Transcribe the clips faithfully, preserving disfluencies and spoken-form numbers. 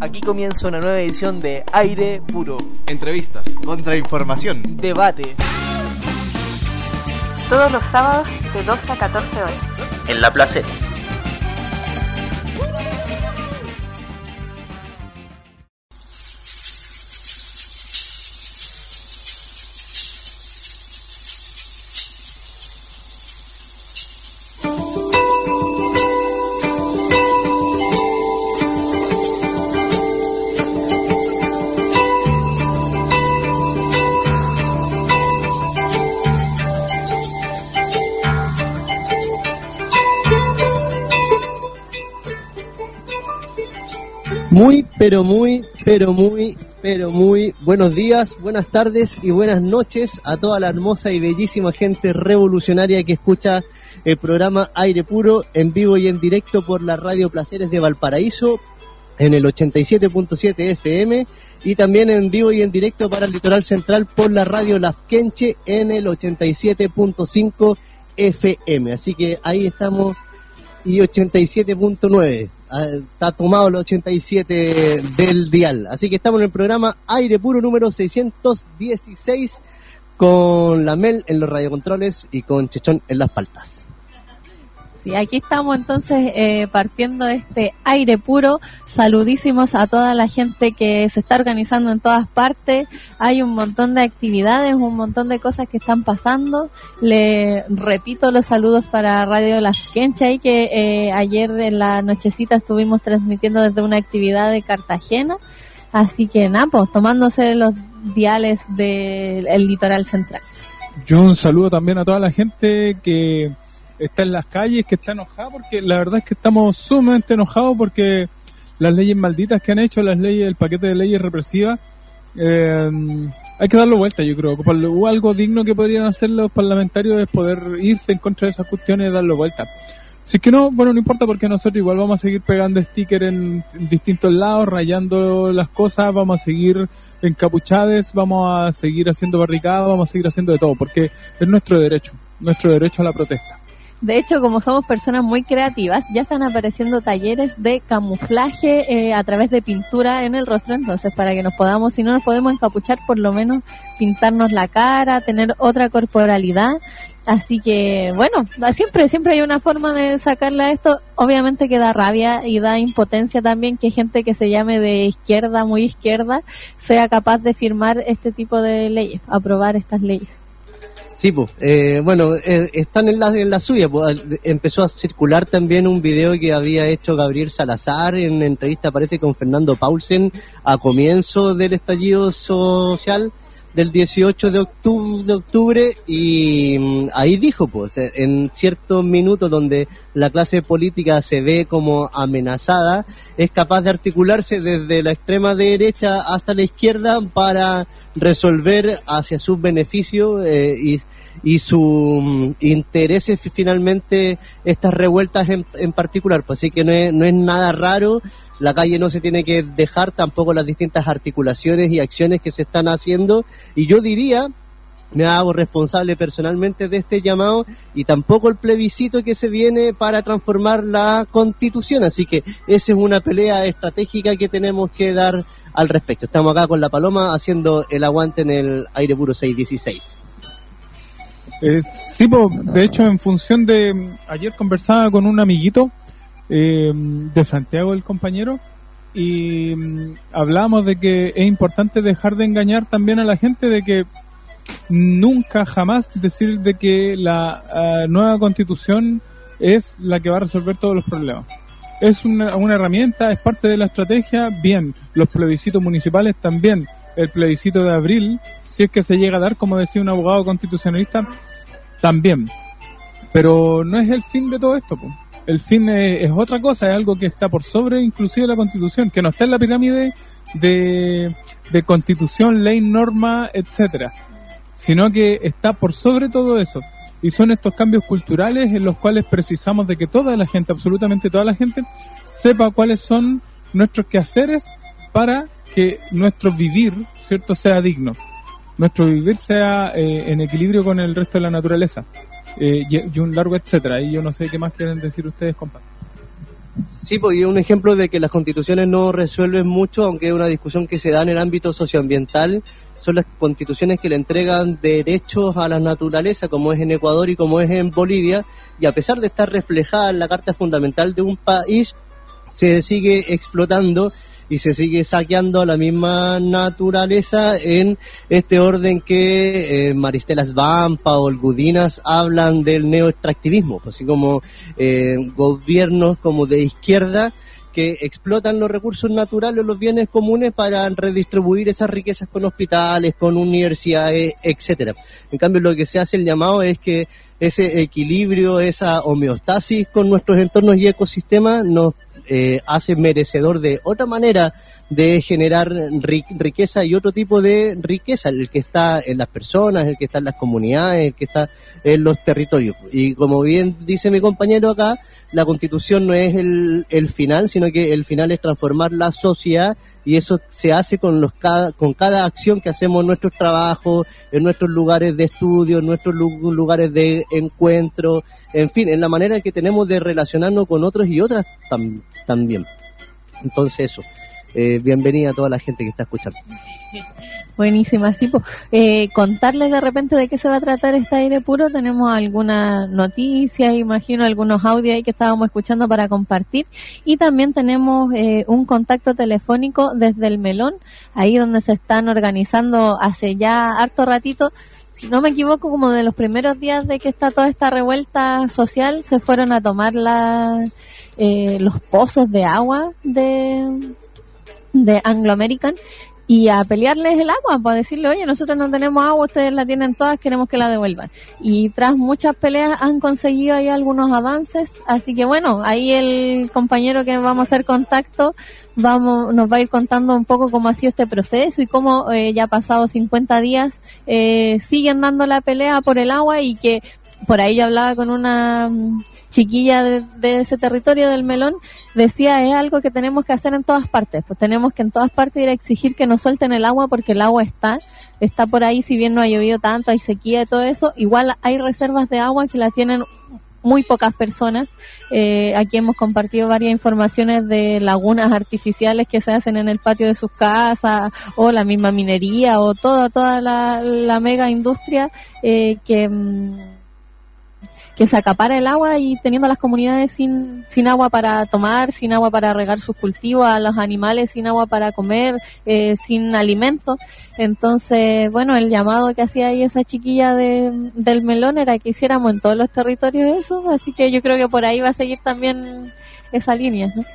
Aquí comienza una nueva edición de Aire Puro. Entrevistas, contrainformación, debate. Todos los sábados de doce a catorce horas. En La Placera. Muy, pero muy, pero muy, pero muy buenos días, buenas tardes y buenas noches a toda la hermosa y bellísima gente revolucionaria que escucha el programa Aire Puro en vivo y en directo por la Radio Placeres de Valparaíso en el ochenta y siete punto siete F M y también en vivo y en directo para el Litoral Central por la Radio Lafkenche en el ochenta y siete punto cinco F M. Así que ahí estamos, y ochenta y siete punto nueve. Está tomado el ochenta y siete del dial. Así que estamos en el programa Aire Puro número seiscientos dieciséis con la Mel en los radiocontroles y con Chechón en las paltas. Sí, aquí estamos entonces eh, partiendo de este Aire Puro. Saludísimos a toda la gente que se está organizando en todas partes. Hay un montón de actividades, un montón de cosas que están pasando. Le repito los saludos para Radio Las Quencha, que eh, ayer en la nochecita estuvimos transmitiendo desde una actividad de Cartagena. Así que nada, pues tomándose los diales del litoral central. Yo un saludo también a toda la gente que está en las calles, que está enojada, porque la verdad es que estamos sumamente enojados porque las leyes malditas que han hecho, las leyes, el paquete de leyes represivas, eh, hay que darlo vuelta, yo creo. O algo digno que podrían hacer los parlamentarios es poder irse en contra de esas cuestiones y darlo vuelta. Si es que no, bueno, no importa, porque nosotros igual vamos a seguir pegando stickers en, en distintos lados, rayando las cosas, vamos a seguir encapuchados, vamos a seguir haciendo barricadas, vamos a seguir haciendo de todo, porque es nuestro derecho, nuestro derecho a la protesta. De hecho, como somos personas muy creativas, ya están apareciendo talleres de camuflaje eh, a través de pintura en el rostro. Entonces, para que nos podamos, si no nos podemos encapuchar, por lo menos pintarnos la cara, tener otra corporalidad. Así que, bueno, siempre siempre hay una forma de sacarle a esto. Obviamente que da rabia y da impotencia también que gente que se llame de izquierda, muy izquierda, sea capaz de firmar este tipo de leyes, aprobar estas leyes. Sí, pues, eh, bueno, eh, están en la, en la suya, pues, empezó a circular también un video que había hecho Gabriel Salazar en entrevista, parece, con Fernando Paulsen a comienzo del estallido social del dieciocho de octubre, de octubre y mmm, ahí dijo, pues, en ciertos minutos donde la clase política se ve como amenazada, es capaz de articularse desde la extrema derecha hasta la izquierda para resolver hacia sus beneficios eh, y, y sus um, intereses finalmente estas revueltas en, en particular. Pues así que no es, no es nada raro. La calle no se tiene que dejar, tampoco las distintas articulaciones y acciones que se están haciendo, y yo diría, me hago responsable personalmente de este llamado, y tampoco el plebiscito que se viene para transformar la Constitución, así que esa es una pelea estratégica que tenemos que dar al respecto. Estamos acá con la Paloma haciendo el aguante en el Aire Puro seiscientos dieciséis. Eh, sí, po, de hecho, en función de... Ayer conversaba con un amiguito Eh, de Santiago, el compañero, y um, hablamos de que es importante dejar de engañar también a la gente, de que nunca jamás decir de que la uh, nueva constitución es la que va a resolver todos los problemas. Es una, una herramienta, es parte de la estrategia, bien, los plebiscitos municipales también, el plebiscito de abril, si es que se llega a dar, como decía un abogado constitucionalista, también, pero no es el fin de todo esto, pues. El fin es, es otra cosa, es algo que está por sobre inclusive la Constitución, que no está en la pirámide de, de Constitución, ley, norma, etcétera, sino que está por sobre todo eso. Y son estos cambios culturales en los cuales precisamos de que toda la gente, absolutamente toda la gente, sepa cuáles son nuestros quehaceres para que nuestro vivir, ¿cierto?, sea digno. Nuestro vivir sea eh, en equilibrio con el resto de la naturaleza. Eh, y, y un largo etcétera, y yo no sé qué más quieren decir ustedes, compadre. Sí, pues, y un ejemplo de que las constituciones no resuelven mucho, aunque es una discusión que se da en el ámbito socioambiental, son las constituciones que le entregan derechos a la naturaleza, como es en Ecuador y como es en Bolivia, y a pesar de estar reflejada en la Carta Fundamental de un país, se sigue explotando y se sigue saqueando a la misma naturaleza en este orden que eh, Maristela Svampa o Gudinas hablan del neoextractivismo, así como eh, gobiernos como de izquierda que explotan los recursos naturales, los bienes comunes para redistribuir esas riquezas con hospitales, con universidades, etcétera. En cambio, lo que se hace el llamado es que ese equilibrio, esa homeostasis con nuestros entornos y ecosistemas nos Eh, hace merecedor de otra manera de generar ri- riqueza y otro tipo de riqueza, el que está en las personas, el que está en las comunidades, el que está en los territorios. Y como bien dice mi compañero acá, la Constitución no es el, el final, sino que el final es transformar la sociedad, y eso se hace con los cada, con cada acción que hacemos en nuestros trabajos, en nuestros lugares de estudio, en nuestros lu- lugares de encuentro, en fin, en la manera que tenemos de relacionarnos con otros y otras tam- también. Entonces eso, eh, bienvenida a toda la gente que está escuchando. Buenísima, sí, pues, eh, contarles de repente de qué se va a tratar este aire puro. Tenemos algunas noticias, imagino algunos audios ahí que estábamos escuchando para compartir, y también tenemos eh, un contacto telefónico desde el Melón, ahí donde se están organizando hace ya harto ratito, si no me equivoco, como de los primeros días de que está toda esta revuelta social, se fueron a tomar la, eh, los pozos de agua de, de Anglo American y a pelearles el agua, para decirle, oye, nosotros no tenemos agua, ustedes la tienen todas, queremos que la devuelvan. Y tras muchas peleas han conseguido ahí algunos avances, así que bueno, ahí el compañero que vamos a hacer contacto vamos nos va a ir contando un poco cómo ha sido este proceso y cómo eh, ya pasados cincuenta días eh, siguen dando la pelea por el agua, y que por ahí yo hablaba con una chiquilla de, de ese territorio del Melón, decía, es algo que tenemos que hacer en todas partes, pues tenemos que en todas partes ir a exigir que nos suelten el agua, porque el agua está, está por ahí, si bien no ha llovido tanto, hay sequía y todo eso, igual hay reservas de agua que la tienen muy pocas personas. Eh, aquí hemos compartido varias informaciones de lagunas artificiales que se hacen en el patio de sus casas, o la misma minería, o toda, toda la, la mega industria eh, que... Mmm, que se acapara el agua, y teniendo a las comunidades sin sin agua para tomar, sin agua para regar sus cultivos, a los animales sin agua para comer, eh, sin alimento. Entonces, bueno, el llamado que hacía ahí esa chiquilla de, del Melón era que hiciéramos en todos los territorios eso, así que yo creo que por ahí va a seguir también esa línea, ¿no?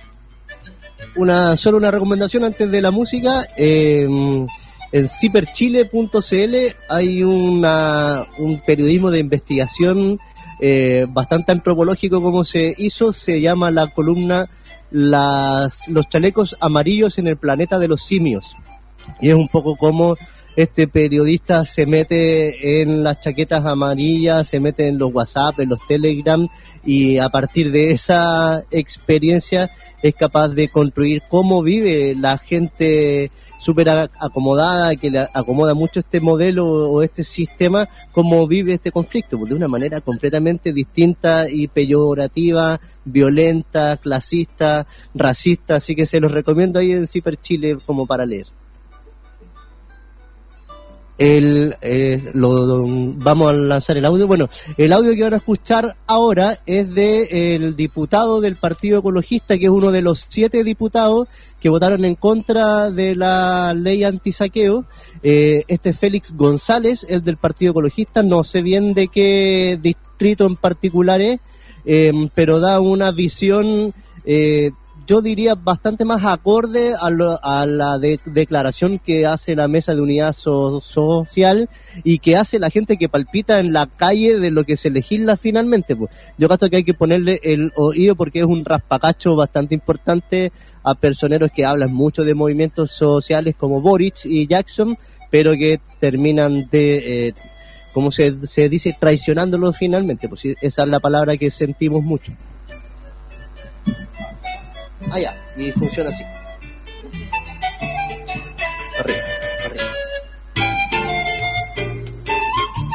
Una, solo una recomendación antes de la música. eh, En ciperchile punto c l hay una, un periodismo de investigación eh, bastante antropológico como se hizo, se llama la columna las, Los chalecos amarillos en el planeta de los simios, y es un poco como este periodista se mete en las chaquetas amarillas, se mete en los WhatsApp, en los Telegram, y a partir de esa experiencia es capaz de construir cómo vive la gente súper acomodada, que le acomoda mucho este modelo o este sistema, cómo vive este conflicto, pues de una manera completamente distinta y peyorativa, violenta, clasista, racista, así que se los recomiendo ahí en Ciperchile como para leer. El, eh, lo, vamos a lanzar el audio. Bueno, el audio que van a escuchar ahora es de el diputado del Partido Ecologista, que es uno de los siete diputados que votaron en contra de la ley antisaqueo. Eh, este es Félix González, el del Partido Ecologista, no sé bien de qué distrito en particular es, eh, pero da una visión eh, yo diría bastante más acorde a, lo, a la de, declaración que hace la Mesa de Unidad so, Social y que hace la gente que palpita en la calle de lo que se legisla finalmente. Pues yo creo que hay que ponerle el oído porque es un raspacacho bastante importante a personeros que hablan mucho de movimientos sociales como Boric y Jackson, pero que terminan de, eh, como se, se dice, traicionándolo finalmente. Pues esa es la palabra que sentimos mucho. Ah, ya, y funciona así. Arriba, arriba.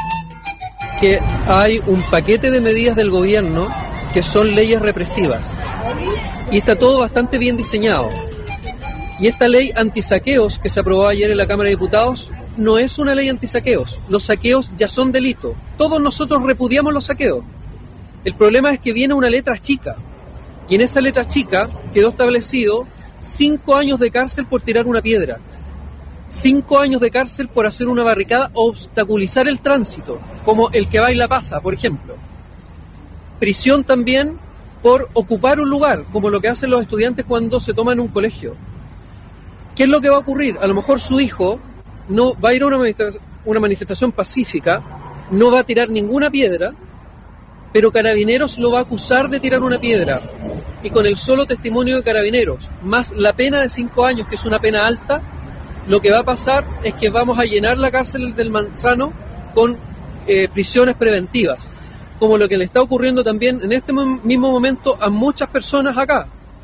Que hay un paquete de medidas del gobierno que son leyes represivas. Y está todo bastante bien diseñado. Y esta ley antisaqueos que se aprobó ayer en la Cámara de Diputados no es una ley antisaqueos. Los saqueos ya son delito. Todos nosotros repudiamos los saqueos. El problema es que viene una letra chica. Y en esa letra chica quedó establecido cinco años de cárcel por tirar una piedra. Cinco años de cárcel por hacer una barricada o obstaculizar el tránsito, como el que baila pasa, por ejemplo. Prisión también por ocupar un lugar, como lo que hacen los estudiantes cuando se toman un colegio. ¿Qué es lo que va a ocurrir? A lo mejor su hijo no va a ir a una manifestación, una manifestación pacífica, no va a tirar ninguna piedra, pero Carabineros lo va a acusar de tirar una piedra. Y con el solo testimonio de Carabineros, más la pena de cinco años, que es una pena alta, lo que va a pasar es que vamos a llenar la cárcel del Manzano con eh, prisiones preventivas, como lo que le está ocurriendo también en este mismo momento a muchas personas acá.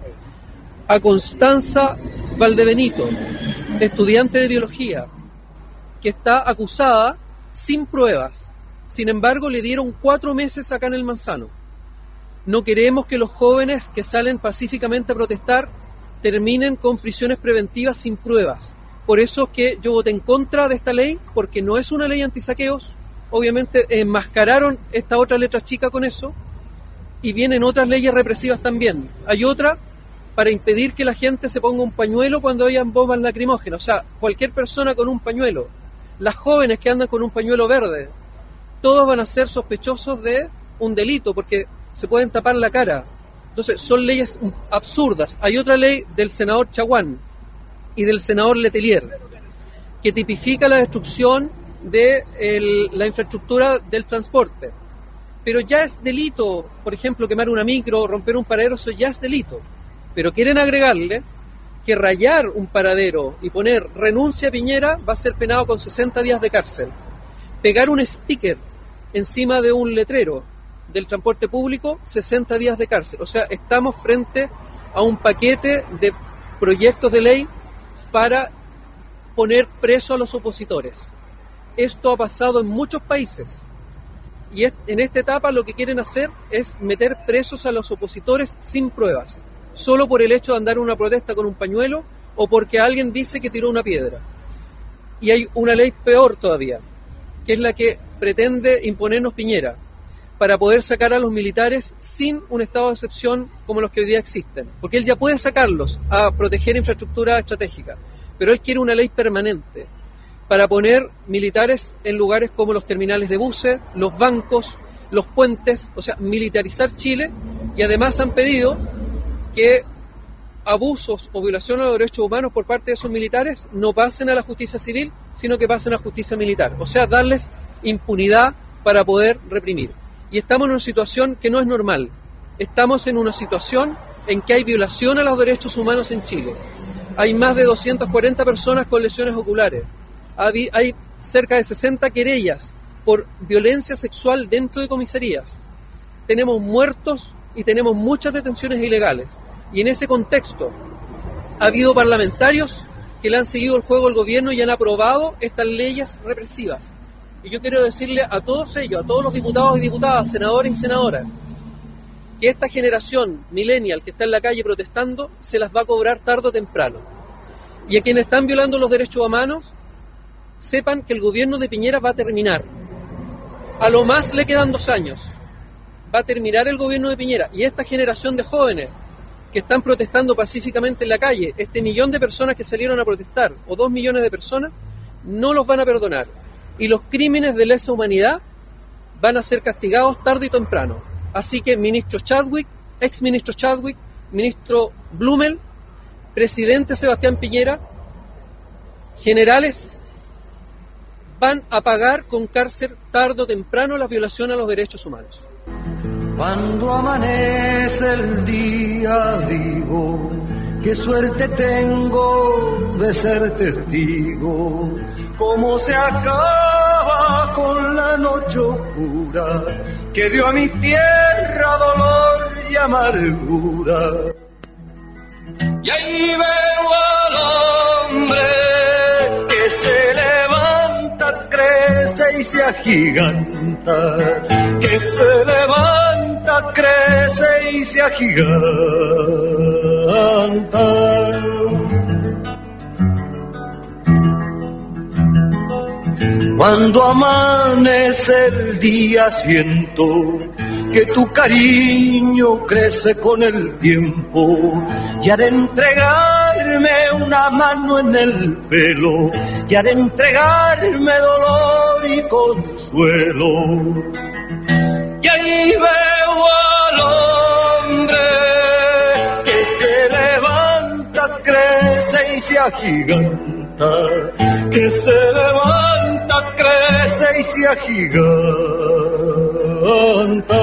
A Constanza Valdebenito, estudiante de biología, que está acusada sin pruebas. Sin embargo, le dieron cuatro meses acá en el Manzano. No queremos que los jóvenes que salen pacíficamente a protestar terminen con prisiones preventivas sin pruebas. Por eso es que yo voté en contra de esta ley, porque no es una ley antisaqueos. Obviamente enmascararon esta otra letra chica con eso, y vienen otras leyes represivas también. Hay otra para impedir que la gente se ponga un pañuelo cuando hayan bombas lacrimógenas. O sea, cualquier persona con un pañuelo. Las jóvenes que andan con un pañuelo verde, todos van a ser sospechosos de un delito, porque se pueden tapar la cara. Entonces, son leyes absurdas. Hay otra ley del senador Chaguán y del senador Letelier, que tipifica la destrucción de el, la infraestructura del transporte. Pero ya es delito, por ejemplo, quemar una micro, romper un paradero, eso ya es delito. Pero quieren agregarle que rayar un paradero y poner renuncia a Piñera va a ser penado con sesenta días de cárcel. Pegar un sticker encima de un letrero del transporte público, sesenta días de cárcel. O sea, estamos frente a un paquete de proyectos de ley para poner preso a los opositores. Esto ha pasado en muchos países. Y en esta etapa lo que quieren hacer es meter presos a los opositores sin pruebas, solo por el hecho de andar en una protesta con un pañuelo o porque alguien dice que tiró una piedra. Y hay una ley peor todavía, que es la que pretende imponernos Piñera, para poder sacar a los militares sin un estado de excepción como los que hoy día existen. Porque él ya puede sacarlos a proteger infraestructura estratégica, pero él quiere una ley permanente para poner militares en lugares como los terminales de buses, los bancos, los puentes, o sea, militarizar Chile. Y además han pedido que abusos o violaciones a los derechos humanos por parte de esos militares no pasen a la justicia civil, sino que pasen a la justicia militar. O sea, darles impunidad para poder reprimir. Y estamos en una situación que no es normal. Estamos en una situación en que hay violación a los derechos humanos en Chile. Hay más de doscientas cuarenta personas con lesiones oculares. Hay cerca de sesenta querellas por violencia sexual dentro de comisarías. Tenemos muertos y tenemos muchas detenciones ilegales. Y en ese contexto ha habido parlamentarios que le han seguido el juego al gobierno y han aprobado estas leyes represivas. Y yo quiero decirle a todos ellos, a todos los diputados y diputadas, senadores y senadoras, que esta generación millennial que está en la calle protestando se las va a cobrar tarde o temprano. Y a quienes están violando los derechos humanos, sepan que el gobierno de Piñera va a terminar. A lo más le quedan dos años. Va a terminar el gobierno de Piñera. Y esta generación de jóvenes que están protestando pacíficamente en la calle, este millón de personas que salieron a protestar, o dos millones de personas, no los van a perdonar. Y los crímenes de lesa humanidad van a ser castigados tarde y temprano. Así que ministro Chadwick, ex ministro Chadwick, ministro Blumel, presidente Sebastián Piñera, generales, van a pagar con cárcel tarde o temprano la violación a los derechos humanos. Cuando amanece el día digo, qué suerte tengo de ser testigo, cómo se acaba con la noche oscura que dio a mi tierra dolor y amargura. Y ahí veo al hombre que se levanta, crece y se agiganta, que se levanta, crece crece y se agiganta. Cuando amanece el día siento que tu cariño crece con el tiempo, y ha de entregarme una mano en el pelo, y ha de entregarme dolor y consuelo. Y ahí veo al hombre que se levanta, crece y se agiganta, que se levanta, crece y se agiganta.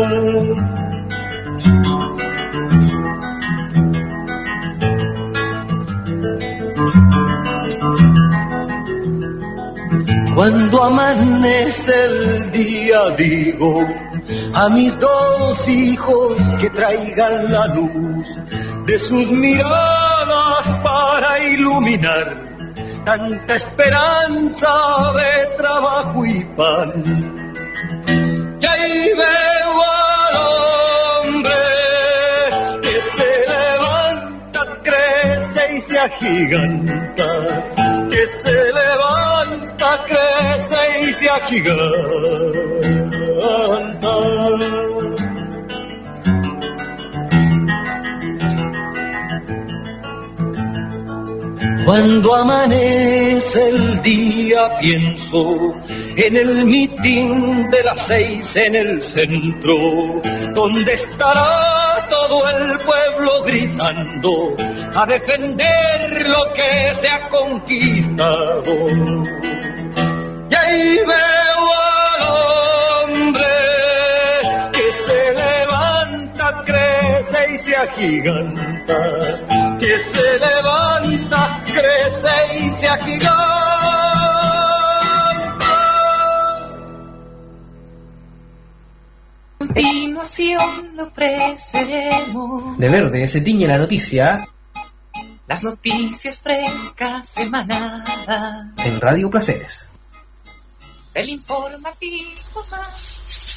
Cuando amanece el día digo a mis dos hijos que traigan la luz de sus miradas para iluminar tanta esperanza de trabajo y pan. Y ahí veo al hombre que se levanta, crece y se agiganta, que se levanta, crece y se agiganta. Cuando amanece el día pienso en el mitin de las seis en el centro, donde estará todo el pueblo gritando a defender lo que se ha conquistado. Y ahí veo al hombre que se levanta, crece y se agiganta, que se levanta, crece y se agiganta. A continuación le ofreceremos de verde se tiñe la noticia, las noticias frescas emanadas en Radio Placeres. El informativo más.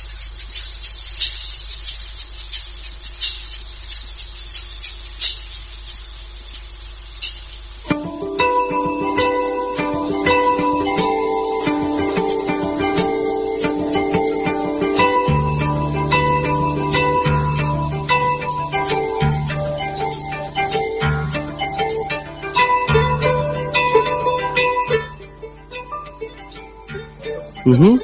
Uh-huh.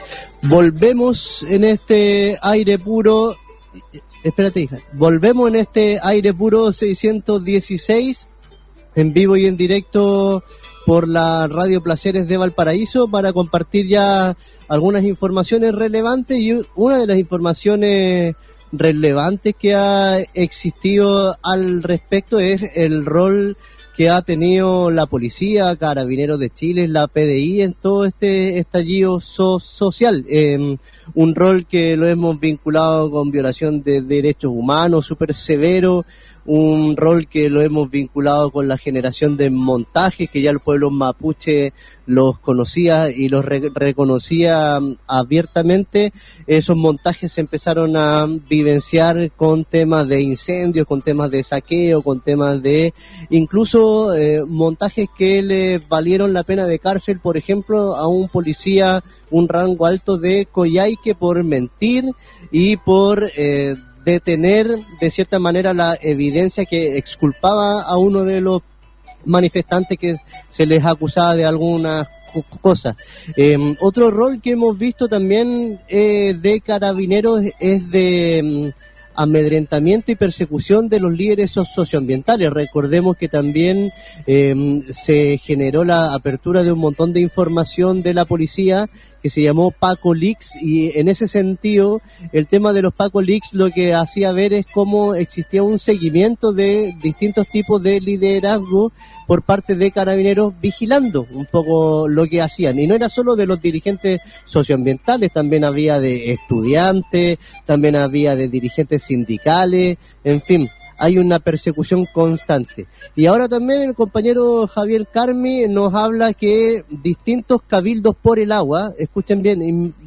Volvemos en este aire puro. Espérate, hija. Volvemos en este aire puro seiscientos dieciséis, en vivo y en directo por la Radio Placeres de Valparaíso, para compartir ya algunas informaciones relevantes. Y una de las informaciones relevantes que ha existido al respecto es el rol que ha tenido la policía, Carabineros de Chile, la P D I en todo este estallido so- social. Eh, un rol que lo hemos vinculado con violación de derechos humanos súper severo, un rol que lo hemos vinculado con la generación de montajes que ya el pueblo mapuche los conocía y los re- reconocía abiertamente. Esos montajes se empezaron a vivenciar con temas de incendios, con temas de saqueo, con temas de incluso eh, montajes que le valieron la pena de cárcel, por ejemplo, a un policía, un rango alto de Coyhaique, por mentir y por eh, detener de cierta manera la evidencia que exculpaba a uno de los manifestantes que se les acusaba de algunas cosas. Eh, otro rol que hemos visto también eh, de Carabineros es de um, amedrentamiento y persecución de los líderes socioambientales. Recordemos que también eh, se generó la apertura de un montón de información de la policía que se llamó Paco Leaks, y en ese sentido el tema de los Paco Leaks lo que hacía ver es cómo existía un seguimiento de distintos tipos de liderazgo por parte de Carabineros, vigilando un poco lo que hacían. Y no era solo de los dirigentes socioambientales, también había de estudiantes, también había de dirigentes sindicales, en fin, hay una persecución constante. Y ahora también el compañero Javier Carmi nos habla que distintos cabildos por el agua, escuchen bien,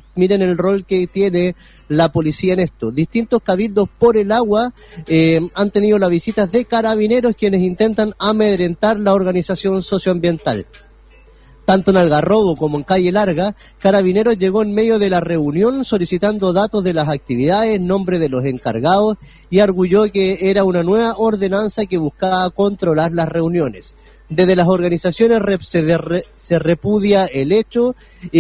miren el rol que tiene la policía en esto. Distintos cabildos por el agua eh, han tenido las visitas de carabineros, quienes intentan amedrentar la organización socioambiental. Tanto en Algarrobo como en Calle Larga, Carabineros llegó en medio de la reunión solicitando datos de las actividades, nombre de los encargados, y arguyó que era una nueva ordenanza que buscaba controlar las reuniones. Desde las organizaciones rep se, de, se repudia el hecho,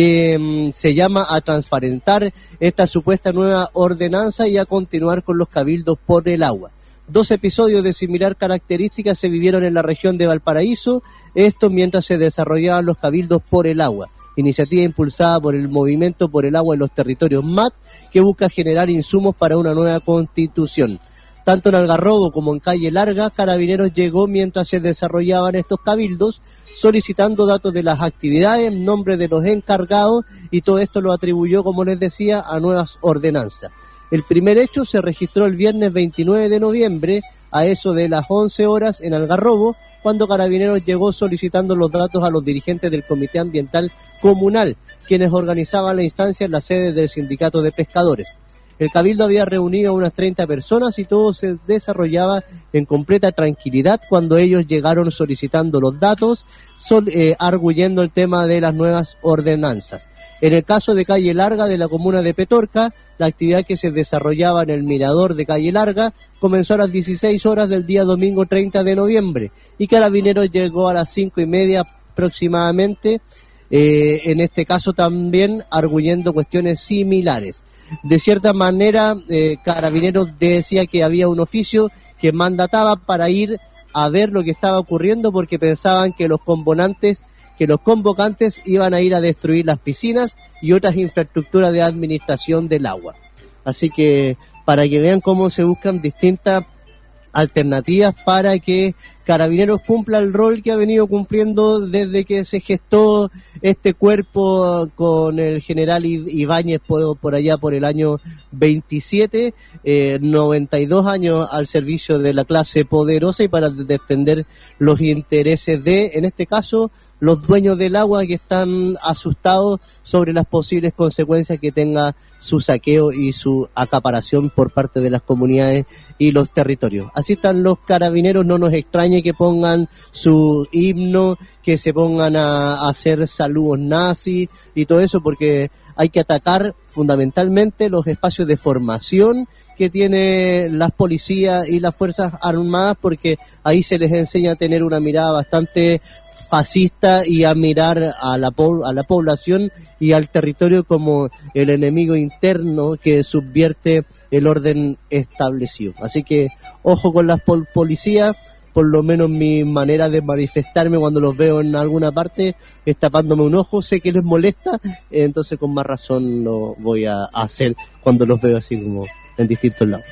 eh, se llama a transparentar esta supuesta nueva ordenanza y a continuar con los cabildos por el agua. Dos episodios de similar características se vivieron en la región de Valparaíso, esto mientras se desarrollaban los cabildos por el agua, iniciativa impulsada por el Movimiento por el Agua en los Territorios M A T, que busca generar insumos para una nueva constitución. Tanto en Algarrobo como en Calle Larga, Carabineros llegó mientras se desarrollaban estos cabildos, solicitando datos de las actividades, nombre de los encargados, y todo esto lo atribuyó, como les decía, a nuevas ordenanzas. El primer hecho se registró el viernes veintinueve de noviembre, a eso de las once horas en Algarrobo, cuando Carabineros llegó solicitando los datos a los dirigentes del Comité Ambiental Comunal, quienes organizaban la instancia en la sede del Sindicato de Pescadores. El cabildo había reunido a unas treinta personas y todo se desarrollaba en completa tranquilidad cuando ellos llegaron solicitando los datos, sol, eh, arguyendo el tema de las nuevas ordenanzas. En el caso de Calle Larga de la comuna de Petorca, la actividad que se desarrollaba en el mirador de Calle Larga comenzó a las dieciséis horas del día domingo treinta de noviembre y Carabineros llegó a las cinco y media aproximadamente, eh, en este caso también arguyendo cuestiones similares. De cierta manera, eh, Carabineros decía que había un oficio que mandataba para ir a ver lo que estaba ocurriendo porque pensaban que los convocantes que los convocantes iban a ir a destruir las piscinas y otras infraestructuras de administración del agua. Así que para que vean cómo se buscan distintas alternativas para que Carabineros cumpla el rol que ha venido cumpliendo desde que se gestó este cuerpo con el general Ibáñez por, por allá por el año veintisiete, eh, noventa y dos años al servicio de la clase poderosa y para defender los intereses de, en este caso, los dueños del agua que están asustados sobre las posibles consecuencias que tenga su saqueo y su acaparación por parte de las comunidades y los territorios. Así están los Carabineros, no nos extrañe que pongan su himno, que se pongan a, a hacer saludos nazis y todo eso, porque hay que atacar fundamentalmente los espacios de formación que tiene las policías y las fuerzas armadas, porque ahí se les enseña a tener una mirada bastante fascista y a mirar a la, po- a la población y al territorio como el enemigo interno que subvierte el orden establecido. Así que ojo con las pol- policías, por lo menos mi manera de manifestarme cuando los veo en alguna parte es tapándome un ojo, sé que les molesta, entonces con más razón lo voy a hacer cuando los veo así como en distintos lados.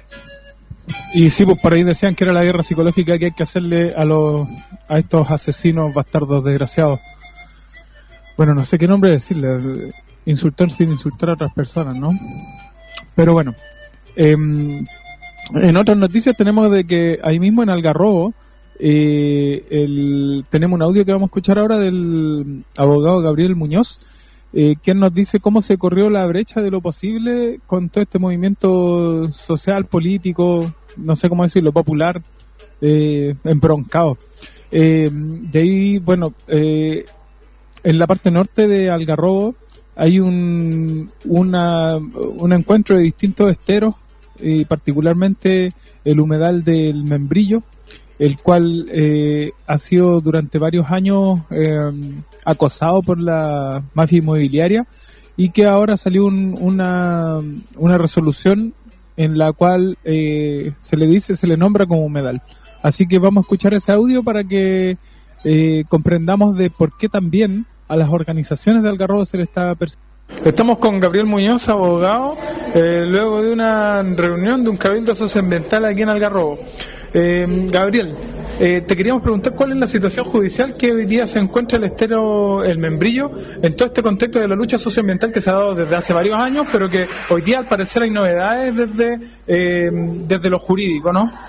Y sí, pues por ahí decían que era la guerra psicológica que hay que hacerle a los a estos asesinos bastardos desgraciados. Bueno, no sé qué nombre decirle, insultar sin insultar a otras personas, ¿no? Pero bueno, eh, en otras noticias tenemos de que ahí mismo en Algarrobo eh, el, tenemos un audio que vamos a escuchar ahora del abogado Gabriel Muñoz, eh, quien nos dice cómo se corrió la brecha de lo posible con todo este movimiento social, político, no sé cómo decirlo, popular, eh, embroncado. Eh, de ahí, bueno, eh, en la parte norte de Algarrobo hay un una, un encuentro de distintos esteros, y particularmente el humedal del Membrillo, el cual eh, ha sido durante varios años eh, acosado por la mafia inmobiliaria y que ahora salió un, una, una resolución en la cual eh, se le dice, se le nombra como humedal. Así que vamos a escuchar ese audio para que eh, comprendamos de por qué también a las organizaciones de Algarrobo se le está persiguiendo. Estamos con Gabriel Muñoz, abogado, eh, luego de una reunión de un cabildo socioambiental aquí en Algarrobo. Eh, Gabriel, eh, te queríamos preguntar cuál es la situación judicial que hoy día se encuentra el estero El Membrillo en todo este contexto de la lucha socioambiental que se ha dado desde hace varios años, pero que hoy día al parecer hay novedades desde, eh, desde lo jurídico, ¿no?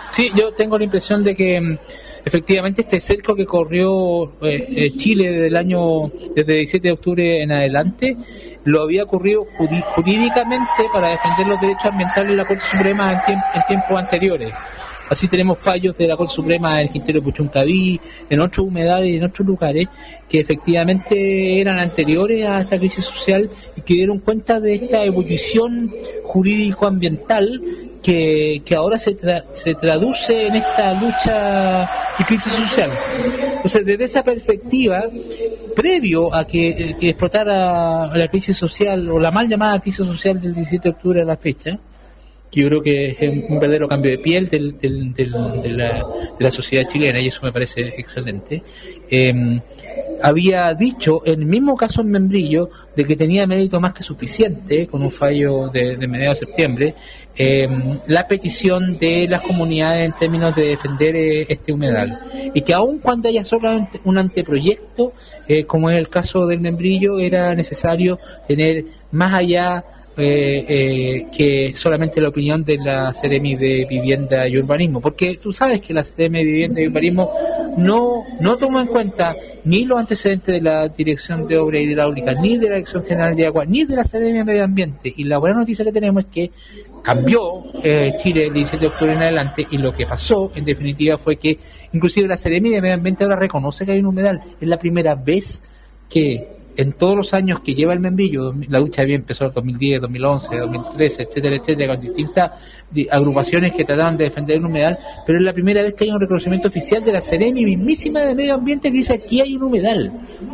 Sí, yo tengo la impresión de que efectivamente este cerco que corrió eh, eh, Chile desde el año, desde el diecisiete de octubre en adelante, lo había ocurrido jurídicamente para defender los derechos ambientales de la Corte Suprema en, tiemp- en tiempos anteriores. Así tenemos fallos de la Corte Suprema en Quintero Puchuncaví, en otros humedales y en otros lugares que efectivamente eran anteriores a esta crisis social y que dieron cuenta de esta ebullición jurídico-ambiental que, que ahora se, tra- se traduce en esta lucha y crisis social. Entonces, desde esa perspectiva, previo a que, que explotara la crisis social o la mal llamada crisis social del diecisiete de octubre a la fecha, que yo creo que es un verdadero cambio de piel del, del, del, de, la, de la sociedad chilena, y eso me parece excelente. Eh, había dicho, en el mismo caso en Membrillo, de que tenía mérito más que suficiente, con un fallo de, de mediados de septiembre, eh, la petición de las comunidades en términos de defender eh, este humedal. Y que aun cuando haya solamente un anteproyecto, eh, como es el caso del Membrillo, era necesario tener más allá Eh, eh, que solamente la opinión de la Seremi de Vivienda y Urbanismo, porque tú sabes que la Seremi de Vivienda y Urbanismo no no toma en cuenta ni los antecedentes de la Dirección de Obras Hidráulicas, ni de la Dirección General de Agua, ni de la Seremi de Medio Ambiente. Y la buena noticia que tenemos es que cambió eh, Chile el diecisiete de octubre en adelante, y lo que pasó en definitiva fue que inclusive la Seremi de Medio Ambiente ahora reconoce que hay un humedal. Es la primera vez que en todos los años que lleva el Membrillo, la lucha bien empezó en dos mil diez, dos mil once, dos mil trece, etcétera, etcétera, con distintas agrupaciones que trataban de defender el humedal, pero es la primera vez que hay un reconocimiento oficial de la Seremi mismísima de Medio Ambiente que dice aquí hay un humedal.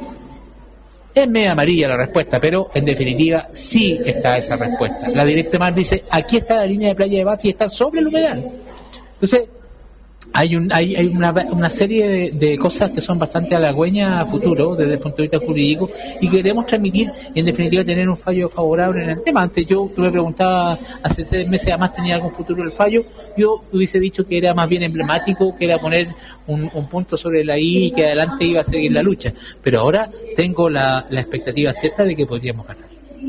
Es medio amarilla la respuesta, pero en definitiva sí está esa respuesta. La Directa Mar dice aquí está la línea de playa de base y está sobre el humedal. Entonces, Hay, un, hay, hay una, una serie de, de cosas que son bastante halagüeñas a futuro desde el punto de vista jurídico y que queremos transmitir y en definitiva tener un fallo favorable en el tema. Antes yo, tú me preguntabas hace seis meses además tenía algún futuro el fallo, yo hubiese dicho que era más bien emblemático, que era poner un, un punto sobre la I y que adelante iba a seguir la lucha, pero ahora tengo la, la expectativa cierta de que podríamos ganar.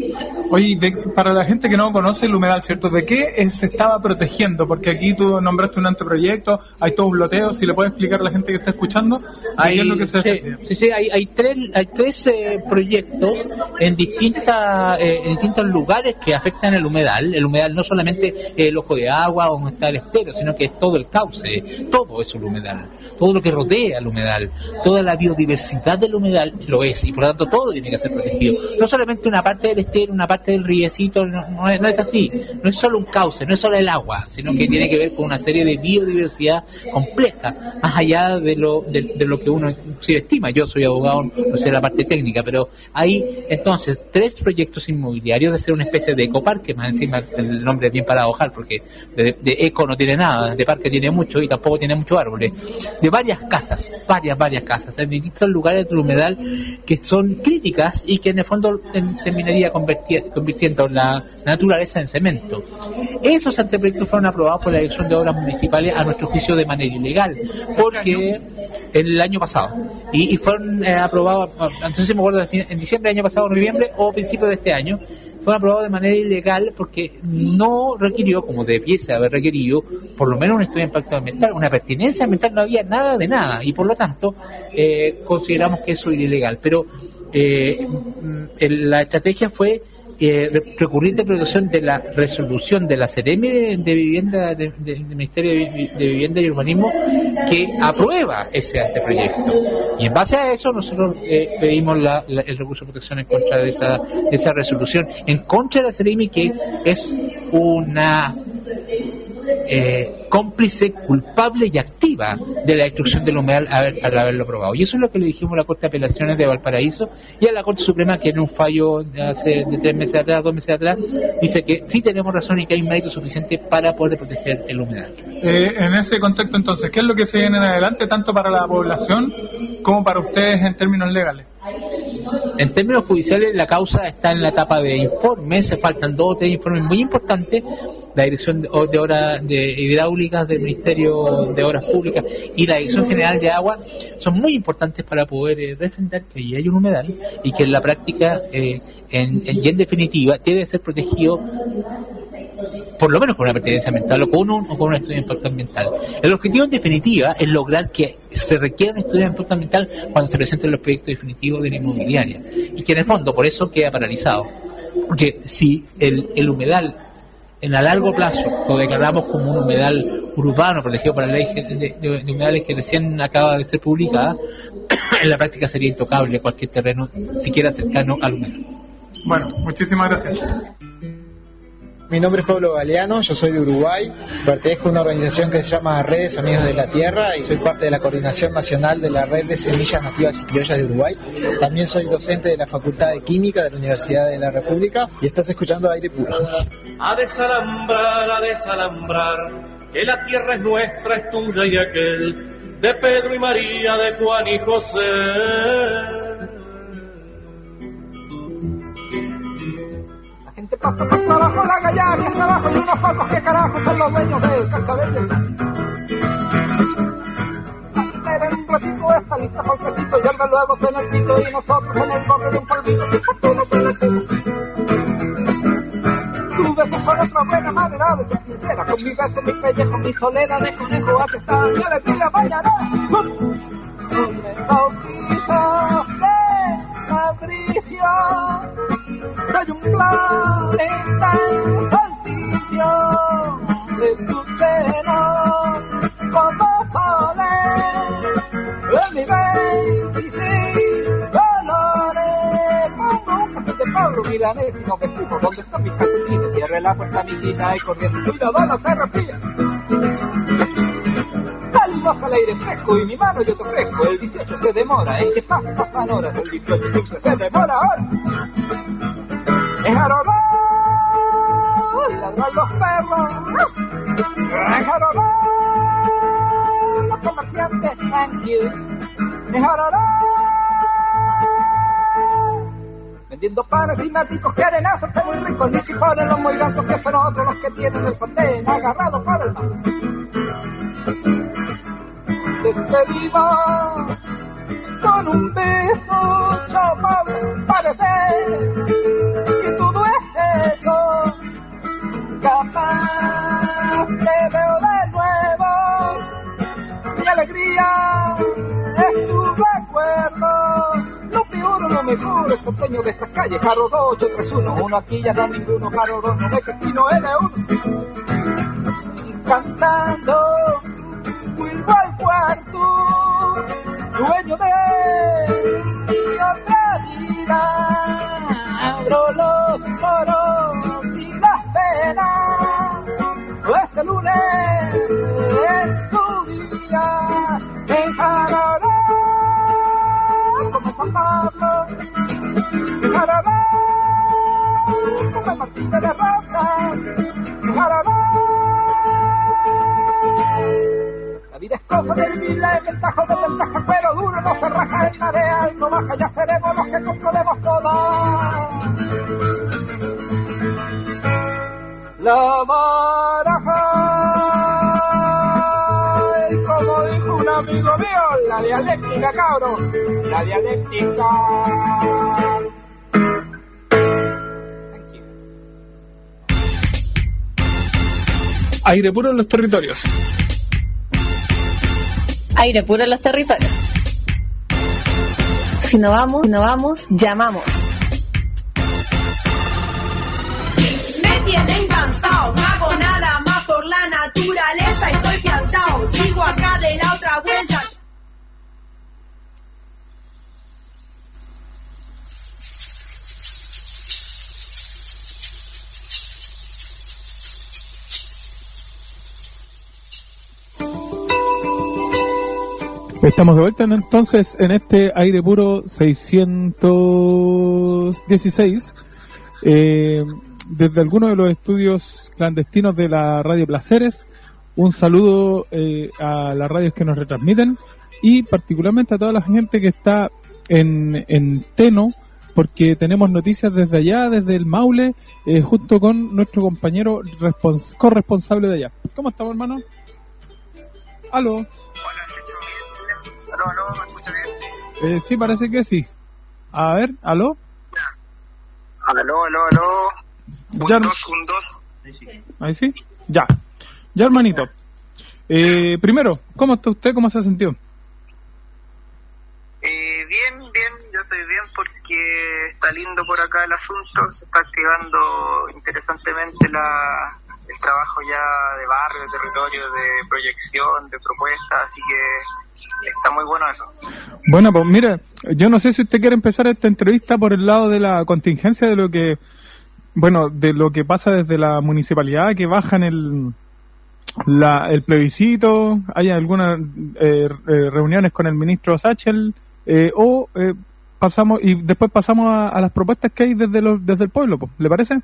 Oye, de, para la gente que no conoce el humedal, ¿cierto? ¿De qué es, se estaba protegiendo? Porque aquí tú nombraste un anteproyecto, hay todo un loteo, si le puedes explicar a la gente que está escuchando, hay, ¿qué es lo que se sí, sí, sí, hay, hay tres, hay tres eh, proyectos en, distinta, eh, en distintos lugares que afectan el humedal. El humedal no solamente es el ojo de agua donde está el estero, sino que es todo el cauce, todo es un humedal, todo lo que rodea el humedal, toda la biodiversidad del humedal lo es, y por lo tanto todo tiene que ser protegido. No solamente una parte del estero, una parte del riecito, no, no, es, no es así, no es solo un cauce, no es solo el agua, sino que tiene que ver con una serie de biodiversidad compleja, más allá de lo, de, de lo que uno sí estima. Yo soy abogado, no sé la parte técnica, pero hay entonces tres proyectos inmobiliarios de ser una especie de ecoparque, más encima el nombre es bien paradojar, porque de, de eco no tiene nada, de parque tiene mucho y tampoco tiene muchos árboles, de varias casas, varias, varias casas, en distintos lugares del humedal que son críticas y que en el fondo ten, terminaría convirtiendo la naturaleza en cemento. Esos anteproyectos fueron aprobados por la Dirección de Obras Municipales a nuestro juicio de manera ilegal, porque el año pasado, y, y fueron eh, aprobados, entonces me acuerdo en diciembre del año pasado, noviembre o principios de este año, fueron aprobados de manera ilegal porque no requirió, como debiese haber requerido, por lo menos un estudio de impacto ambiental, una pertinencia ambiental, no había nada de nada, y por lo tanto eh, consideramos que eso era ilegal. Pero eh, el, la estrategia fue eh, recurrir de protección de la resolución de la Seremi de, de Vivienda, de, de, del Ministerio de, de Vivienda y Urbanismo, que aprueba ese anteproyecto. Y en base a eso nosotros eh, pedimos la, la, el recurso de protección en contra de esa, de esa resolución, en contra de la Seremi, que es una eh, cómplice culpable y activa de la destrucción del humedal al, al haberlo aprobado. Y eso es lo que le dijimos a la Corte de Apelaciones de Valparaíso y a la Corte Suprema, que en un fallo de hace de tres meses atrás, dos meses atrás, dice que sí tenemos razón y que hay un mérito suficiente para poder proteger el humedal. Eh, en ese contexto, entonces, ¿qué es lo que se viene en adelante, tanto para la población como para ustedes en términos legales? En términos judiciales, la causa está en la etapa de informes, se faltan dos o tres informes muy importantes. La Dirección de Obras de Hidráulicas del Ministerio de Obras Públicas y la Dirección General de Agua son muy importantes para poder eh, refrendar que ahí hay un humedal y que en la práctica eh, en, en, y en definitiva debe ser protegido por lo menos con una pertinencia ambiental o con un o con un estudio de impacto ambiental. El objetivo en definitiva es lograr que se requiera un estudio de impacto ambiental cuando se presenten los proyectos definitivos de la inmobiliaria, y que en el fondo por eso queda paralizado, porque si el, el humedal en a largo plazo lo declaramos como un humedal urbano protegido por la ley de, de, de humedales que recién acaba de ser publicada, en la práctica sería intocable cualquier terreno siquiera cercano al humedal. Bueno, muchísimas gracias. Mi nombre es Pablo Galeano, yo soy de Uruguay, pertenezco a una organización que se llama Redes Amigos de la Tierra y soy parte de la coordinación nacional de la Red de Semillas Nativas y Criollas de Uruguay. También soy docente de la Facultad de Química de la Universidad de la República y estás escuchando Aire Puro. A desalambrar, a desalambrar, que la tierra es nuestra, es tuya y aquel, de Pedro y María, de Juan y José. Te pasa por trabajo la gallardia, trabajo y unos pocos que carajo son los dueños del cascabel. En un ratito está lista folquecito y alga luego en el pito y nosotros en el borde de un polvito sin fortuna en el pito. Tu beso son otra buena manera de ser sincera, con mi beso, mi pellejo, mi soledad de conejo, aquí está mi alegría mañana. Con el bautizo de Mauricio soy un planeta solsticio de tu seno como soles en mi veintiséis colores como un café de Pablo Milanés y no me fijo donde están mis calcetines. Cierre la puerta amiguita y corriendo cuidado no se respira. Salimos al aire fresco y mi mano yo te ofrezco. El dieciocho se demora, en que pasan, pasan horas. El dieciocho siempre se demora ahora. Es aroró, ladran los perros. Es aroró, los comerciantes thank you. Es aroró, vendiendo panes y maticos que arenazos que muy ricos. Ni si ponen los muy blancos que son otros los que tienen el sartén agarrado por el mar. Despedimos con un beso, chapable, parece que todo es eso. Capaz te veo de nuevo, mi alegría es tu recuerdo. Lo peor o lo mejor es el dueño de estas calles, Carro dos ocho tres uno, uno aquí ya no ninguno, Carro dos no ve que si no N uno. Cantando vuelvo al cuarto, dueño de mi otra vida. Abro los poros y las penas, este lunes es su día. En Jarará, como San Pablo, en Jarará, como el Martínez de Rosa, en Jarará. La vida es cosa de vivirla en ventaja o desventaja, pero duro no se raja en marea alto baja, ya seremos los que controlemos todas. La baraja, y como dijo un amigo mío, la dialéctica, cabros, la dialéctica. Aire puro en los territorios. Aire puro en los territorios. Si no vamos, si no vamos, llamamos. Me tienen cansado, no hago nada más por la naturaleza, estoy piantao, sigo acá de la otra vuelta. Estamos de vuelta entonces en este Aire Puro seiscientos dieciséis, eh, desde algunos de los estudios clandestinos de la Radio Placeres. Un saludo eh, a las radios que nos retransmiten y particularmente a toda la gente que está en, en Teno, porque tenemos noticias desde allá, desde el Maule, eh, junto con nuestro compañero respons- corresponsable de allá. ¿Cómo estamos, hermano? ¿Aló? ¿Aló, aló? ¿Me escucha bien? Eh, sí, parece que sí. A ver, ¿aló? Aló, aló, aló. Un Ya, dos, un dos. Ahí sí. Ya. Ya, hermanito. Eh, primero, ¿cómo está usted? ¿Cómo se ha sentido? Eh, bien, bien, yo estoy bien porque está lindo por acá el asunto, se está activando interesantemente la, el trabajo ya de barrio, de territorio, de proyección, de propuestas, así que está muy bueno eso. Bueno, pues mire, yo no sé si usted quiere empezar esta entrevista por el lado de la contingencia de lo que, bueno, de lo que pasa desde la municipalidad, que bajan el... La, el plebiscito, hay algunas eh, eh, reuniones con el ministro Sachel, eh, o eh, pasamos y después pasamos a, a las propuestas que hay desde los, desde el pueblo, ¿le parece?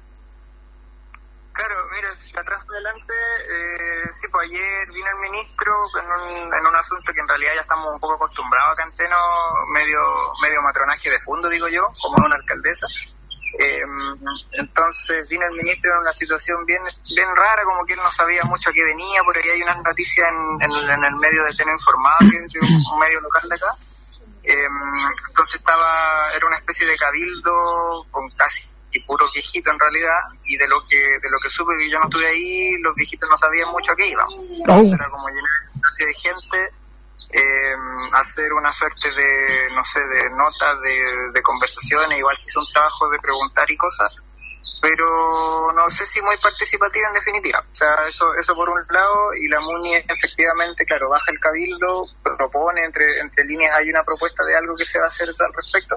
Claro, mira, atrás adelante, eh, sí, pues ayer vino el ministro en un, en un asunto que en realidad ya estamos un poco acostumbrados acá en Teno, medio, medio matronaje de fondo, digo yo, como una alcaldesa. Eh, entonces vino el ministro en una situación bien bien rara, como que él no sabía mucho a qué venía. Por ahí hay unas noticias en, en, en el medio de Teno Informado, que es de un, un medio local de acá. Eh, entonces estaba, era una especie de cabildo con casi puro viejito en realidad, y de lo que de lo que supe, que yo no estuve ahí, los viejitos no sabían mucho a qué iban. Entonces era como llenar una de gente, eh, hacer una suerte de, no sé, de notas, de, de conversaciones, igual se hizo un trabajo de preguntar y cosas, pero no sé si muy participativa en definitiva. O sea, eso eso por un lado, y la MUNI efectivamente, claro, baja el cabildo, propone, entre entre líneas hay una propuesta de algo que se va a hacer al respecto,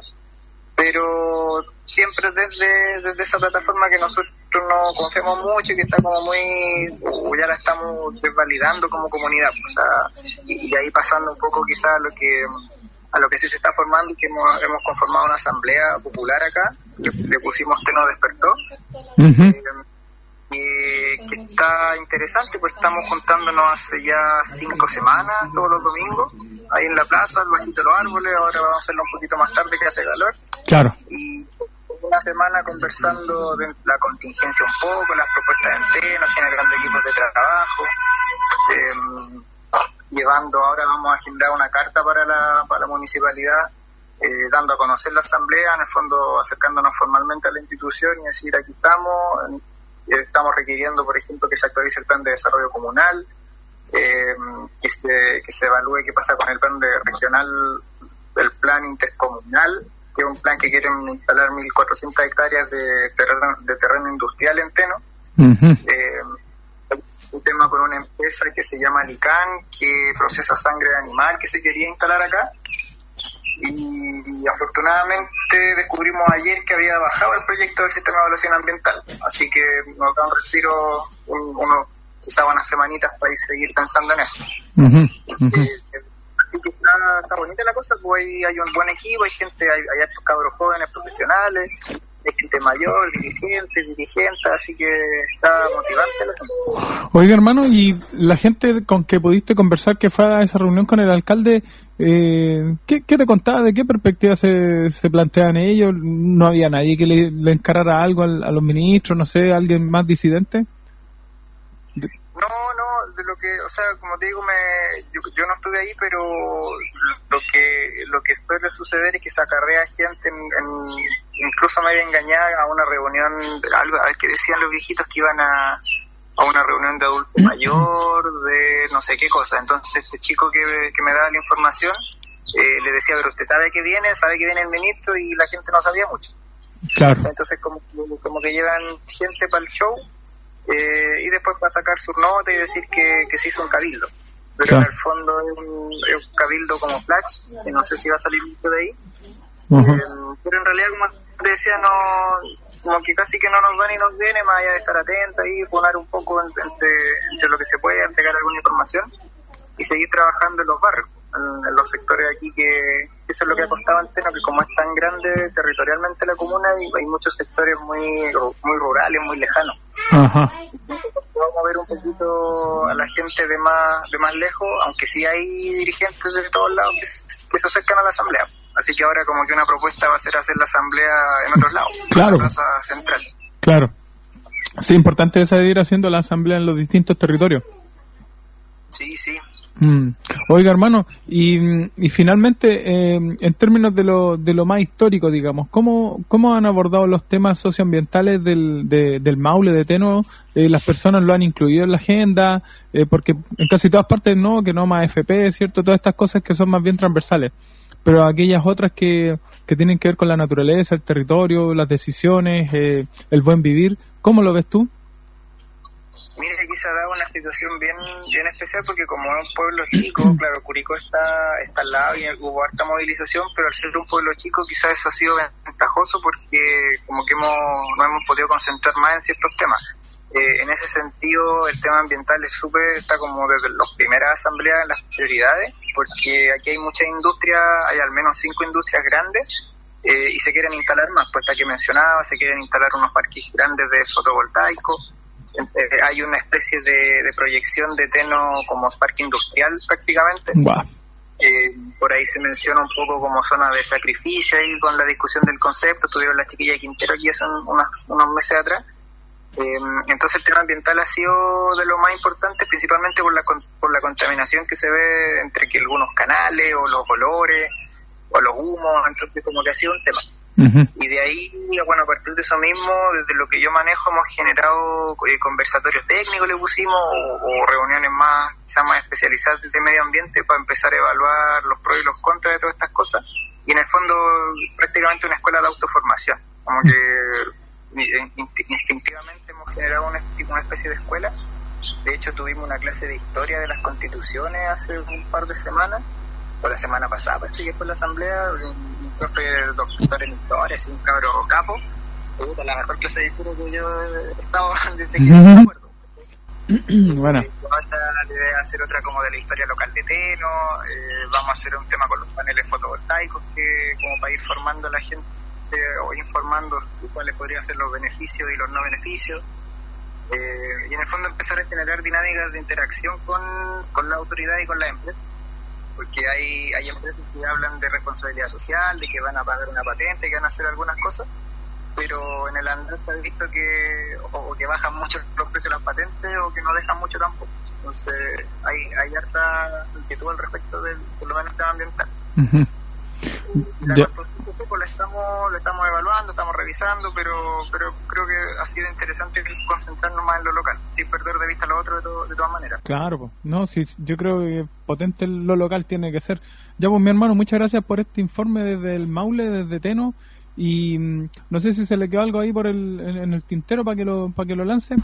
pero siempre desde, desde esa plataforma que nosotros no confiamos mucho y que está como muy, o ya la estamos desvalidando como comunidad, o sea, y, y ahí pasando un poco quizás a lo que a lo que sí se está formando, y que hemos, hemos conformado una asamblea popular acá, le, le pusimos Teno Despertó, uh-huh. eh, que está interesante, pues estamos juntándonos hace ya cinco semanas, todos los domingos, ahí en la plaza, al bajito de los árboles. Ahora vamos a hacerlo un poquito más tarde, que hace calor. Claro. Y una semana conversando de la contingencia un poco, las propuestas de Teno, generando equipos de trabajo, eh, llevando, ahora vamos a generar una carta para la, para la municipalidad, eh, dando a conocer la asamblea, en el fondo acercándonos formalmente a la institución y decir, aquí estamos, eh, estamos requiriendo, por ejemplo, que se actualice el plan de desarrollo comunal, eh, que, se, que se evalúe qué pasa con el plan de regional, el plan intercomunal, que es un plan que quieren instalar mil cuatrocientas hectáreas de terreno, de terreno industrial en Teno. Uh-huh. Eh, un tema con una empresa que se llama Lican, que procesa sangre de animal, que se quería instalar acá, y, y afortunadamente descubrimos ayer que había bajado el proyecto del sistema de evaluación ambiental, así que nos da un respiro, un, uno, quizá unas semanitas para ir seguir pensando en eso. Uh-huh. Uh-huh. Eh, así que está, está bonita la cosa, pues hay, hay un buen equipo, hay gente, hay, hay hartos cabros jóvenes profesionales, hay gente mayor, dirigentes, dirigentes, así que está motivante la gente. Oiga, hermano, y la gente con que pudiste conversar, que fue a esa reunión con el alcalde, eh, ¿qué, qué te contaba? ¿De qué perspectiva se, se plantean ellos? ¿No había nadie que le, le encarara algo a, a los ministros, no sé, alguien más disidente? De... No, no, de lo que, o sea, como te digo, me, yo, yo no estuve ahí, pero lo que lo que suele suceder es que se acarrea gente, en, en, incluso me había engañado a una reunión, algo que decían los viejitos que iban a, a una reunión de adulto mayor, de no sé qué cosa. Entonces este chico que, que me daba la información, eh, le decía, pero usted sabe que viene, sabe que viene el ministro, y la gente no sabía mucho. Claro. Entonces como, como que llevan gente para el show, Eh, y después para sacar su nota y decir que, que se hizo un cabildo, pero claro, en el fondo es un, es un cabildo como flash, que no sé si va a salir mucho de ahí. Uh-huh. eh, pero en realidad, como te decía, no, como que casi que no nos va ni nos viene, más allá de estar atenta y poner un poco entre, entre lo que se puede, entregar alguna información y seguir trabajando en los barrios, en, en los sectores aquí, que eso es lo que ha costado al Teno, que como es tan grande territorialmente la comuna, y hay muchos sectores muy muy rurales, muy lejanos. Ajá. Vamos a ver un poquito a la gente de más de más lejos, aunque sí hay dirigentes de todos lados que, que se acercan a la asamblea. Así que ahora como que una propuesta va a ser hacer la asamblea en otros lados, claro, en la plaza central. Claro. Sí, importante es ir haciendo la asamblea en los distintos territorios. Sí, sí. Mm. Oiga, hermano, y, y finalmente, eh, en términos de lo, de lo más histórico, digamos, ¿cómo, cómo han abordado los temas socioambientales del, de, del Maule, de Teno? Eh, ¿Las personas lo han incluido en la agenda? Eh, porque en casi todas partes no, que no más F P, ¿cierto? Todas estas cosas que son más bien transversales. Pero aquellas otras que, que tienen que ver con la naturaleza, el territorio, las decisiones, eh, el buen vivir, ¿cómo lo ves tú? Mira, aquí se ha dado una situación bien bien especial porque como es un pueblo chico, claro, Curicó está, está al lado y hubo harta movilización, pero al ser un pueblo chico quizás eso ha sido ventajoso porque como que hemos, no hemos podido concentrar más en ciertos temas. Eh, en ese sentido, el tema ambiental es súper, está como desde las primeras asambleas en las prioridades, porque aquí hay muchas industrias, hay al menos cinco industrias grandes, eh, y se quieren instalar más, pues esta que mencionaba, se quieren instalar unos parques grandes de fotovoltaicos. Eh, hay una especie de, de proyección de Teno como parque industrial prácticamente. Wow. Eh, por ahí se menciona un poco como zona de sacrificio ahí con la discusión del concepto, tuvieron la chiquilla de Quintero aquí hace unos, unos meses atrás. Eh, entonces el tema ambiental ha sido de lo más importante, principalmente por la, por la contaminación que se ve entre que algunos canales o los olores o los humos, entonces como que ha sido un tema. Uh-huh. Y de ahí, bueno, a partir de eso mismo, desde lo que yo manejo, hemos generado eh, conversatorios técnicos, le pusimos, o, o reuniones más, quizás más especializadas de medio ambiente para empezar a evaluar los pros y los contras de todas estas cosas. Y en el fondo, prácticamente una escuela de autoformación. Como que instintivamente hemos generado una, una especie de escuela. De hecho, tuvimos una clase de historia de las constituciones hace un par de semanas, o la semana pasada, parece que fue la asamblea, un profe doctor en historia, así un cabro capo, uh, la mejor clase de historia que yo he estado desde que me acuerdo. Bueno. La idea es hacer otra como de la historia local de Teno, eh, vamos a hacer un tema con los paneles fotovoltaicos, que como para ir formando a la gente o informando cuáles podrían ser los beneficios y los no beneficios. Eh, y en el fondo empezar a generar dinámicas de interacción con, con la autoridad y con la empresa, porque hay, hay empresas que hablan de responsabilidad social, de que van a pagar una patente, que van a hacer algunas cosas, pero en el andar se ha visto que o, o que bajan mucho los precios de las patentes o que no dejan mucho tampoco. Entonces hay, hay harta inquietud al respecto del, por lo menos, tema ambiental. Uh-huh. La yeah. Pues lo estamos, lo estamos evaluando, estamos revisando, pero pero creo que ha sido interesante concentrarnos más en lo local, sin perder de vista lo otro de, to, de todas maneras. Claro, pues. No, sí, yo creo que potente lo local tiene que ser. Ya, pues, mi hermano, muchas gracias por este informe desde el Maule, desde Teno, y mmm, no sé si se le quedó algo ahí por el en, en el tintero para que lo para que lo lance.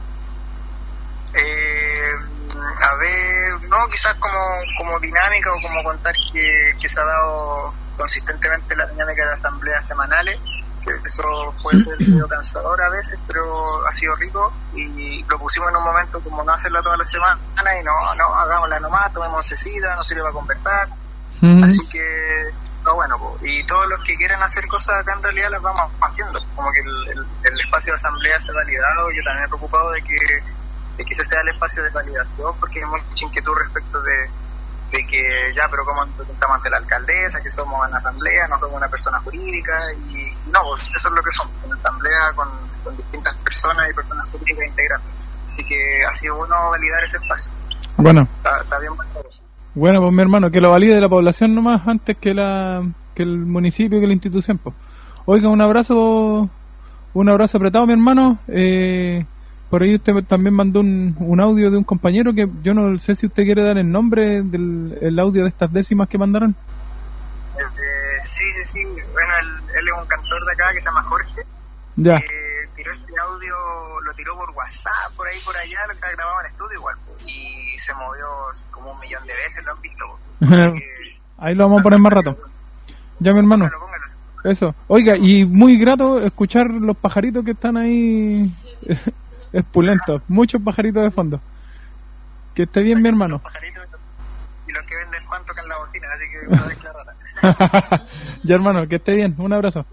Eh, a ver, no, quizás como como dinámica o como contar que, que se ha dado consistentemente la dinámica de las asambleas semanales, que eso puede ser medio cansador a veces, pero ha sido rico y lo pusimos en un momento como no hacerla toda la semana y no, no, hagámosla nomás, tomemos cecita, no sirve para conversar, mm-hmm. Así que, no, bueno, pues, y todos los que quieren hacer cosas acá en realidad las vamos haciendo, como que el, el, el espacio de asamblea se ha validado, yo también me he preocupado de que, de que ese sea el espacio de validación, porque hay mucha inquietud respecto de de que ya, pero como estamos ante la alcaldesa, que somos una asamblea, no somos una persona jurídica, y no, pues eso es lo que somos, una asamblea con, con distintas personas y personas jurídicas integrantes. Así que ha sido bueno validar ese espacio. Bueno. Está, está bien validado. Bueno, pues mi hermano, que lo valide la población nomás antes que la que el municipio, que la institución, pues. Oiga, un abrazo, un abrazo apretado, mi hermano. Eh... Por ahí usted también mandó un, un audio de un compañero que yo no sé si usted quiere dar el nombre del el audio de estas décimas que mandaron. Eh, sí, sí, sí. Bueno, él, él es un cantor de acá que se llama Jorge. Ya. Eh, tiró este audio, lo tiró por WhatsApp, por ahí, por allá, lo que grabado en estudio igual. Y se movió como un millón de veces, lo han visto. Que, ahí lo vamos a poner más rato. Ya, mi hermano. Póngalo, póngalo. Eso. Oiga, y muy grato escuchar los pajaritos que están ahí... Espulentos, muchos pajaritos de fondo. Que esté bien, mi hermano. Y los que venden pan tocan la bocina, así que una vez clara. Ya, hermano, que esté bien. Un abrazo.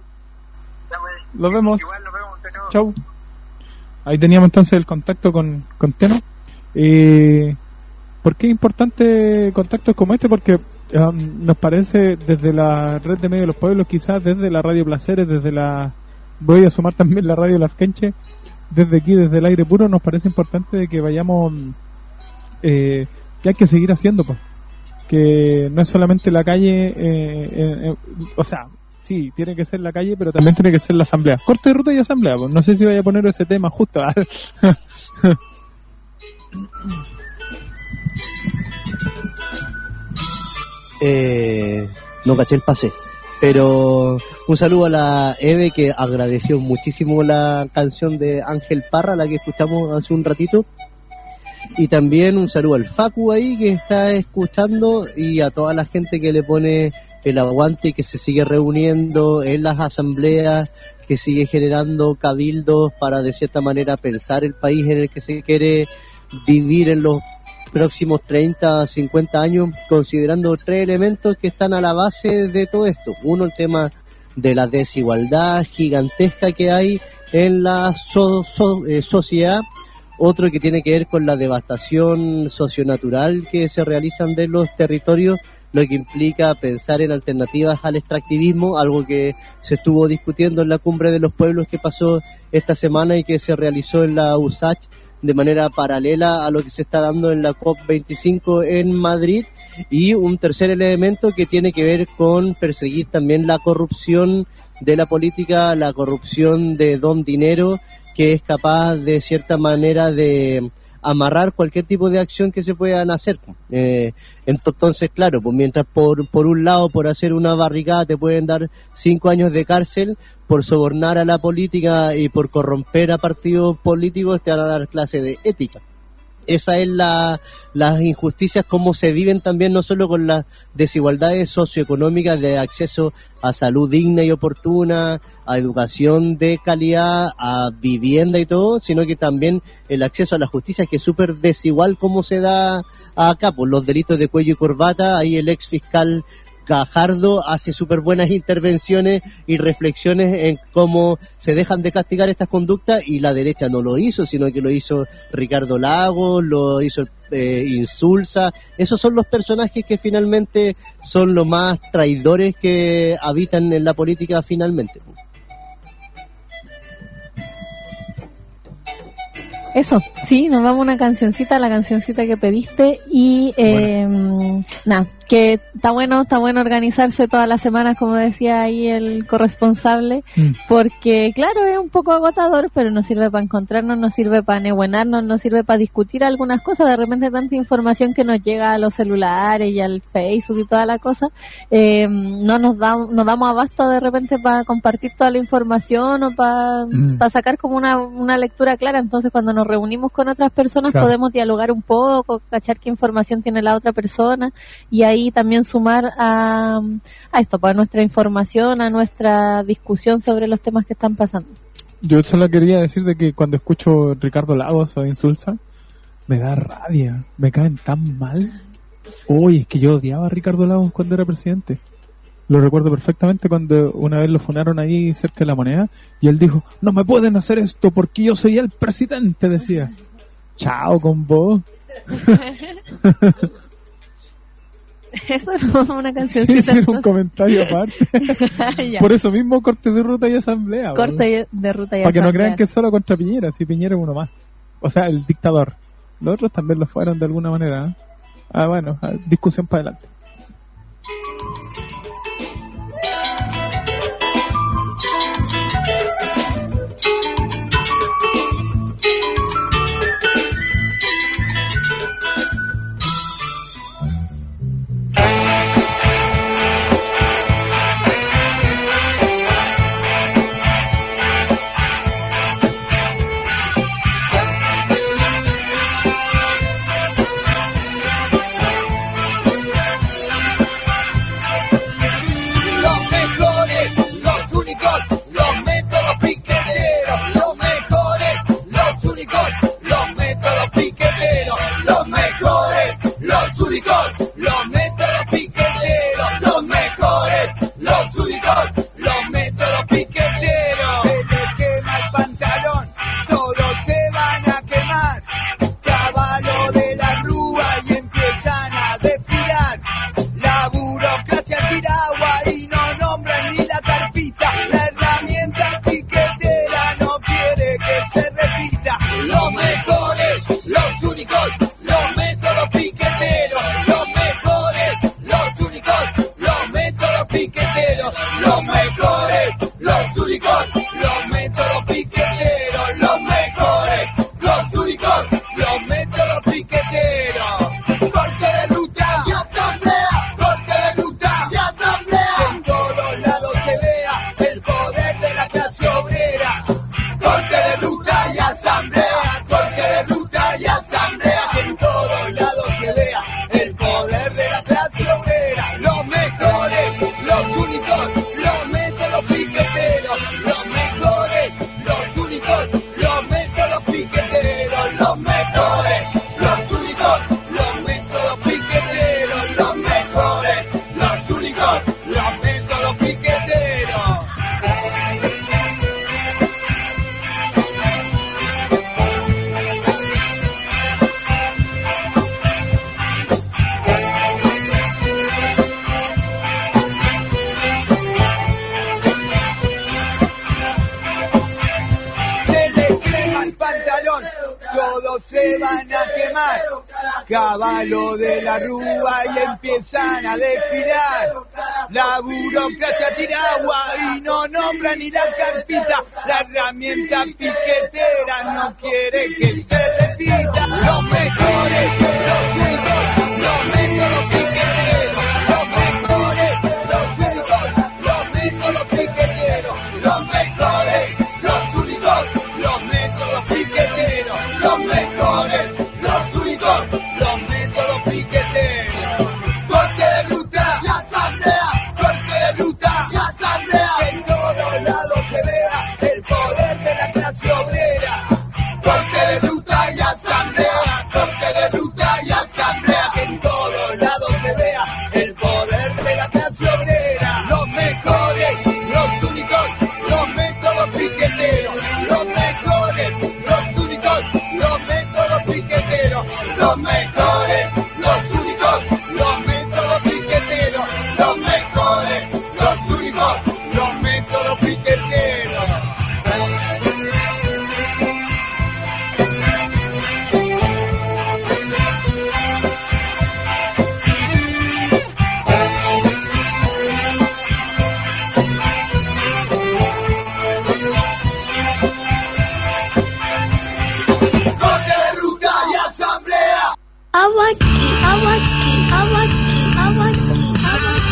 Los vemos. Igual, nos vemos. Chau. Ahí teníamos entonces el contacto con, con Teno. Eh, ¿Por qué es importante contactos como este? Porque um, nos parece desde la red de medios de los pueblos, quizás desde la Radio Placeres, desde la... Voy a sumar también la Radio Lafkenche. Desde aquí, desde el aire puro, nos parece importante de que vayamos eh, que hay que seguir haciendo, pues. Que no es solamente la calle, eh, eh, eh, o sea, sí, tiene que ser la calle, pero también tiene que ser la asamblea. Corte de ruta y asamblea, pues. No sé si vaya a poner ese tema justo. eh, no caché el pase. Pero un saludo a la Eve, que agradeció muchísimo la canción de Ángel Parra, la que escuchamos hace un ratito. Y también un saludo al Facu ahí, que está escuchando, y a toda la gente que le pone el aguante y que se sigue reuniendo en las asambleas, que sigue generando cabildos para de cierta manera pensar el país en el que se quiere vivir en los próximos treinta, cincuenta años, considerando tres elementos que están a la base de todo esto. Uno, el tema de la desigualdad gigantesca que hay en la so- so- eh, sociedad. Otro que tiene que ver con la devastación socionatural que se realizan de los territorios, lo que implica pensar en alternativas al extractivismo, algo que se estuvo discutiendo en la Cumbre de los Pueblos que pasó esta semana y que se realizó en la U S A C de manera paralela a lo que se está dando en la COP veinticinco en Madrid. Y un tercer elemento que tiene que ver con perseguir también la corrupción de la política, la corrupción de don dinero, que es capaz de cierta manera de amarrar cualquier tipo de acción que se puedan hacer. Eh, entonces, claro, pues mientras por por un lado, por hacer una barricada te pueden dar cinco años de cárcel, por sobornar a la política y por corromper a partidos políticos te van a dar clase de ética. Esa es la las injusticias, cómo se viven también, no solo con las desigualdades socioeconómicas de acceso a salud digna y oportuna, a educación de calidad, a vivienda y todo, sino que también el acceso a la justicia, que es súper desigual como se da acá, por los delitos de cuello y corbata. Ahí el ex fiscal Gajardo hace súper buenas intervenciones y reflexiones en cómo se dejan de castigar estas conductas, y la derecha no lo hizo, sino que lo hizo Ricardo Lagos, lo hizo eh, Insulza. Esos son los personajes que finalmente son los más traidores que habitan en la política finalmente. Eso, sí, nos vamos a una cancioncita, la cancioncita que pediste, y eh, bueno. nada, que está bueno, está bueno organizarse todas las semanas, como decía ahí el corresponsable, mm. porque claro, es un poco agotador, pero nos sirve para encontrarnos, nos sirve para nebuenarnos, nos sirve para discutir algunas cosas. De repente tanta información que nos llega a los celulares y al Facebook y toda la cosa, eh, no nos da, nos damos abasto de repente para compartir toda la información o para mm. para sacar como una, una lectura clara. Entonces cuando nos reunimos con otras personas, claro, podemos dialogar un poco, cachar qué información tiene la otra persona, y ahí también sumar a, a esto, para nuestra información, a nuestra discusión sobre los temas que están pasando. Yo solo quería decir de que cuando escucho Ricardo Lagos o Insulza, me da rabia, me caen tan mal. Uy, es que yo odiaba a Ricardo Lagos cuando era presidente. Lo recuerdo perfectamente cuando una vez lo funaron ahí cerca de La Moneda y él dijo, no me pueden hacer esto porque yo soy el presidente, decía. Chao con vos. Eso no es una cancioncita. Sí, sí, era un comentario aparte. Por eso mismo, corte de ruta y asamblea. Corte de ruta y asamblea. Para que no crean que es solo contra Piñera, si Piñera es uno más. O sea, el dictador. Los otros también lo fueron de alguna manera. ¿eh? Ah, bueno, discusión para adelante. los únicos, los métodos piqueteros, los mejores, los únicos, los métodos piqueteros, los mejores, los únicos, los métodos piqueteros, los mejores, los únicos, los métodos piqueteros. Todos se van a quemar, caballo de la rúa y empiezan a desfilar. La burocracia tira agua y no nombra ni la carpita. La herramienta piquetera no quiere que se repita. Los mejores, los únicos, los métodos piqueteros. Los mejores, los únicos, los métodos piqueteros. Los mejores, los únicos, los métodos piqueteros. Los mejores, los únicos, los métodos piqueteros. Corte de ruta y asamblea, corte de ruta y asamblea. Que en todos lados se vea el poder de la clase obrera. Corte de ruta y asamblea, corte de ruta y asamblea. Que en todos lados se vea el poder de la clase obrera. Los mejores, los únicos, los métodos piqueteros. Los mejores, los únicos, los métodos piqueteros. Los mejores, los únicos, los métodos piqueteros. Los mejores, los únicos, los métodos piqueteros. Awaki, awaki, awaki, awaki, awaki.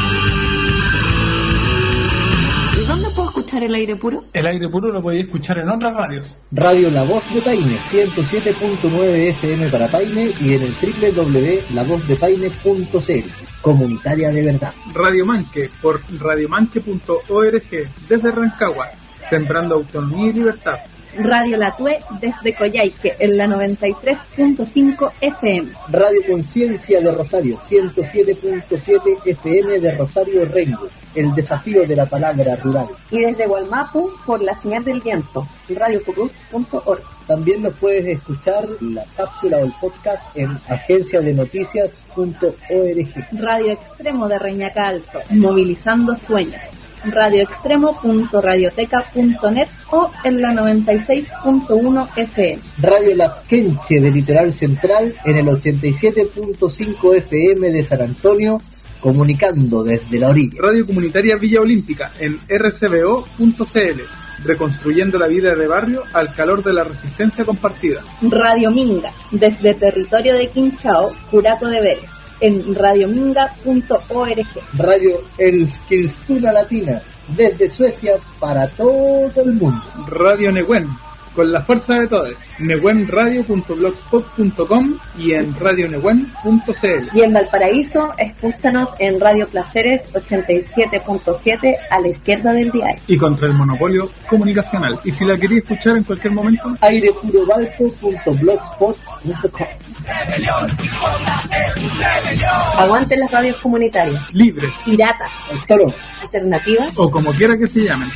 ¿Y dónde puedo escuchar el aire puro? El aire puro lo podéis escuchar en otras radios. Radio La Voz de Paine, ciento siete punto nueve F M para Paine y en el doble u doble u doble u punto la voz de paine punto c l. Comunitaria de verdad. Radio Manque por radiomanque punto org desde Rancagua, sembrando autonomía y libertad. Radio La Tue desde Coyhaique en la noventa y tres punto cinco F M. Radio Conciencia de Rosario, ciento siete punto siete F M de Rosario Rengo, el desafío de la palabra rural. Y desde Gualmapu por la señal del viento, radio purus punto org. También nos puedes escuchar la cápsula o el podcast en agencia de noticias punto org. Radio Extremo de Reñaca Alto, movilizando sueños. radioextremo punto radioteca punto net o en la noventa y seis punto uno F M. Radio Lafkenche de Litoral Central en el ochenta y siete punto cinco F M de San Antonio, comunicando desde la orilla. Radio Comunitaria Villa Olímpica en r c b o punto c l, reconstruyendo la vida de barrio al calor de la resistencia compartida. Radio Minga desde territorio de Quinchao, Curato de Vélez, en radiominga punto org. Radio Eskilstuna Latina, desde Suecia para todo el mundo. Radio Nehuen, con la fuerza de todos. nehuenradio punto blogspot punto com y en radio nehuen punto c l. Y en Valparaíso, escúchanos en Radio Placeres ochenta y siete punto siete a la izquierda del diario. Y contra el monopolio comunicacional. Y si la quería escuchar en cualquier momento, aire puro valpo punto blogspot punto com. Aguanten las radios comunitarias. Libres. Piratas. Autónomas. Alternativas. O como quiera que se llamen.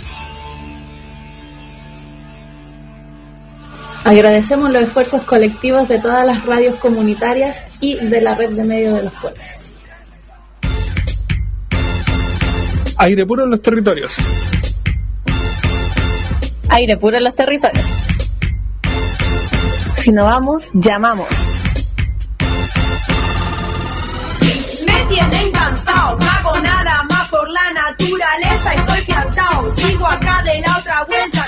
Agradecemos los esfuerzos colectivos de todas las radios comunitarias y de la red de medios de los pueblos. Aire puro en los territorios. Aire puro en los territorios. Si no vamos, llamamos. Me tienen cansado, no hago nada más por la naturaleza, estoy piantao, sigo acá de la otra vuelta.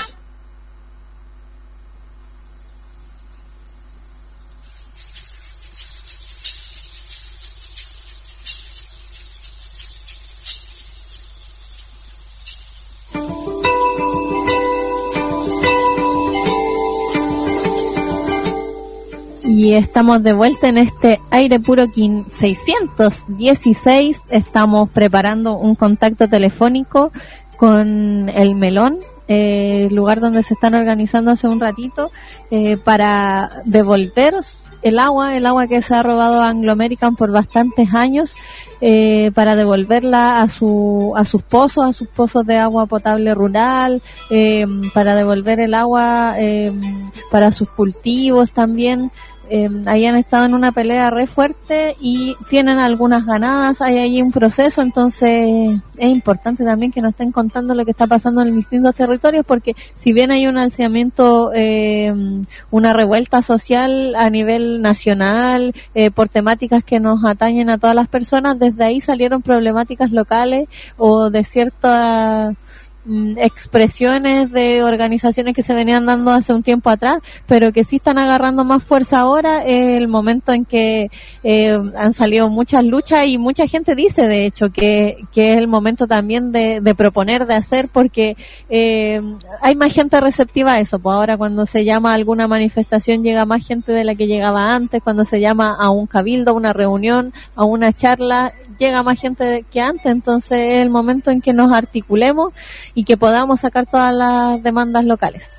Y estamos de vuelta en este Aire Puro seiscientos dieciséis. Estamos preparando un contacto telefónico con el Melón, eh, lugar donde se están organizando hace un ratito, eh, para devolver el agua, el agua que se ha robado a Anglo American por bastantes años, eh, para devolverla a su a sus pozos, a sus pozos de agua potable rural, eh, para devolver el agua eh, para sus cultivos también. Eh, ahí han estado en una pelea re fuerte y tienen algunas ganadas, hay ahí un proceso, entonces es importante también que nos estén contando lo que está pasando en distintos territorios, porque si bien hay un alzamiento, eh, una revuelta social a nivel nacional, eh, por temáticas que nos atañen a todas las personas, desde ahí salieron problemáticas locales o de ciertas expresiones de organizaciones que se venían dando hace un tiempo atrás, pero que sí están agarrando más fuerza ahora. Es el momento en que eh, han salido muchas luchas y mucha gente dice, de hecho, que, que es el momento también de, de proponer, de hacer, porque eh, hay más gente receptiva a eso. Pues ahora cuando se llama a alguna manifestación llega más gente de la que llegaba antes, cuando se llama a un cabildo, a una reunión, a una charla, llega más gente que antes. Entonces es el momento en que nos articulemos y que podamos sacar todas las demandas locales.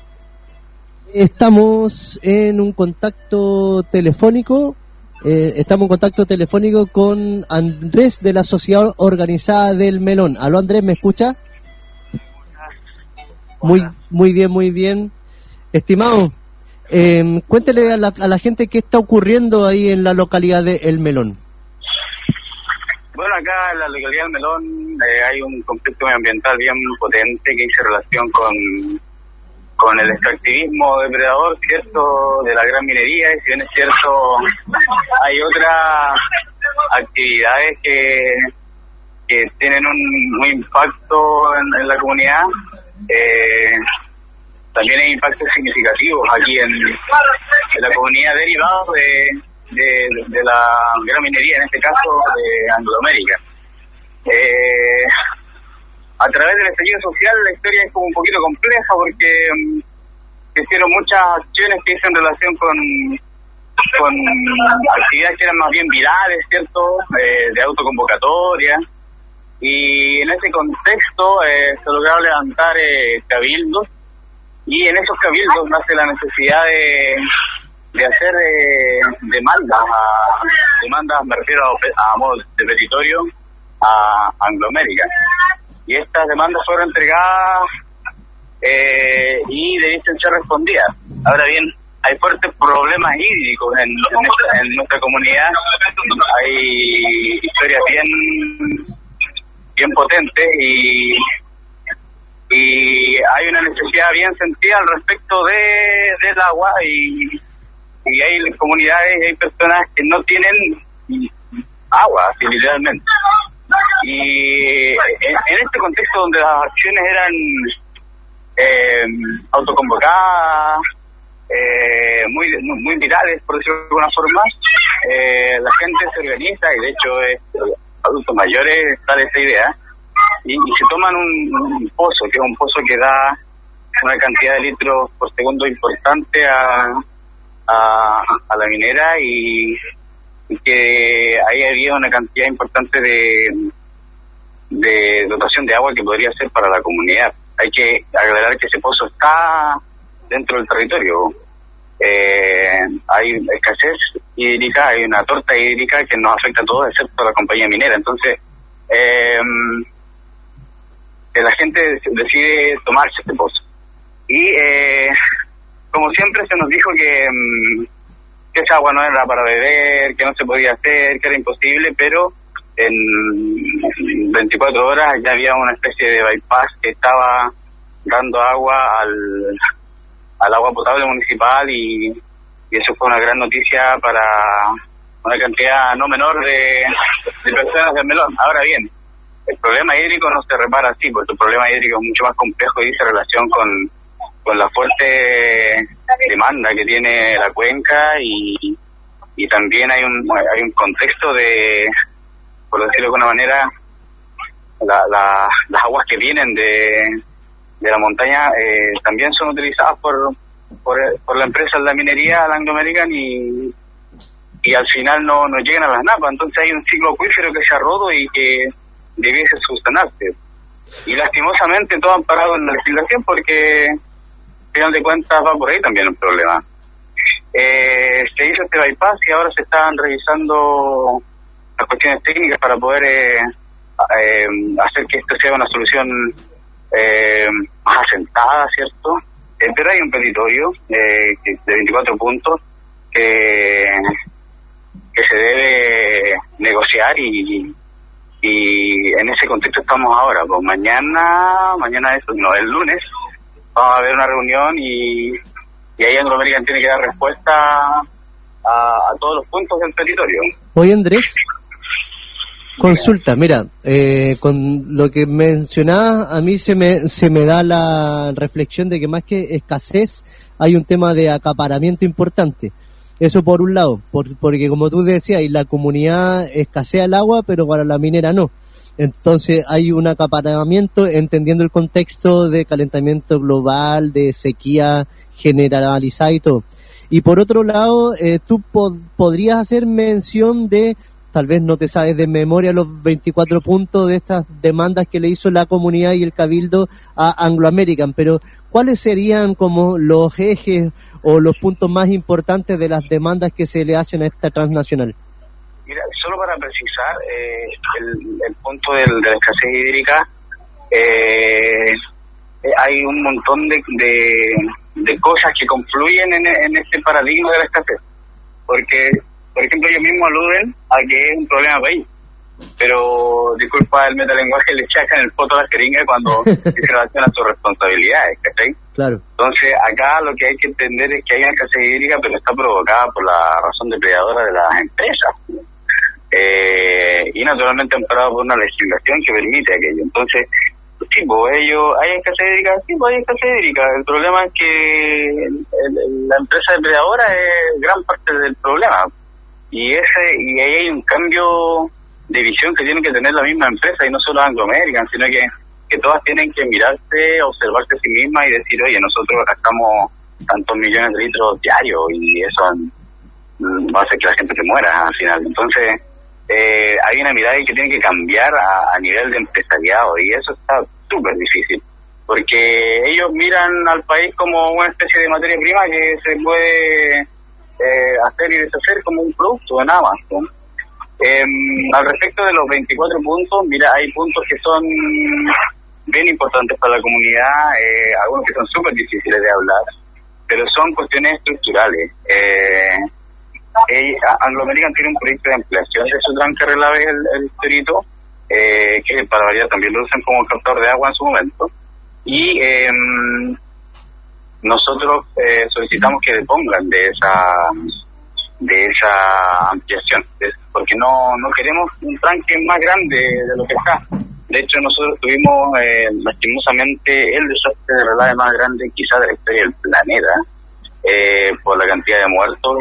Estamos en un contacto telefónico, eh, estamos en contacto telefónico con Andrés de la Sociedad Organizada del Melón. ¿Aló, Andrés, me escucha? Muy, muy bien, muy bien. Estimado, eh, cuéntele a la, a la gente qué está ocurriendo ahí en la localidad de El Melón. Bueno, acá en la localidad del Melón eh, hay un conflicto medioambiental bien potente que dice relación con, con el extractivismo depredador, ¿cierto?, de la gran minería, y si bien es cierto, hay otras actividades que, que tienen un, un impacto en, en la comunidad. Eh, también hay impactos significativos aquí en, en la comunidad derivados de De, de la gran minería, en este caso de Anglo American. Eh, a través del estallido social la historia es como un poquito compleja porque um, se hicieron muchas acciones que hizo en relación con con actividades que eran más bien virales, ¿cierto?, eh, de autoconvocatoria, y en ese contexto eh, se lograron levantar eh, cabildos, y en esos cabildos nace la necesidad de de hacer eh, demandas, a, demandas me refiero a, a modo de petitorio a Anglo American. Y estas demandas fueron entregadas eh, y debían ser respondidas. Ahora bien, hay fuertes problemas hídricos en, en, esta, en nuestra comunidad, hay historias bien, bien potentes y, y hay una necesidad bien sentida al respecto de del agua, y y hay comunidades, hay personas que no tienen agua, así literalmente. Y en, en este contexto donde las acciones eran eh, autoconvocadas, eh, muy, muy muy virales, por decirlo de alguna forma, eh, la gente se organiza, y de hecho eh, adultos mayores está de esa idea, y, y se toman un, un pozo, que es un pozo que da una cantidad de litros por segundo importante a A, a la minera, y, y que ahí había una cantidad importante de, de dotación de agua que podría ser para la comunidad. Hay que aclarar que ese pozo está dentro del territorio. Eh, hay escasez hídrica, hay una torta hídrica que nos afecta a todos excepto a la compañía minera. Entonces eh, la gente decide tomarse este pozo, y eh, como siempre se nos dijo que, que esa agua no era para beber, que no se podía hacer, que era imposible, pero en veinticuatro horas ya había una especie de bypass que estaba dando agua al, al agua potable municipal, y, y eso fue una gran noticia para una cantidad no menor de, de personas del Melón. Ahora bien, el problema hídrico no se repara así, porque el problema hídrico es mucho más complejo y dice relación con con la fuerte demanda que tiene la cuenca, y, y también hay un hay un contexto de, por decirlo de alguna manera, la, la, las aguas que vienen de, de la montaña eh, también son utilizadas por por, por la empresa de la minería, la Anglo American, y, y al final no, no llegan a las napas. Entonces hay un ciclo acuífero que se ha roto y que debiese subsanarse. Y lastimosamente todos han parado en la legislación porque, al final de cuentas, va por ahí también el problema. Eh, se hizo este bypass y ahora se están revisando las cuestiones técnicas para poder eh, eh, hacer que esto sea una solución eh, más asentada, ¿cierto? Eh, pero hay un petitorio eh, de veinticuatro puntos que, que se debe negociar y, y en ese contexto estamos ahora. Pues mañana, mañana es, no, el lunes, vamos a ver una reunión y, y ahí Anglo American tiene que dar respuesta a, a todos los puntos del petitorio. Oye, Andrés, consulta, mira, eh, con lo que mencionabas, a mí se me se me da la reflexión de que más que escasez hay un tema de acaparamiento importante. Eso por un lado, por, porque como tú decías, y la comunidad escasea el agua, pero para la minera no. Entonces hay un acaparamiento, entendiendo el contexto de calentamiento global, de sequía generalizada y todo. Y por otro lado, eh, tú pod- podrías hacer mención de, tal vez no te sabes de memoria los veinticuatro puntos de estas demandas que le hizo la comunidad y el Cabildo a Anglo American, pero ¿cuáles serían como los ejes o los puntos más importantes de las demandas que se le hacen a esta transnacional? Mira, solo para precisar, eh, el, el punto del, de la escasez hídrica, eh, hay un montón de, de, de cosas que confluyen en, en este paradigma de la escasez, porque, por ejemplo, ellos mismos aluden a que es un problema país, pero, disculpa el metalenguaje, le chacan el poto a la jeringa cuando se relaciona a sus responsabilidades, ¿cachai? Claro. Entonces, acá lo que hay que entender es que hay una escasez hídrica, pero está provocada por la razón depredadora de las empresas. Eh, y naturalmente amparado por una legislación que permite aquello. Entonces, sí, pues ellos, ¿hay escasez hídrica? Sí, pues hay escasez hídrica. El problema es que el, el, la empresa depredadora es gran parte del problema. Y ese y ahí hay un cambio de visión que tiene que tener la misma empresa, y no solo Anglo American, sino que, que todas tienen que mirarse, observarse a sí mismas y decir, oye, nosotros gastamos tantos millones de litros diarios y eso va a hacer que la gente se muera al final. Entonces, eh, hay una mirada que tiene que cambiar a, a nivel de empresariado, y eso está súper difícil, porque ellos miran al país como una especie de materia prima que se puede eh, hacer y deshacer como un producto, nada más, ¿no? Eh, al respecto de los veinticuatro puntos, mira, hay puntos que son bien importantes para la comunidad, eh, algunos que son súper difíciles de hablar, pero son cuestiones estructurales. Eh, eh, Anglo American tiene un proyecto de ampliación de su tranque relave, el, el Torito, eh, que para variar también lo usan como captador de agua en su momento, y eh, nosotros eh, solicitamos que depongan de esa de esa ampliación, porque no no queremos un tranque más grande de lo que está. De hecho, nosotros tuvimos eh, lastimosamente el desastre de relave más grande quizás de la historia del planeta, eh, por la cantidad de muertos,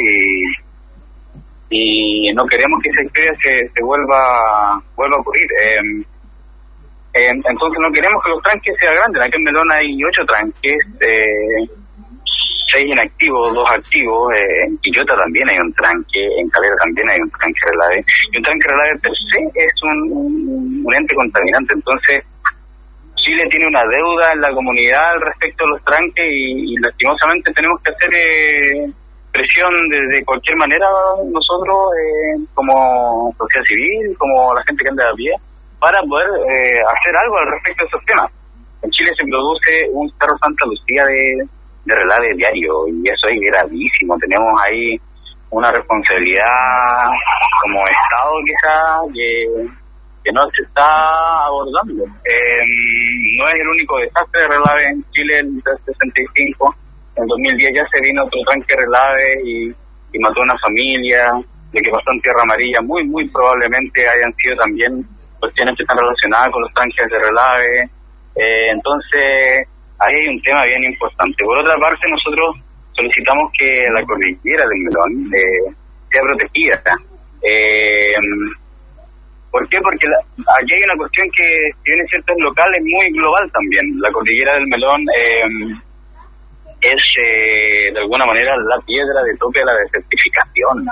y y no queremos que esa historia se, se vuelva vuelva a ocurrir. Eh, eh, entonces no queremos que los tranques sean grandes. Aquí en Melón hay ocho tranques, eh, seis inactivos, dos activos, eh, en Quillota también hay un tranque, en Calera también hay un tranque relave, y un tranque relave per se es un, un, un ente contaminante. Entonces Chile tiene una deuda en la comunidad al respecto de los tranques, y, y lastimosamente tenemos que hacer eh, presión de, de cualquier manera nosotros, eh, como sociedad civil, como la gente que anda a pie, para poder eh, hacer algo al respecto de esos temas. En Chile se produce un Cerro Santa Lucía de de relave diario, y eso es gravísimo. Tenemos ahí una responsabilidad como Estado quizás que, que no se está abordando. Eh, no es el único desastre de relave en Chile en el sesenta y cinco. En dos mil diez ya se vino otro tranque de relave y, y mató a una familia. De que pasó en Tierra Amarilla, muy muy probablemente hayan sido también cuestiones que están relacionadas con los tranques de relave. Eh, entonces ahí hay un tema bien importante. Por otra parte, nosotros solicitamos que la cordillera del Melón eh, sea protegida. Eh, ¿Por qué? Porque la, aquí hay una cuestión que, si bien es cierto, es local, es muy global también. La cordillera del Melón eh, es eh, de alguna manera la piedra de toque de la desertificación.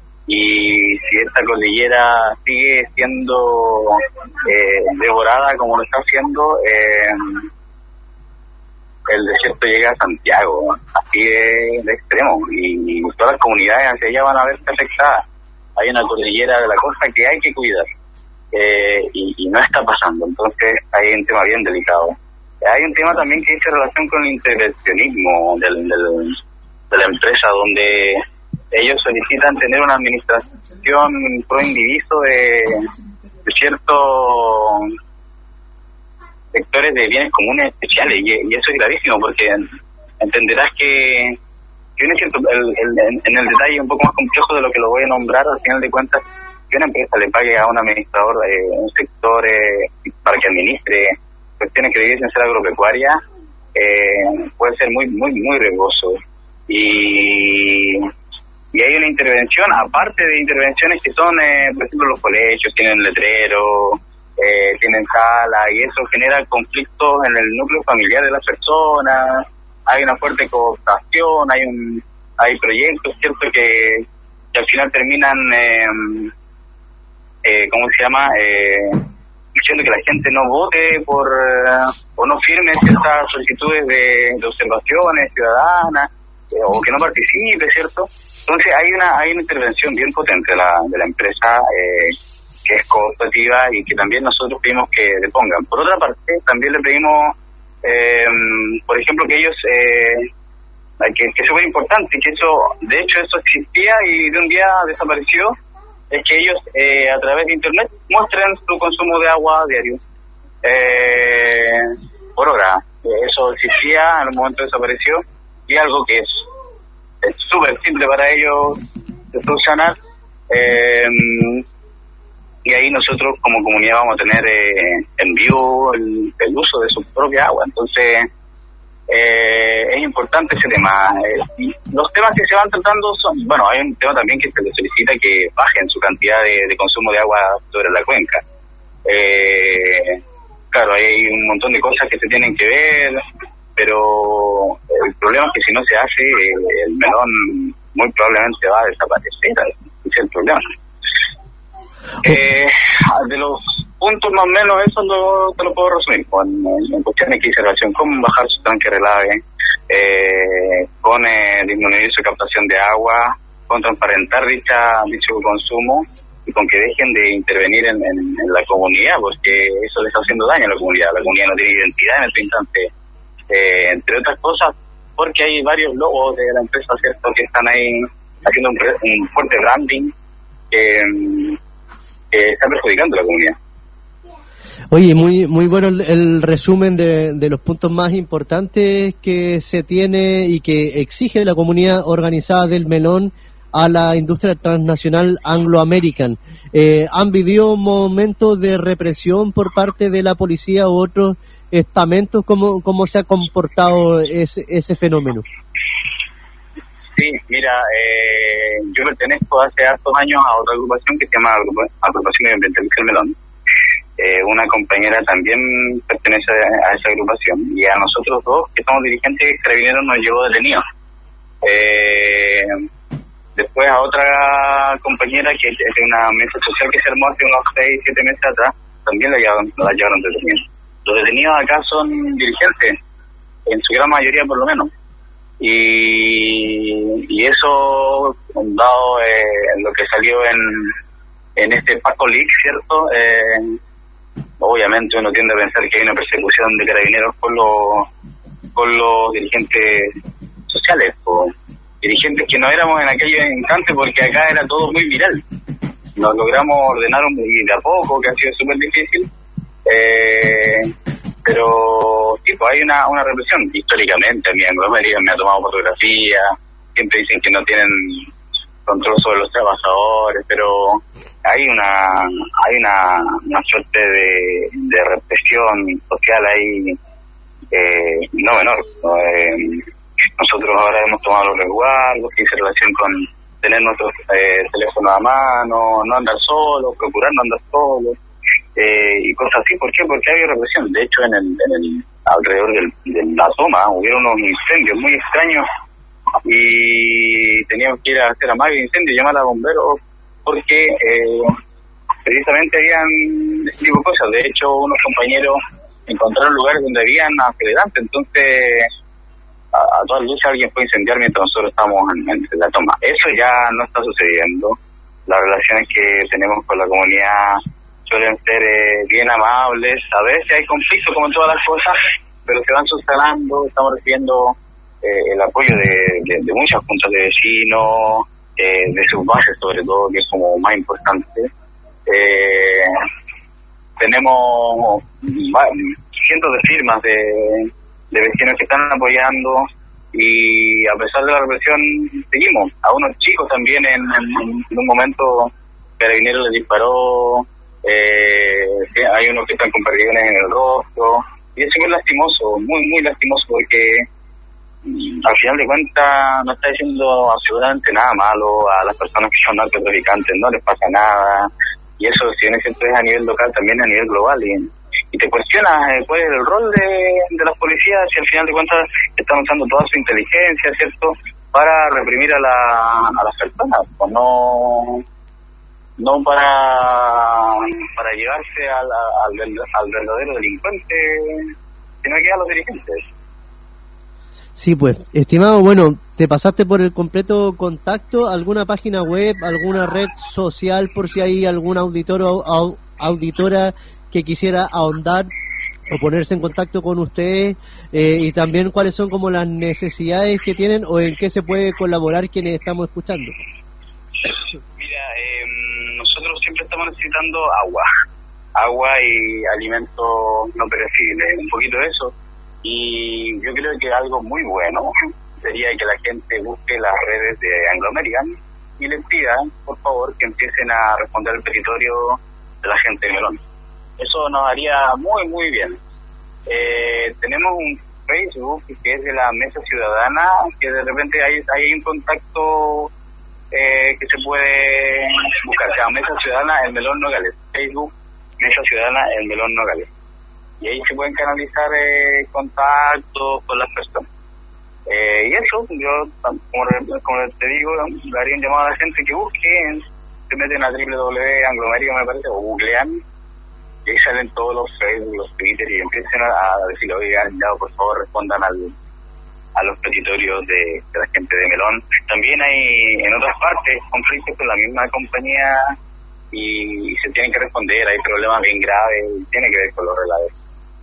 Y si esta cordillera sigue siendo eh, devorada como lo está haciendo, eh, el desierto llega a Santiago, así de, de extremo, y, y todas las comunidades hacia allá van a verse afectadas. Hay una cordillera de la costa que hay que cuidar, eh, y, y no está pasando, entonces hay un tema bien delicado. Hay un tema también que dice relación con el intervencionismo del, del, de la empresa, donde ellos solicitan tener una administración pro indiviso de, de ciertos sectores de bienes comunes especiales, y, y eso es gravísimo, porque entenderás que, que un ejemplo, el, el, en el detalle un poco más complejo de lo que lo voy a nombrar, al final de cuentas, que una empresa le pague a un administrador de eh, un sector eh, para que administre cuestiones que debiesen ser agropecuarias, eh, puede ser muy muy muy riesgoso. Y, y hay una intervención, aparte de intervenciones que son, eh, por ejemplo, los colegios tienen letreros, eh, tienen sala, y eso genera conflictos en el núcleo familiar de las personas. Hay una fuerte cooptación, hay un hay proyectos, cierto, que, que al final terminan, eh, eh, ¿cómo se llama?, eh, diciendo que la gente no vote por uh, o no firme ciertas solicitudes de, de observaciones ciudadanas, eh, o que no participe, ¿cierto? Entonces hay una hay una intervención bien potente de la, de la empresa, eh, que es cooptativa, y que también nosotros pedimos que depongan. Por otra parte, también le pedimos, eh, por ejemplo, que ellos, eh, que, que eso es muy importante, que eso, de hecho, eso existía y de un día desapareció, es que ellos, eh, a través de internet, muestren su consumo de agua diario, eh, por hora. Eso existía, en un momento desapareció, y algo que es es súper simple para ellos de solucionar, eh, y ahí nosotros como comunidad vamos a tener eh, en vivo el, el uso de su propia agua. Entonces eh, es importante ese tema. Eh, y los temas que se van tratando son, bueno, hay un tema también que se les solicita que bajen su cantidad de, de consumo de agua sobre la cuenca. Eh, claro, hay un montón de cosas que se tienen que ver, pero el problema es que si no se hace, el, el melón muy probablemente va a desaparecer. Ese es el problema. Eh, de los puntos más o menos, eso lo, te lo puedo resumir con, en cuestiones que hice relación con bajar su tanque relave, eh, con eh, disminuir su captación de agua, con transparentar dicha, dicho consumo, y con que dejen de intervenir en, en, en la comunidad, porque eso le está haciendo daño a la comunidad. La comunidad no tiene identidad en este instante, eh, entre otras cosas, porque hay varios logos de la empresa, ¿cierto?, que están ahí haciendo un, un fuerte branding que, que está perjudicando a la comunidad. Oye, muy muy bueno el, el resumen de, de los puntos más importantes que se tiene y que exige la comunidad organizada del melón a la industria transnacional Anglo American. Eh, ¿Han vivido momentos de represión por parte de la policía u otros estamentos? ¿Cómo, cómo se ha comportado ese, ese fenómeno? Sí, mira, eh, yo pertenezco hace hartos años a otra agrupación que se llama Agrupación Medioambiental del Melón. Eh, una compañera también pertenece a esa agrupación, y a nosotros dos, que somos dirigentes, Carabineros nos llevó detenidos. Eh, después a otra compañera, que es de una mesa social que se armó hace unos seis, siete meses atrás, también la llevaron, la llevaron detenida. Los detenidos acá son dirigentes, en su gran mayoría por lo menos. Y, y eso, dado eh, lo que salió en, en este Paco Leak, ¿cierto? Eh, obviamente uno tiende a pensar que hay una persecución de Carabineros con los, con los dirigentes sociales, o dirigentes que no éramos en aquel instante, porque acá era todo muy viral. Nos logramos ordenar un de a poco, que ha sido súper difícil. Eh, pero tipo hay una una represión históricamente. A mí en Glomería me ha tomado fotografías, siempre dicen que no tienen control sobre los trabajadores, pero hay una hay una, una suerte de, de represión social ahí, eh, no menor. Eh, nosotros ahora hemos tomado los resguardos que hice relación con tener nuestros eh, teléfonos a mano, no andar solo, procurar no andar solo. eh, y cosas así. ¿Por qué? Porque había represión. De hecho, en el, en el alrededor del, de la toma hubieron unos incendios muy extraños y teníamos que ir a hacer amague de incendio y llamar a bomberos porque eh, precisamente habían este tipo de cosas. De hecho, unos compañeros encontraron lugares donde habían acelerantes, entonces a, a todas luces alguien fue a incendiar mientras nosotros estábamos en, en la toma. Eso ya no está sucediendo. Las relaciones que tenemos con la comunidad suelen ser eh, bien amables. A veces hay conflictos como en todas las cosas, pero se van subsanando. Estamos recibiendo eh, el apoyo de, de, de muchas juntas de vecinos, eh, de sus bases sobre todo, que es como más importante. Eh, tenemos cientos de firmas de, de vecinos que están apoyando y a pesar de la represión seguimos. A unos chicos también en, en, en un momento Carabineros les disparó, eh, hay unos que están con perdigones en el rostro y eso es muy lastimoso, muy muy lastimoso porque al final de cuentas no está diciendo absolutamente nada malo a las personas que son narcotraficantes, no les pasa nada. Y eso, si bien es cierto, es a nivel local, también a nivel global. Y, y te cuestionas eh, cuál es el rol de, de las policías, si al final de cuentas están usando toda su inteligencia, ¿cierto?, para reprimir a, la, a las personas, pues no no para para llevarse a la, al, al verdadero delincuente, sino que a los dirigentes. Sí, pues, estimado, bueno, te pasaste por el completo contacto, alguna página web, alguna red social, por si hay algún auditor o au, auditora que quisiera ahondar o ponerse en contacto con ustedes, eh, y también cuáles son como las necesidades que tienen o en qué se puede colaborar quienes estamos escuchando. Mira, eh, nosotros siempre estamos necesitando agua, agua y alimentos no perecibles, un poquito de eso. Y yo creo que algo muy bueno sería que la gente busque las redes de Anglo American y les pidan, por favor, que empiecen a responder el petitorio de la gente de Melón. Eso nos haría muy, muy bien. Eh, tenemos un Facebook que es de la Mesa Ciudadana, que de repente hay, hay un contacto eh, que se puede buscar. Se llama Mesa Ciudadana El Melón Nogales. Facebook, Mesa Ciudadana El Melón Nogales. Y ahí se pueden canalizar eh, contactos con las personas. Eh, y eso, yo, como, como te digo, le haría un llamado a la gente que busque, se meten a doble u doble u doble u punto anglo american, me parece, o googlean, y ahí salen todos los Facebook, los Twitter, y empiecen a, a decirle, oigan, ya, por favor, respondan al, a los petitorios de, de la gente de Melón. También hay en otras partes conflictos con la misma compañía y, y se tienen que responder, hay problemas bien graves, tiene que ver con los relatos.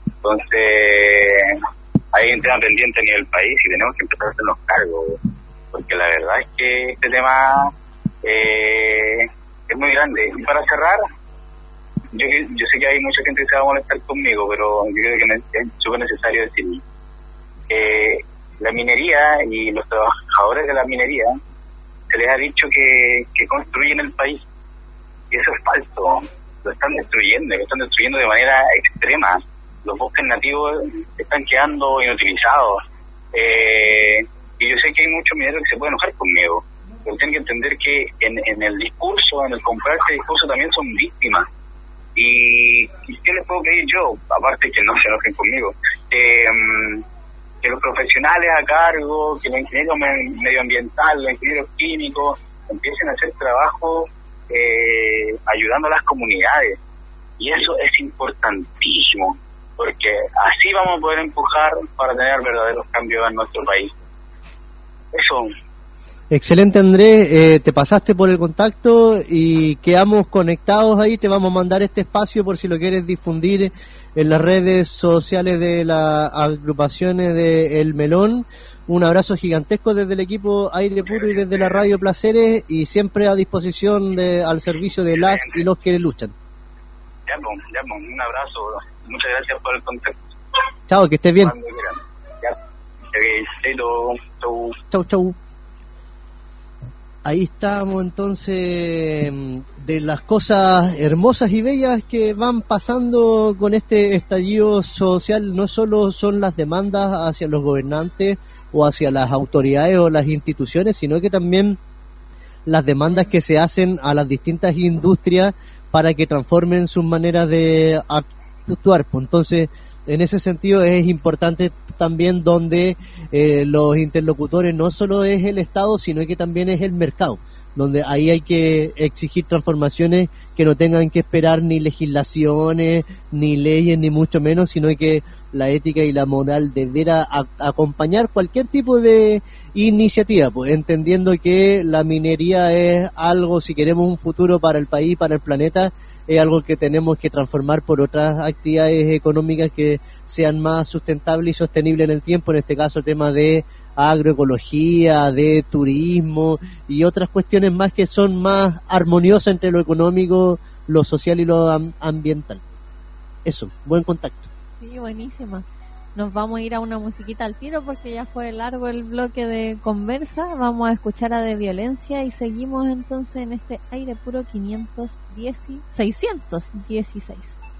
Entonces, hay un tema pendiente a nivel país y tenemos que empezar a hacernos cargo, porque la verdad es que este tema eh, es muy grande. Y para cerrar, yo, yo sé que hay mucha gente que se va a molestar conmigo, pero yo creo que es súper necesario decir, eh, la minería y los trabajadores de la minería, se les ha dicho que, que construyen el país, y eso es falso. Lo están destruyendo, lo están destruyendo de manera extrema. Los bosques nativos están quedando inutilizados. Eh, y yo sé que hay muchos mineros que se pueden enojar conmigo, pero tienen que entender que en, en el discurso, en el comprar este discurso, también son víctimas. Y, ¿y qué les puedo pedir yo? Aparte que no se enojen conmigo. Eh, que los profesionales a cargo, que los ingenieros medioambientales, los ingenieros químicos, empiecen a hacer trabajo eh, ayudando a las comunidades. Y eso es importantísimo, porque así vamos a poder empujar para tener verdaderos cambios en nuestro país. Eso. Excelente, Andrés, eh, te pasaste por el contacto y quedamos conectados ahí. Te vamos a mandar este espacio por si lo quieres difundir en las redes sociales de las agrupaciones de El Melón. Un abrazo gigantesco desde el equipo Aire Puro y desde la Radio Placeres, y siempre a disposición de, al servicio de las y los que luchan. Ya, pues, ya, pues, un abrazo, muchas gracias por el contacto. Chao, que estés bien. Ya, chau, chau. Chau, chau. Ahí estamos entonces, de las cosas hermosas y bellas que van pasando con este estallido social. No solo son las demandas hacia los gobernantes o hacia las autoridades o las instituciones, sino que también las demandas que se hacen a las distintas industrias para que transformen sus maneras de actuar. Entonces, en ese sentido es importante también donde eh, los interlocutores no solo es el Estado, sino que también es el mercado, donde ahí hay que exigir transformaciones que no tengan que esperar ni legislaciones, ni leyes, ni mucho menos, sino que la ética y la moral deberá a, acompañar cualquier tipo de iniciativa, pues entendiendo que la minería es algo, si queremos un futuro para el país, para el planeta, es algo que tenemos que transformar por otras actividades económicas que sean más sustentables y sostenibles en el tiempo, en este caso el tema de agroecología, de turismo y otras cuestiones más que son más armoniosas entre lo económico, lo social y lo am- ambiental. Eso, buen contacto. Sí, buenísima. Nos vamos a ir a una musiquita al tiro porque ya fue largo el bloque de conversa. Vamos a escuchar a De Violencia y seguimos entonces en este aire puro quinientos diez, seiscientos dieciséis.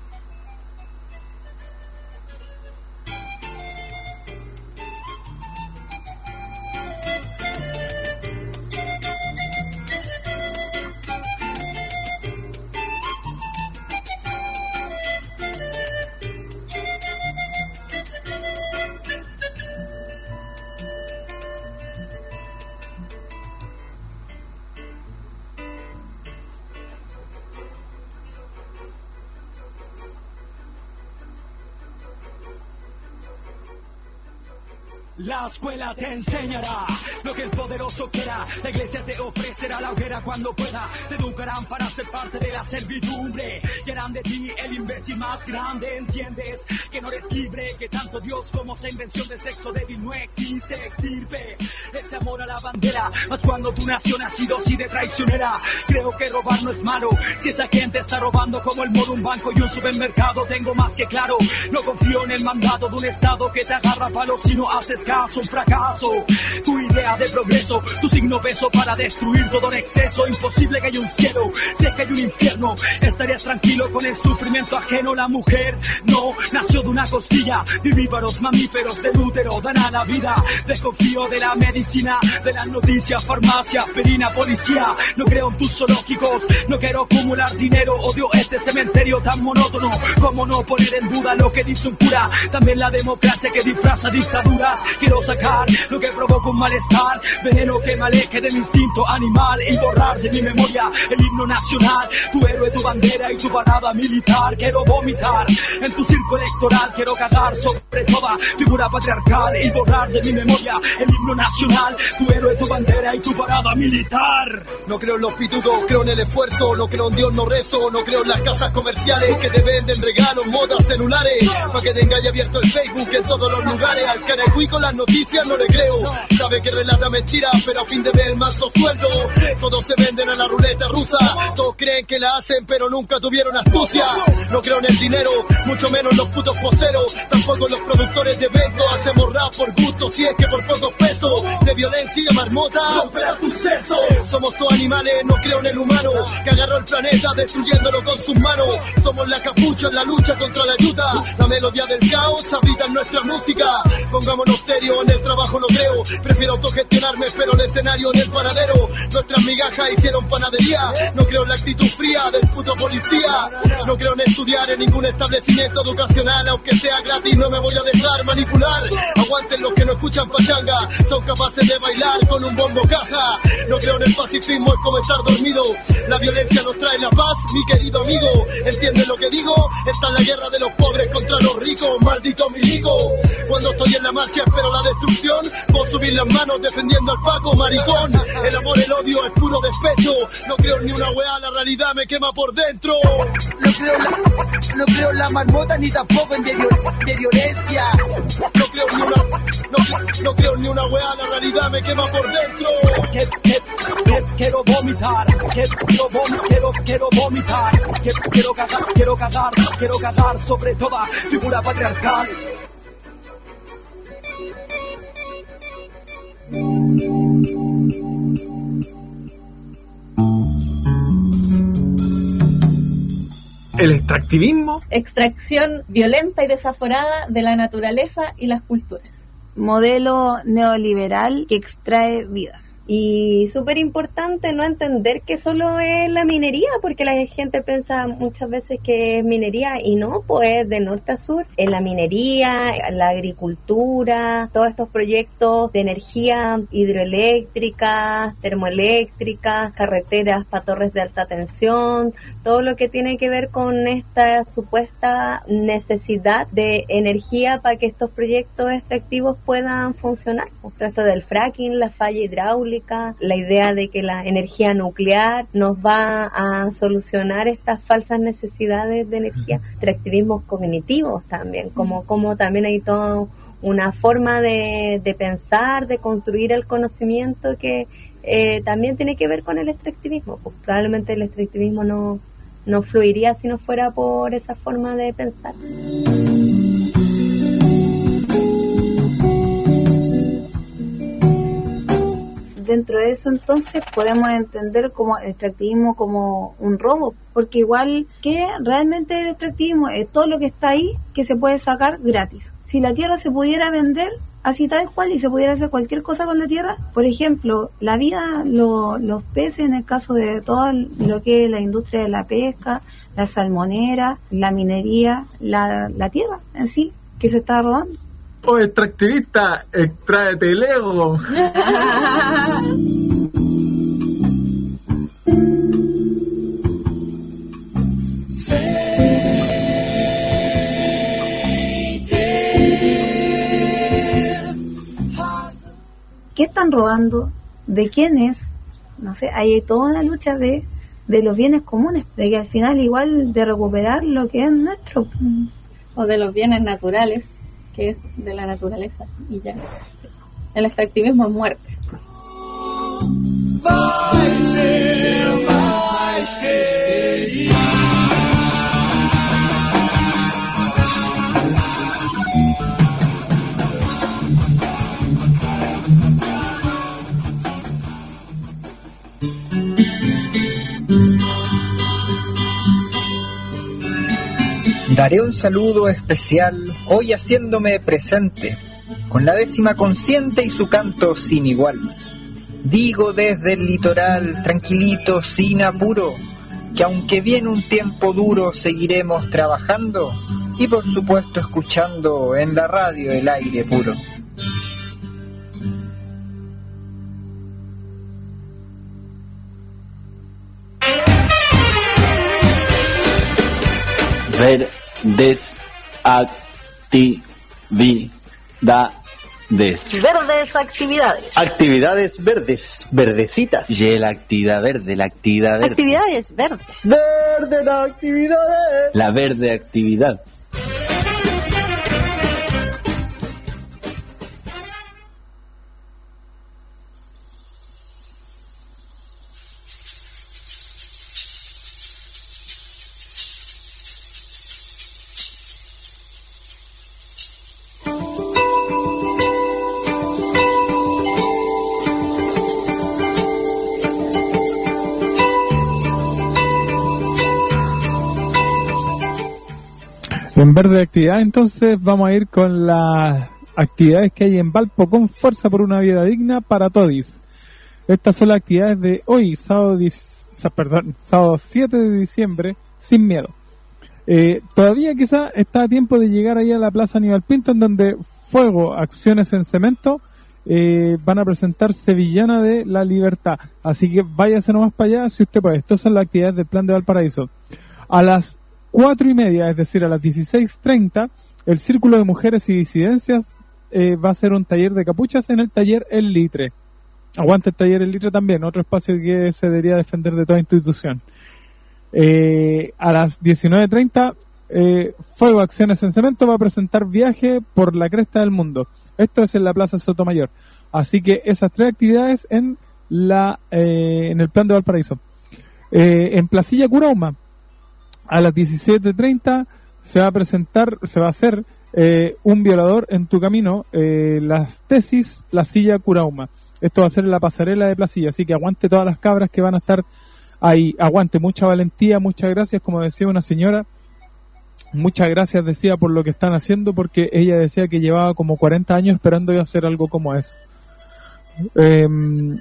La escuela te enseñará lo que el poderoso quiera. La iglesia te ofrecerá la hoguera cuando pueda. Te educarán para ser parte de la servidumbre y harán de ti el imbécil más grande. ¿Entiendes? Que no eres libre, que tanto Dios como esa invención del sexo débil no existe. Extirpe ese amor a la bandera. Mas cuando tu nación ha sido así de traicionera, creo que robar no es malo. Si esa gente está robando como el modo un banco y un supermercado, tengo más que claro. No confío en el mandato de un estado que te agarra a palos si no haces caso, un fracaso. Tu idea de progreso, tu signo peso para destruir todo en exceso. Imposible que haya un cielo, si es que hay un infierno. Estarías tranquilo con el sufrimiento ajeno. La mujer no nació de una costilla. Vivíparos, mamíferos del útero dan a la vida. Desconfío de la medicina, de las noticias, farmacia, aspirina, policía. No creo en tus zoológicos, no quiero acumular dinero. Odio este cementerio tan monótono. Cómo no poner en duda lo que dice un cura. También la democracia que disfraza dictaduras. Quiero sacar lo que provoca un malestar, veneno que me aleje de mi instinto animal y borrar de mi memoria el himno nacional, tu héroe, tu bandera y tu parada militar. Quiero vomitar en tu circo electoral, quiero cagar sobre toda figura patriarcal y borrar de mi memoria el himno nacional, tu héroe, tu bandera y tu parada militar. No creo en los pitucos, creo en el esfuerzo, no creo en Dios, no rezo, no creo en las casas comerciales que te venden regalos, modas, celulares, para que tengáis abierto el Facebook en todos los lugares. Al Canegüí con las noticias no le creo, sabe que relata mentiras, pero a fin de ver manso sueldo. Todos se venden a la ruleta rusa, todos creen que la hacen, pero nunca tuvieron astucia. No creo en el dinero, mucho menos los putos poseros, tampoco en los productores de eventos. Hacemos rap por gusto, si es que por pocos pesos. De violencia y marmota, romperá tus sesos. Somos todos animales, no creo en el humano que agarró el planeta destruyéndolo con sus manos. Somos la capucha en la lucha contra la yuta, la melodía del caos habita en nuestra música. Pongámonos serio, en el trabajo no creo, prefiero autogestionarme, pero el escenario en el paradero. Nuestras migajas hicieron panadería, no creo en la actitud fría del puto policía. No creo en estudiar en ningún establecimiento educacional, aunque sea gratis no me voy a dejar manipular. Aguanten los que no escuchan pachanga, son capaces de bailar con un bombo caja. No creo en el pacifismo, es como estar dormido. La violencia nos trae la paz, mi querido amigo. ¿Entiendes lo que digo? Está en la guerra de los pobres contra los ricos, maldito milico. Cuando estoy en la marcha espero la destrucción, vos subir las manos defendiendo al Paco, maricón. El amor, el odio es puro despecho. No creo en ni una weá, la realidad me quema por dentro. No creo en la, no creo en la marmota ni tampoco en de, viol- de violencia. No creo ni una, no, no creo ni una weá, la realidad me quema por dentro. Que, que, que, quiero vomitar, que, quiero, vom, quiero, quiero vomitar, que, quiero cagar, quiero cagar, quiero cagar sobre toda figura patriarcal. El extractivismo. Extracción violenta y desaforada de la naturaleza y las culturas. Modelo neoliberal que extrae vida. Y súper importante no entender que solo es la minería, porque la gente piensa muchas veces que es minería y no, pues de norte a sur. En la minería, la agricultura, todos estos proyectos de energía hidroeléctrica, termoeléctrica, carreteras para torres de alta tensión, todo lo que tiene que ver con esta supuesta necesidad de energía para que estos proyectos extractivos puedan funcionar. Esto del fracking, la falla hidráulica, la idea de que la energía nuclear nos va a solucionar estas falsas necesidades de energía, extractivismos cognitivos también, como, como también hay toda una forma de, de pensar, de construir el conocimiento que eh, también tiene que ver con el extractivismo. Pues probablemente el extractivismo no, no fluiría si no fuera por esa forma de pensar. Dentro de eso entonces podemos entender como el extractivismo como un robo, porque igual que realmente el extractivismo es todo lo que está ahí que se puede sacar gratis. Si la tierra se pudiera vender así tal cual y se pudiera hacer cualquier cosa con la tierra, por ejemplo, la vida, lo, los peces en el caso de todo lo que es la industria de la pesca, la salmonera, la minería, la, la tierra en sí, que se está robando. Oh, extractivista, extráete el ego. ¿Qué están robando? ¿De quién es? No sé, hay toda una lucha de, de los bienes comunes, de que al final igual de recuperar lo que es nuestro. O de los bienes naturales, que es de la naturaleza, y ya. El extractivismo es muerte. Vai ser mais feliz. Daré un saludo especial hoy haciéndome presente, con la décima consciente y su canto sin igual. Digo desde el litoral, tranquilito, sin apuro, que aunque viene un tiempo duro, seguiremos trabajando y por supuesto escuchando en la radio el aire puro. Verdes actividades. Verdes actividades. Actividades verdes, verdecitas. Y la actividad verde, la actividad verde. Actividades verdes. Verde la actividades. La verde actividad. En verde actividad, entonces vamos a ir con las actividades que hay en Valpo con fuerza por una vida digna para todos. Estas son las actividades de hoy, sábado, diez, perdón, sábado siete de diciembre, sin miedo. Eh, todavía quizá está a tiempo de llegar ahí a la Plaza Aníbal Pinto, en donde Fuego, Acciones en Cemento, eh, van a presentar Sevillana de la Libertad. Así que váyase nomás para allá si usted puede. Estas son las actividades del Plan de Valparaíso. A las cuatro y media, es decir, a las dieciséis treinta, el Círculo de Mujeres y Disidencias eh, va a hacer un taller de capuchas en el taller El Litre. Aguante el taller El Litre también, otro espacio que se debería defender de toda institución. Eh, a las diecinueve treinta, eh, Fuego Acciones en Cemento va a presentar Viaje por la Cresta del Mundo. Esto es en la Plaza Sotomayor. Así que esas tres actividades en la eh, en el Plan de Valparaíso. Eh, en Placilla Curauma, a las diecisiete treinta se va a presentar, se va a hacer eh, Un violador en tu camino, eh, las tesis Placilla Curauma. Esto va a ser en la pasarela de Placilla, así que aguante todas las cabras que van a estar ahí. Aguante, mucha valentía, muchas gracias, como decía una señora, muchas gracias decía por lo que están haciendo, porque ella decía que llevaba como cuarenta años esperando hacer algo como eso. Eh,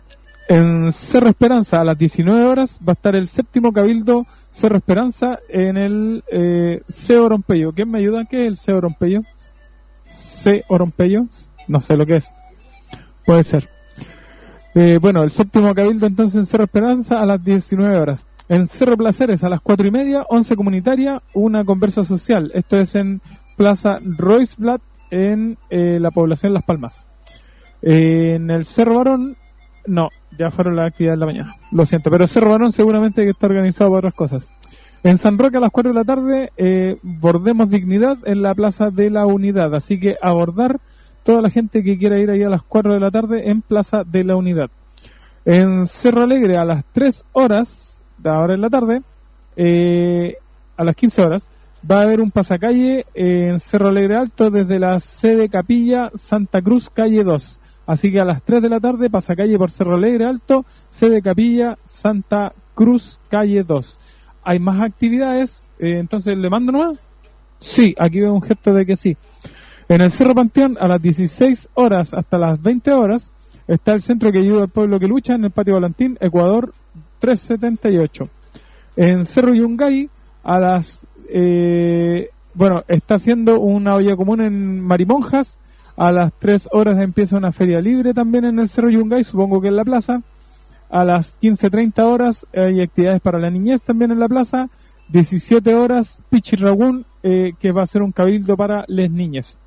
En Cerro Esperanza a las diecinueve horas va a estar el séptimo Cabildo Cerro Esperanza en el eh, C. Orompello. ¿Quién me ayuda? ¿Qué es el C. Orompello? C. Orompello, no sé lo que es. Puede ser. Eh, bueno, el séptimo Cabildo entonces en Cerro Esperanza a las diecinueve horas. En Cerro Placeres a las cuatro y media, once comunitaria, una conversa social. Esto es en Plaza Roisblatt en eh, la población Las Palmas. Eh, en el Cerro Barón, no, ya fueron las actividades de la mañana. Lo siento, pero Cerro Barón seguramente que está organizado por otras cosas. En San Roque a las cuatro de la tarde, eh, bordemos dignidad en la Plaza de la Unidad. Así que abordar toda la gente que quiera ir ahí a las cuatro de la tarde en Plaza de la Unidad. En Cerro Alegre a las tres horas, de ahora en la tarde, eh, a las quince horas, va a haber un pasacalle eh, en Cerro Alegre Alto desde la sede Capilla Santa Cruz, calle dos. Así que a las tres de la tarde, pasacalle por Cerro Alegre Alto, sede Capilla Santa Cruz, calle dos. Hay más actividades, eh, entonces ¿le mando nomás? Sí, aquí veo un gesto de que sí. En el Cerro Panteón, a las dieciséis horas hasta las veinte horas, está el Centro que Ayuda al Pueblo que Lucha en el Patio Volantín, Ecuador trescientos setenta y ocho. En Cerro Yungay, a las... Eh, bueno, está haciendo una olla común en Marimonjas. A las tres horas empieza una feria libre también en el Cerro Yungay, supongo que en la plaza. A las quince treinta horas hay actividades para la niñez también en la plaza. diecisiete horas, Pichirragún, eh, que va a ser un cabildo para las niñas.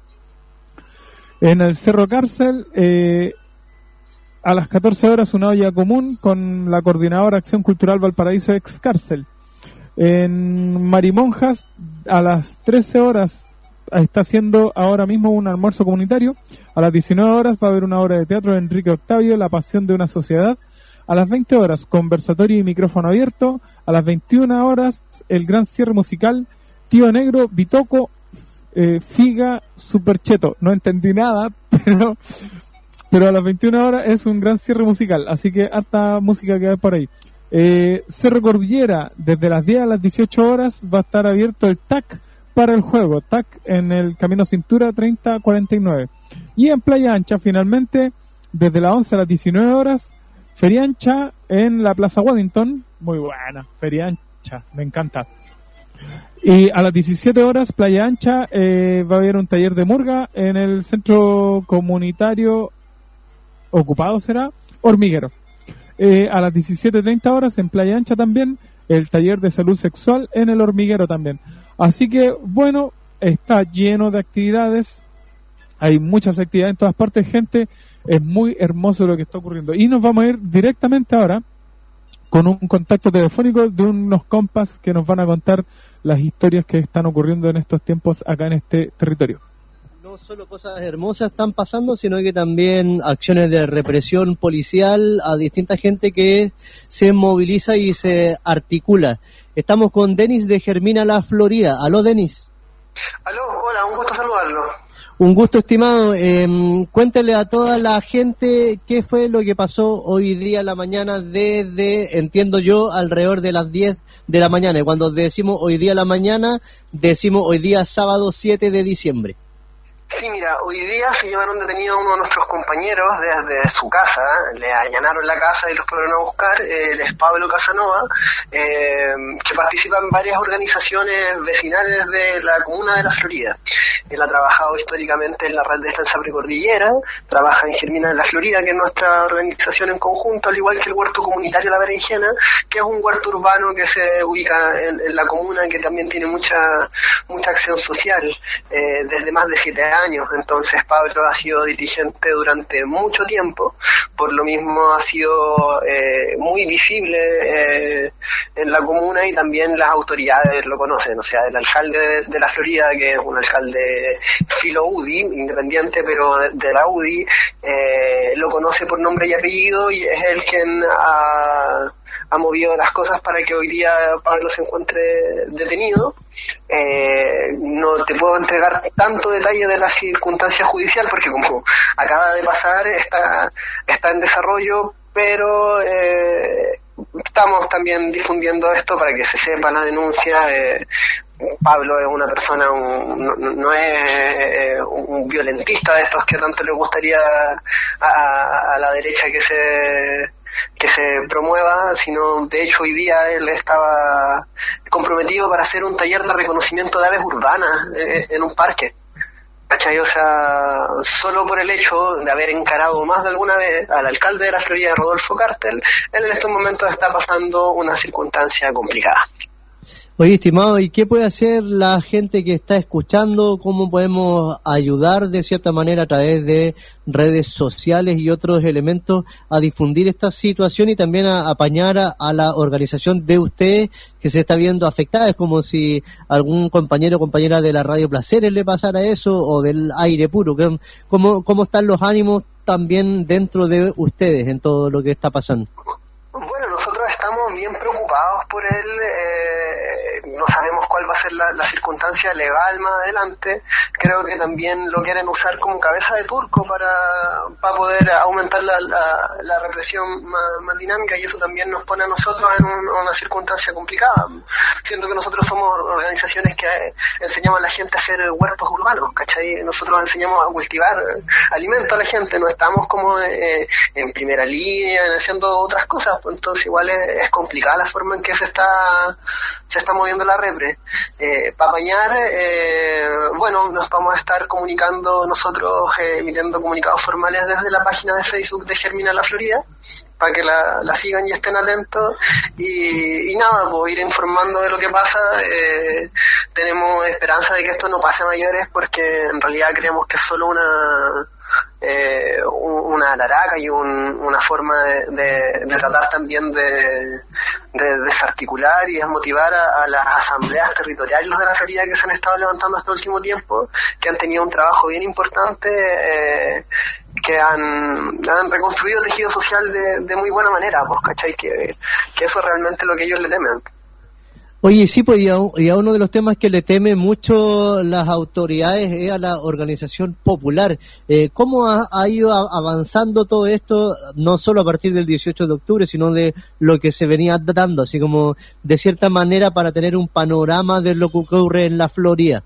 En el Cerro Cárcel, eh, a las catorce horas una olla común con la Coordinadora Acción Cultural Valparaíso Ex Cárcel. En Marimonjas, a las trece horas, está haciendo ahora mismo un almuerzo comunitario. A las diecinueve horas va a haber una obra de teatro de Enrique Octavio, La Pasión de una Sociedad. A las veinte horas, conversatorio y micrófono abierto. A las veintiuna horas, el gran cierre musical, Tío Negro, Bitoco, eh, Figa, Supercheto. No entendí nada, pero pero a las veintiuna horas es un gran cierre musical, así que harta música que hay por ahí. Eh, Cerro Cordillera, desde las diez a las dieciocho horas va a estar abierto el T A C para el juego, T A C en el Camino Cintura treinta cuarenta y nueve. Y en Playa Ancha, finalmente, desde las once a las diecinueve horas, Feria Ancha en la Plaza Waddington, muy buena, Feria Ancha, me encanta. Y a las diecisiete horas, Playa Ancha, eh, va a haber un taller de murga en el centro comunitario ocupado, será, Hormiguero. Eh, a las diecisiete treinta horas, en Playa Ancha también, el taller de salud sexual en el Hormiguero también. Así que, bueno, está lleno de actividades, hay muchas actividades en todas partes, gente, es muy hermoso lo que está ocurriendo. Y nos vamos a ir directamente ahora con un contacto telefónico de unos compas que nos van a contar las historias que están ocurriendo en estos tiempos acá en este territorio. No solo cosas hermosas están pasando, sino que también acciones de represión policial a distinta gente que se moviliza y se articula. Estamos con Denis de Germina La Florida. Aló, Denis. Aló, hola, un gusto saludarlo. Un gusto, estimado. Eh, cuéntele a toda la gente qué fue lo que pasó hoy día en la mañana desde, entiendo yo, alrededor de las diez de la mañana. Y cuando decimos hoy día en la mañana, decimos hoy día sábado siete de diciembre. Sí, mira, hoy día se llevaron detenido a uno de nuestros compañeros desde su casa, le allanaron la casa y los fueron a buscar. Él es Pablo Casanova, eh, que participa en varias organizaciones vecinales de la comuna de La Florida. Él ha trabajado históricamente en la Red de Defensa Precordillera, trabaja en Germina de La Florida, que es nuestra organización en conjunto, al igual que el Huerto Comunitario La Berenjena, que es un huerto urbano que se ubica en, en la comuna, que también tiene mucha mucha acción social, eh, desde más de siete años. Entonces Pablo ha sido dirigente durante mucho tiempo, por lo mismo ha sido eh, muy visible eh, en la comuna, y también las autoridades lo conocen. O sea, el alcalde de, de La Florida, que es un alcalde filo U D I, independiente pero de, de la U D I, eh, lo conoce por nombre y apellido, y es él quien ha ha movido las cosas para que hoy día Pablo se encuentre detenido. Eh, no te puedo entregar tanto detalle de la circunstancia judicial porque como acaba de pasar, está, está en desarrollo, pero eh, estamos también difundiendo esto para que se sepa la denuncia. Eh, Pablo es una persona, un, no, no es eh, un violentista de estos que tanto le gustaría a, a, a la derecha que se que se promueva, sino de hecho hoy día él estaba comprometido para hacer un taller de reconocimiento de aves urbanas eh, en un parque. ¿Cachai? O sea, solo por el hecho de haber encarado más de alguna vez al alcalde de la Florida, Rodolfo Cartel, él en estos momentos está pasando una circunstancia complicada. Oye, estimado, ¿y qué puede hacer la gente que está escuchando? ¿Cómo podemos ayudar de cierta manera a través de redes sociales y otros elementos a difundir esta situación y también a apañar a, a la organización de ustedes que se está viendo afectada? Es como si algún compañero o compañera de la Radio Placeres le pasara eso, o del Aire Puro. ¿Cómo, cómo están los ánimos también dentro de ustedes en todo lo que está pasando? Bueno, nosotros estamos bien preocupados por él, eh, no sabemos cuál va a ser la, la circunstancia legal más adelante. Creo que también lo quieren usar como cabeza de turco para, para poder aumentar la, la, la represión más, más dinámica, y eso también nos pone a nosotros en un, una circunstancia complicada, siendo que nosotros somos organizaciones que enseñamos a la gente a hacer huertos urbanos, ¿cachai? Nosotros enseñamos a cultivar alimentos a la gente, no estamos como eh, en primera línea haciendo otras cosas. Entonces igual es, es complicada la forma en que se está se está moviendo la repre. Eh, para apañar, eh, bueno, nos vamos a estar comunicando nosotros, eh, emitiendo comunicados formales desde la página de Facebook de Germina La Florida, para que la, la sigan y estén atentos, y, y nada, pues ir informando de lo que pasa. Eh, tenemos esperanza de que esto no pase a mayores, porque en realidad creemos que es solo una Eh, una laraca y un, una forma de, de, de tratar también de, de desarticular y desmotivar a, a las asambleas territoriales de la Florida que se han estado levantando este último tiempo, que han tenido un trabajo bien importante, eh, que han, han reconstruido el tejido social de, de muy buena manera, pues, ¿cachai? Que, que eso es realmente lo que ellos le temen. Oye, sí, pues y a, y a uno de los temas que le temen mucho las autoridades es a la organización popular. Eh, ¿Cómo ha, ha ido a, avanzando todo esto, no solo a partir del dieciocho de octubre, sino de lo que se venía dando, así como de cierta manera para tener un panorama de lo que ocurre en la Florida?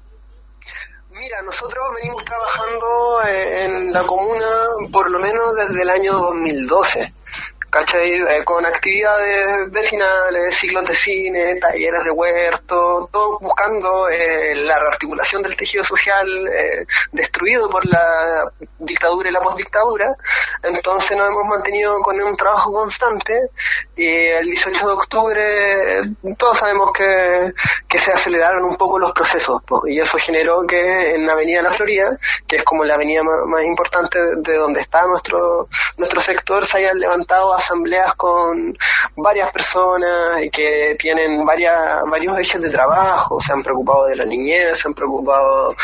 Mira, nosotros venimos trabajando en la comuna por lo menos desde el año dos mil doce. ¿Cachai? Eh, con actividades vecinales, ciclos de cine, talleres de huerto, todo buscando eh, la rearticulación del tejido social eh, destruido por la dictadura y la postdictadura. Entonces nos hemos mantenido con un trabajo constante, y el dieciocho de octubre todos sabemos que, que se aceleraron un poco los procesos, po, y eso generó que en la Avenida La Florida, que es como la avenida más, más importante de, de donde está nuestro, nuestro sector, se hayan levantado asambleas con varias personas y que tienen varias, varios ejes de trabajo. Se han preocupado de la niñez, se han preocupado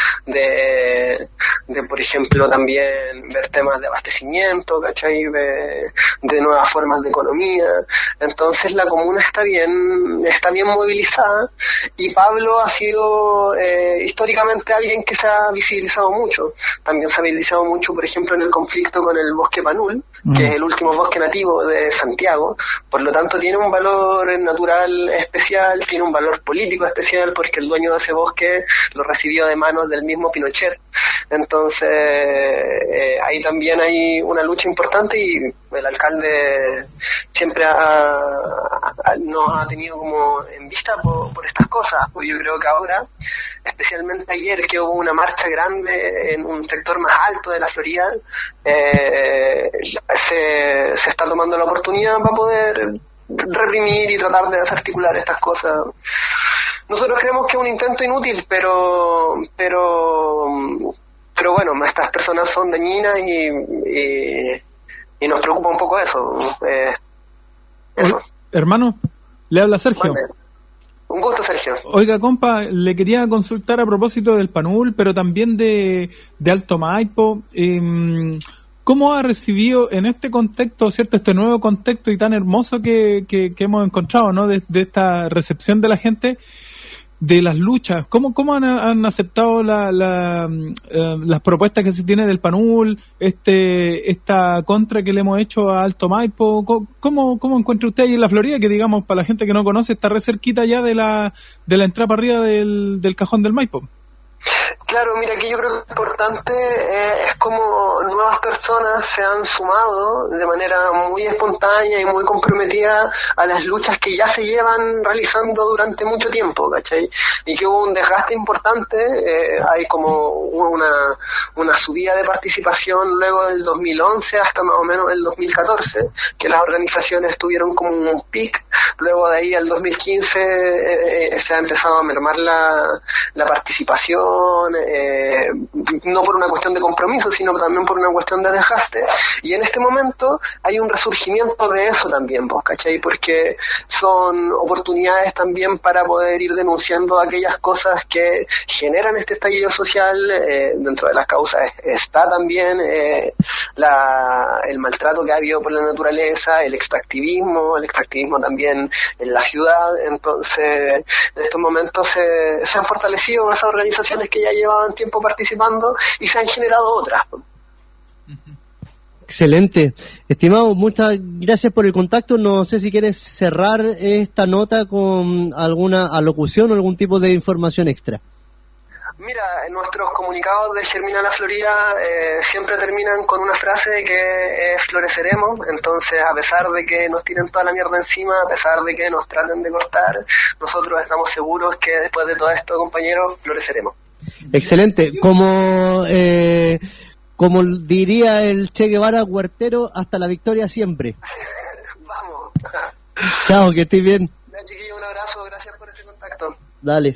de, de por ejemplo, también ver temas de abastecimiento, ¿cachai? De, de nuevas formas de economía. Entonces la comuna está bien, está bien movilizada, y Pablo ha sido eh, históricamente alguien que se ha visibilizado mucho. También se ha visibilizado mucho, por ejemplo, en el conflicto con el bosque Panul, mm. que es el último bosque nativo de Santiago. Por lo tanto tiene un valor natural especial, tiene un valor político especial, porque el dueño de ese bosque lo recibió de manos del mismo Pinochet. Entonces eh, ahí también hay una lucha importante, y el alcalde siempre ha, ha, nos ha tenido como en vista por, por estas cosas. Pues yo creo que ahora, especialmente ayer que hubo una marcha grande en un sector más alto de la Florida, eh, se, se está tomando la oportunidad para poder reprimir y tratar de desarticular estas cosas. Nosotros creemos que es un intento inútil, pero pero pero bueno, estas personas son dañinas, y, y, y nos preocupa un poco eso. Eh, eso. Oye, hermano, le habla Sergio. Vale. Un gusto, Sergio. Oiga, compa, le quería consultar a propósito del Panul, pero también de, de Alto Maipo. Eh, ¿Cómo ha recibido en este contexto, cierto, este nuevo contexto y tan hermoso que, que, que hemos encontrado, ¿no? De, de esta recepción de la gente, de las luchas? ¿Cómo, cómo han, han aceptado la, la, uh, las propuestas que se tiene del Panul, este, esta contra que le hemos hecho a Alto Maipo? ¿Cómo, cómo encuentra usted ahí en la Florida, que digamos, para la gente que no conoce, está re cerquita ya de la, de la entrada para arriba del, del cajón del Maipo? Claro, mira, que yo creo que lo importante eh, es como nuevas personas se han sumado de manera muy espontánea y muy comprometida a las luchas que ya se llevan realizando durante mucho tiempo, ¿cachai? Y que hubo un desgaste importante, eh, hay como una, una subida de participación luego del dos mil once hasta más o menos el dos mil catorce, que las organizaciones tuvieron como un pic, luego de ahí al dos mil quince eh, eh, se ha empezado a mermar la, la participación, Eh, no por una cuestión de compromiso, sino también por una cuestión de desgaste. Y en este momento hay un resurgimiento de eso también, ¿vos cachai? Porque son oportunidades también para poder ir denunciando aquellas cosas que generan este estallido social. Eh, dentro de las causas está también eh, la, el maltrato que ha habido por la naturaleza, el extractivismo, el extractivismo también en la ciudad. Entonces, en estos momentos se, se han fortalecido esas organizaciones que ya llevaban tiempo participando y se han generado otras. Excelente. Estimado, muchas gracias por el contacto. No sé si quieres cerrar esta nota con alguna alocución o algún tipo de información extra. Mira, nuestros comunicados de Germina la Florida eh, siempre terminan con una frase que es floreceremos. Entonces, a pesar de que nos tiren toda la mierda encima, a pesar de que nos traten de cortar, nosotros estamos seguros que después de todo esto, compañeros, floreceremos. Excelente. Como eh, como diría el Che Guevara, huertero, hasta la victoria siempre. Vamos. Chao, que estés bien. Chiquillo, un abrazo, gracias por este contacto. Dale.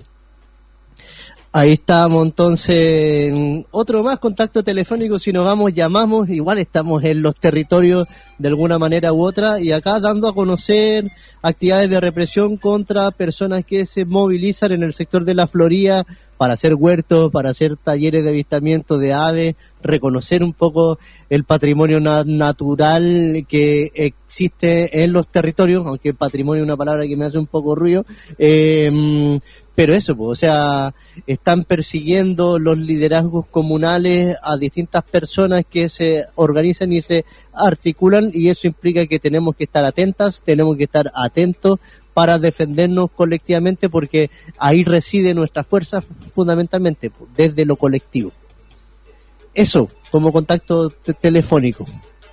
Ahí estamos entonces, otro más contacto telefónico, si nos vamos, llamamos, igual estamos en los territorios de alguna manera u otra, y acá dando a conocer actividades de represión contra personas que se movilizan en el sector de la Florida para hacer huertos, para hacer talleres de avistamiento de aves, reconocer un poco el patrimonio na- natural que existe en los territorios, aunque patrimonio es una palabra que me hace un poco ruido, eh, pero eso, pues, o sea, están persiguiendo los liderazgos comunales a distintas personas que se organizan y se articulan, y eso implica que tenemos que estar atentas, tenemos que estar atentos para defendernos colectivamente, porque ahí reside nuestra fuerza fundamentalmente, pues, desde lo colectivo. Eso, como contacto t- telefónico.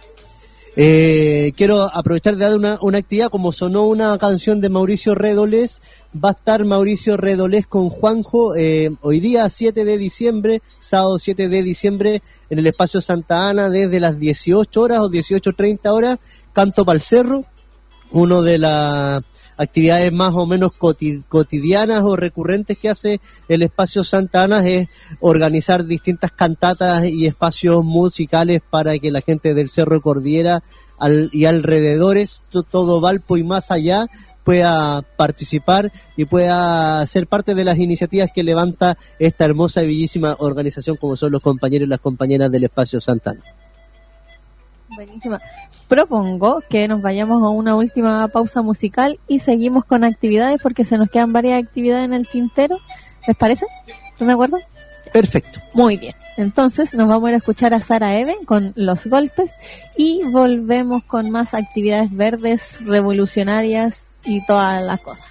Eh, quiero aprovechar de dar una, una actividad, como sonó una canción de Mauricio Redolés, va a estar Mauricio Redolés con Juanjo eh, hoy día siete de diciembre, sábado siete de diciembre, en el espacio Santa Ana, desde las dieciocho horas o dieciocho treinta horas, Canto pa'l Cerro, uno de las actividades más o menos cotid- cotidianas o recurrentes que hace el espacio Santa Ana es organizar distintas cantatas y espacios musicales para que la gente del Cerro Cordillera al, y alrededores, to- todo Valpo y más allá, pueda participar y pueda ser parte de las iniciativas que levanta esta hermosa y bellísima organización como son los compañeros y las compañeras del espacio Santa Ana. Buenísima. Propongo que nos vayamos a una última pausa musical y seguimos con actividades, porque se nos quedan varias actividades en el tintero. ¿Les parece? ¿Están de acuerdo? Perfecto. Muy bien. Entonces nos vamos a ir a escuchar a Sara Even con Los Golpes y volvemos con más actividades verdes, revolucionarias y todas las cosas.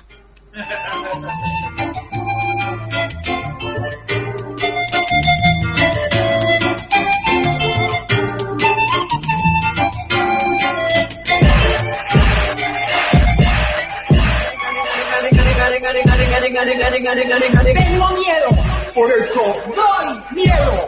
Tengo miedo, por eso doy miedo.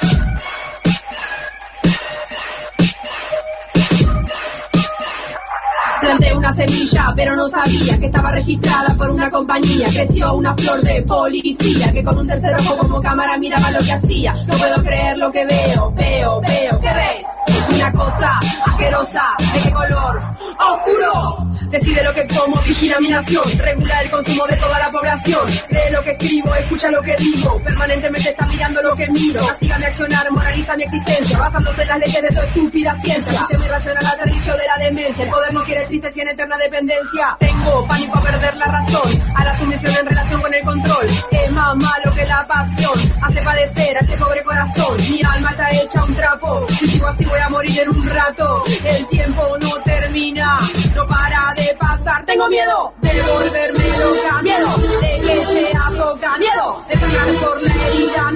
Planté una semilla, pero no sabía que estaba registrada por una compañía. Creció una flor de policía que con un tercer ojo como cámara miraba lo que hacía. No puedo creer lo que veo, veo, veo. ¿Qué ves? Una cosa asquerosa. ¿De qué color? ¡Oscuro! Decide lo que como, vigila mi nación. Regula el consumo de toda la población. Lee lo que escribo, escucha lo que digo. Permanentemente está mirando lo que miro. Activa mi accionar, moraliza mi existencia, basándose en las leyes de su estúpida ciencia. Sistema irracional al servicio de la demencia. El poder no quiere tristeza y en eterna dependencia. Tengo pánico a perder la razón, a la sumisión en relación con el control. Es más malo que la pasión, hace padecer a este pobre corazón. Mi alma está hecha un trapo, si sigo así voy a morir en un rato. El tiempo no termina, no para de pasar. Tengo miedo de volverme loca, miedo de que sea poca, miedo de sangrar por la herida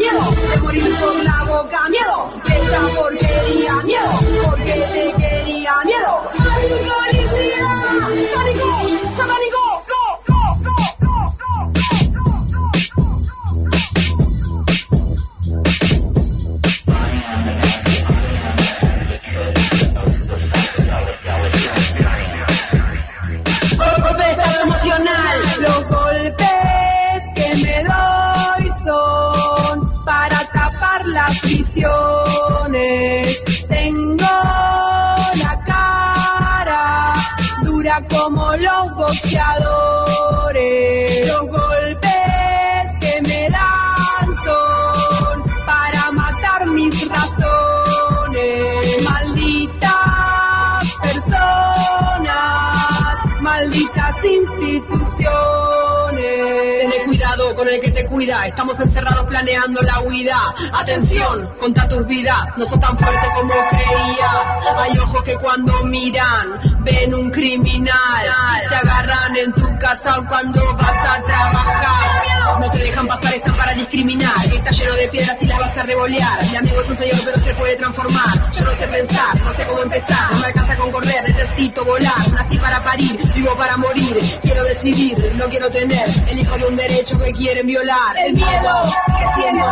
razones. Tengo la cara dura como los boxeadores. Los golpes que me dan son para matar mis razones. Malditas personas, malditas instituciones. Tené cuidado con el que te cuida, estamos encerrados planeando la huida. Atención, contra tus vidas, no sos tan fuerte como creías. Hay ojos que cuando miran, ven un criminal. Te agarran en tu casa cuando vas a trabajar. No te dejan pasar, están para discriminar. Está lleno de piedras y las vas a revolear. Mi amigo es un señor pero se puede transformar. Yo no sé pensar, no sé cómo empezar. No me alcanza con correr, necesito volar. Nací para parir, vivo para morir. Quiero decidir, no quiero tener el hijo de un derecho que quieren violar. El miedo que siento,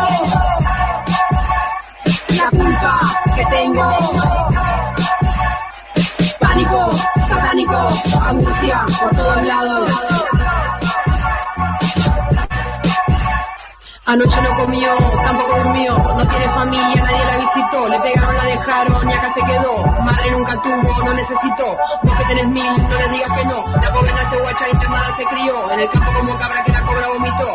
la culpa que tengo, pánico, satánico, angustia por todos lados. Anoche no comió, tampoco durmió, no tiene familia, nadie la visitó, le pegaron, la dejaron y acá se quedó. Madre nunca tuvo, no necesitó, vos que tenés mil, no les digas que no. La pobre nace guacha, internada se crió, en el campo como cabra que la cobra vomitó.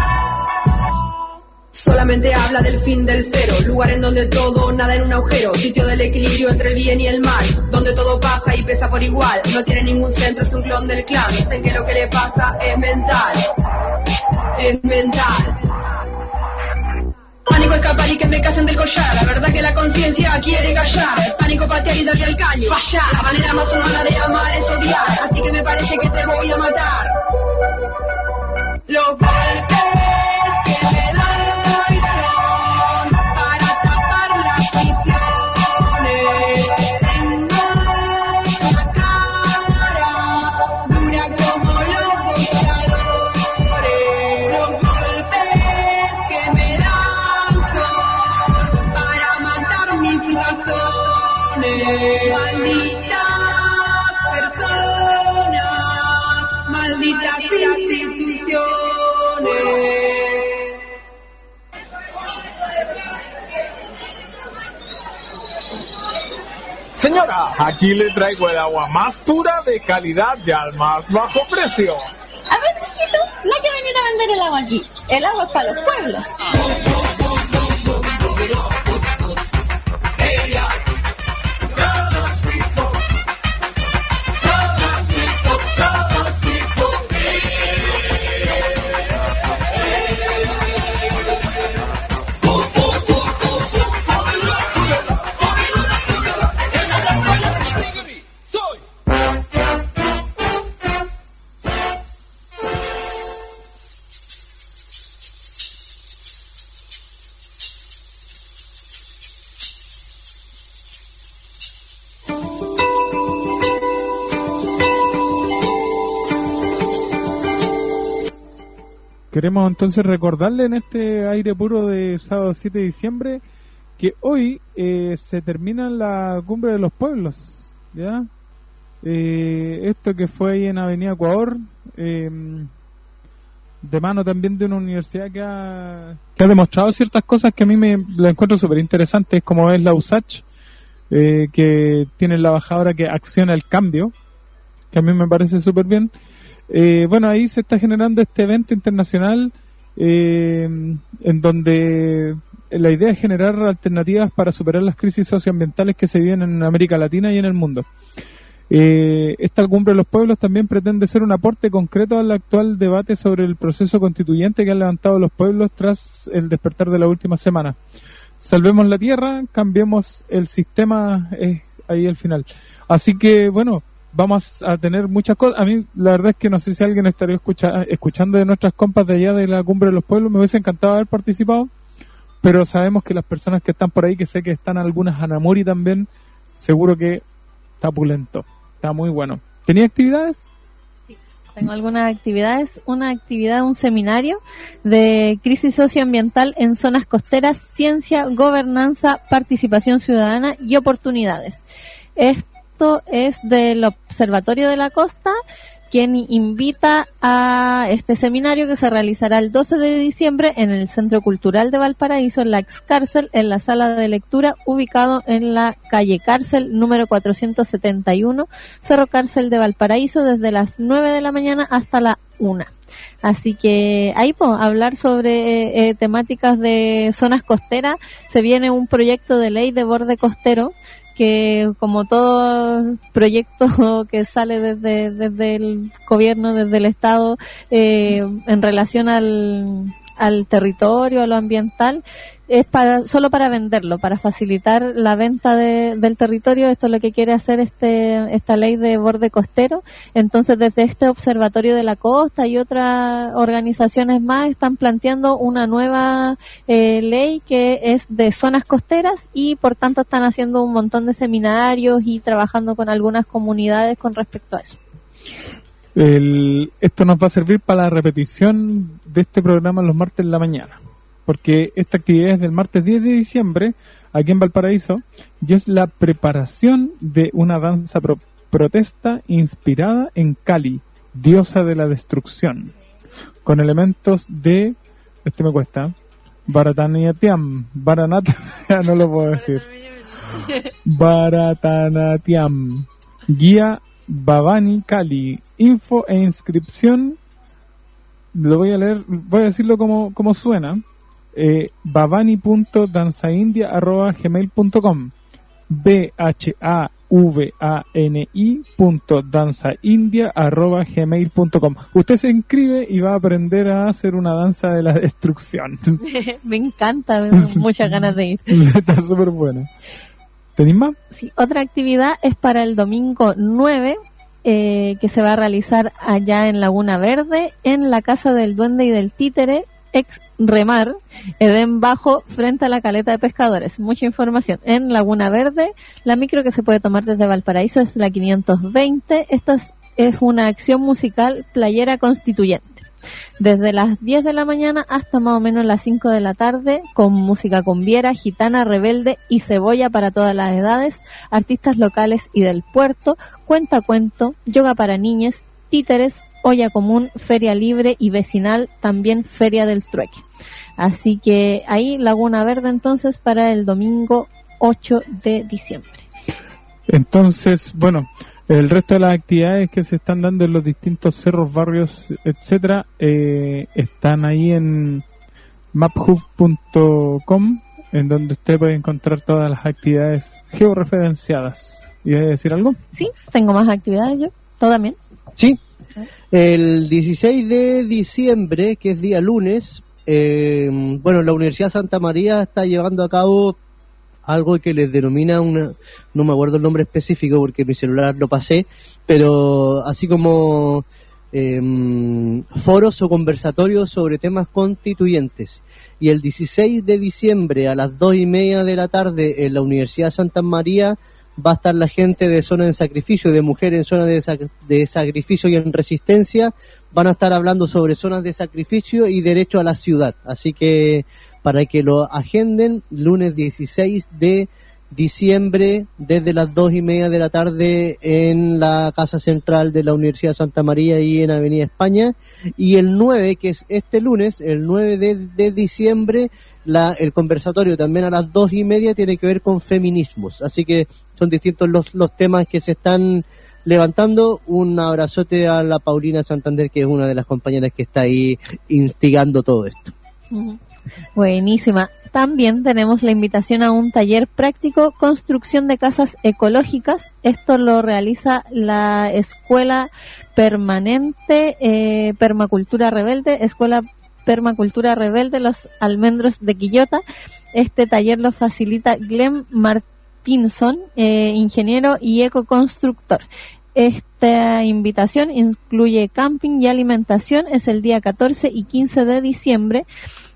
Solamente habla del fin del cero, lugar en donde todo nada en un agujero, sitio del equilibrio entre el bien y el mal, donde todo pasa y pesa por igual, no tiene ningún centro, es un clon del clan, dicen que lo que le pasa es mental, es mental. Pánico escapar y que me casen del collar. La verdad que la conciencia quiere callar. Pánico patear y darle al caño. Falla. La manera más humana de amar es odiar. Así que me parece que te voy a matar. Los golpes que me doy son para tapar las visiones. Tengo la cara dura como los boxeadores. Los golpes que me dan para matar mis razones. Malditas personas, malditas instituciones. Señora, aquí le traigo el agua más pura, de calidad y al más bajo precio. A ver, hijito, no hay que venir a vender el agua aquí. El agua es para los pueblos. Queremos entonces recordarle en este aire puro de sábado siete de diciembre que hoy eh, se termina la cumbre de los pueblos, ¿ya? Eh, esto que fue ahí en Avenida Ecuador, eh, de mano también de una universidad que ha, que ha demostrado ciertas cosas que a mí me las encuentro súper interesantes, como es la U S A C H, eh, que tiene la embajadora que acciona el cambio, que a mí me parece súper bien. Eh, bueno, ahí se está generando este evento internacional eh, en donde la idea es generar alternativas para superar las crisis socioambientales que se viven en América Latina y en el mundo. Eh, esta cumbre de los pueblos también pretende ser un aporte concreto al actual debate sobre el proceso constituyente que han levantado los pueblos tras el despertar de la última semana. Salvemos la tierra, cambiemos el sistema, es ahí el final. Así que, bueno, vamos a tener muchas cosas. A mí, la verdad es que no sé si alguien estaría escucha, escuchando de nuestras compas de allá de la Cumbre de los Pueblos. Me hubiese encantado haber participado, pero sabemos que las personas que están por ahí, que sé que están algunas Anamuri también, seguro que está pulento, está muy bueno. ¿Tenía actividades? Sí, tengo algunas actividades. Una actividad, un seminario de crisis socioambiental en zonas costeras, ciencia, gobernanza, participación ciudadana y oportunidades. Esto Esto es del Observatorio de la Costa quien invita a este seminario que se realizará el doce de diciembre en el Centro Cultural de Valparaíso, en la ex cárcel, en la sala de lectura, ubicado en la calle Cárcel número cuatrocientos setenta y uno, Cerro Cárcel de Valparaíso, desde las nueve de la mañana hasta la una. Así que ahí podemos hablar sobre eh, temáticas de zonas costeras. Se viene un proyecto de ley de borde costero que, como todo proyecto que sale desde, desde el gobierno, desde el Estado, eh, en relación al, al territorio, a lo ambiental, es para solo para venderlo, para facilitar la venta de, del territorio. Esto es lo que quiere hacer este esta ley de borde costero. Entonces, desde este Observatorio de la Costa y otras organizaciones más están planteando una nueva eh, ley que es de zonas costeras, y por tanto están haciendo un montón de seminarios y trabajando con algunas comunidades con respecto a eso. El, esto nos va a servir para la repetición de este programa los martes en la mañana, porque esta actividad es del martes diez de diciembre aquí en Valparaíso, y es la preparación de una danza pro protesta inspirada en Kali, diosa de la destrucción, con elementos de, este me cuesta, Bharatanatyam, Bharatanatyam, no lo puedo decir, Bharatanatyam, guía Bhavani Kali, info e inscripción, lo voy a leer, voy a decirlo como, como suena, eh, bhavani punto danzaindia arroba gmail punto com, b h a v a n i punto danzaindia arroba gmail punto com. Usted se inscribe y va a aprender a hacer una danza de la destrucción. Me encanta, me da muchas ganas de ir. Está súper buena. ¿Tenéis más? Sí, otra actividad es para el domingo nueve, eh, que se va a realizar allá en Laguna Verde, en la Casa del Duende y del Títere, ex Remar, Edén Bajo, frente a la Caleta de Pescadores. Mucha información en Laguna Verde. La micro que se puede tomar desde Valparaíso es la quinientos veinte. Esta es, es una acción musical playera constituyente, desde las diez de la mañana hasta más o menos las cinco de la tarde, con música cumbiera, gitana, rebelde y cebolla para todas las edades, artistas locales y del puerto, cuentacuento, yoga para niñas, títeres, olla común, feria libre y vecinal, también feria del trueque. Así que ahí Laguna Verde entonces para el domingo ocho de diciembre. Entonces, bueno, el resto de las actividades que se están dando en los distintos cerros, barrios, etcétera, eh, están ahí en maphub punto com, en donde usted puede encontrar todas las actividades georreferenciadas. ¿Iba a decir algo? Sí, tengo más actividades yo. ¿Tú también? Sí. El dieciséis de diciembre, que es día lunes, eh, bueno, la Universidad Santa María está llevando a cabo algo que les denomina una, no me acuerdo el nombre específico porque mi celular lo pasé, pero así como eh, foros o conversatorios sobre temas constituyentes. Y el dieciséis de diciembre a las dos y media de la tarde en la Universidad Santa María va a estar la gente de Zona de Sacrificio, de Mujeres en Zona de, sac de Sacrificio y en Resistencia. Van a estar hablando sobre zonas de sacrificio y derecho a la ciudad. Así que para que lo agenden, lunes dieciséis de diciembre, desde las dos y media de la tarde en la Casa Central de la Universidad Santa María y en Avenida España. Y el nueve, que es este lunes, el nueve de, de diciembre, la, el conversatorio también a las dos y media tiene que ver con feminismos. Así que son distintos los, los temas que se están levantando. Un abrazote a la Paulina Santander, que es una de las compañeras que está ahí instigando todo esto. Uh-huh. Buenísima. También tenemos la invitación a un taller práctico, construcción de casas ecológicas. Esto lo realiza la Escuela Permanente eh, Permacultura Rebelde, Escuela Permacultura Rebelde, Los Almendros de Quillota. Este taller lo facilita Glenn Martinson, eh, ingeniero y ecoconstructor. Esta invitación incluye camping y alimentación. Es el día catorce y quince de diciembre.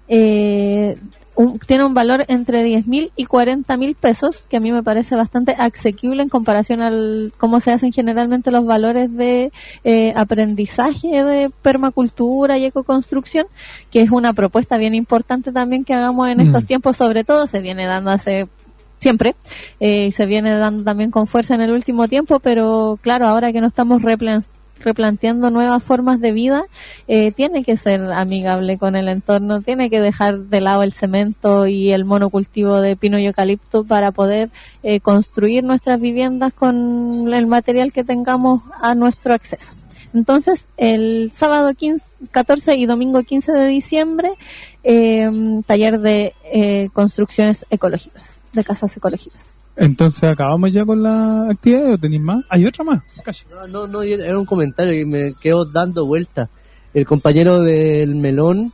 Eh, un, tiene un valor entre diez mil y cuarenta mil pesos, que a mí me parece bastante asequible en comparación al cómo se hacen generalmente los valores de eh, aprendizaje de permacultura y ecoconstrucción, que es una propuesta bien importante también que hagamos en mm. estos tiempos. Sobre todo se viene dando hace siempre, eh, se viene dando también con fuerza en el último tiempo, pero claro, ahora que nos estamos replanteando replanteando nuevas formas de vida, eh, tiene que ser amigable con el entorno, tiene que dejar de lado el cemento y el monocultivo de pino y eucalipto para poder eh, construir nuestras viviendas con el material que tengamos a nuestro acceso. Entonces, el sábado quince, catorce y domingo quince de diciembre, eh, taller de eh, construcciones ecológicas, de casas ecológicas. Entonces, ¿acabamos ya con la actividad o tenéis más? ¿Hay otra más? Casi. No, no, no, era un comentario que me quedó dando vuelta. El compañero del Melón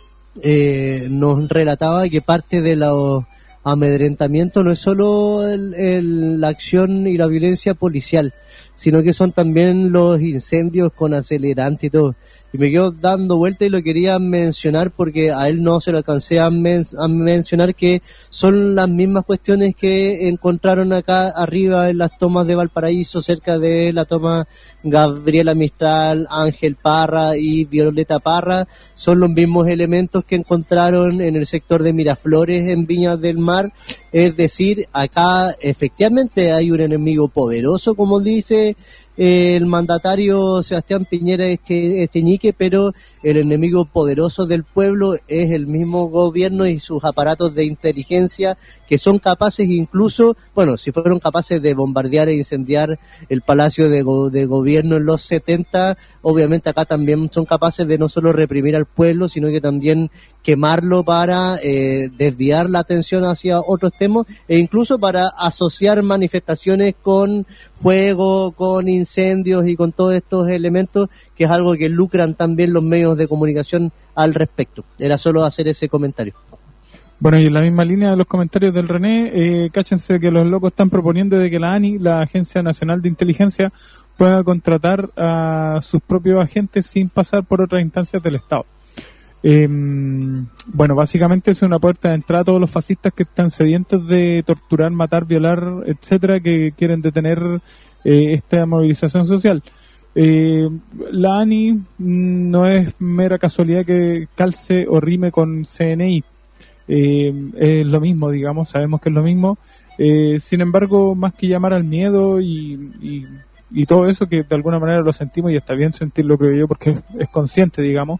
eh, nos relataba que parte de los amedrentamientos no es solo el, el, la acción y la violencia policial, sino que son también los incendios con acelerante y todo. Y me quedo dando vuelta y lo quería mencionar porque a él no se lo alcancé a, men- a mencionar, que son las mismas cuestiones que encontraron acá arriba en las tomas de Valparaíso, cerca de la toma Gabriela Mistral, Ángel Parra y Violeta Parra. Son los mismos elementos que encontraron en el sector de Miraflores, en Viña del Mar. Es decir, acá efectivamente hay un enemigo poderoso, como dice eh, el mandatario Sebastián Piñera este, Esteñique, pero el enemigo poderoso del pueblo es el mismo gobierno y sus aparatos de inteligencia, que son capaces incluso, bueno, si fueron capaces de bombardear e incendiar el Palacio de, go- de Gobierno en los setenta, obviamente acá también son capaces de no solo reprimir al pueblo, sino que también quemarlo para eh, desviar la atención hacia otros temas e incluso para asociar manifestaciones con fuego, con incendios y con todos estos elementos, que es algo que lucran también los medios de comunicación al respecto. Era solo hacer ese comentario. Bueno, y en la misma línea de los comentarios del René, eh, cáchense que los locos están proponiendo de que la A N I, la Agencia Nacional de Inteligencia, pueda contratar a sus propios agentes sin pasar por otras instancias del Estado. Eh, bueno, básicamente es una puerta de entrada a todos los fascistas que están sedientos de torturar, matar, violar, etcétera, que quieren detener eh, esta movilización social. Eh, la A N I no es mera casualidad que calce o rime con C N I. Eh, es lo mismo, digamos, sabemos que es lo mismo. Eh, sin embargo, más que llamar al miedo y, y, y todo eso, que de alguna manera lo sentimos y está bien sentirlo, creo yo, porque es, es consciente, digamos,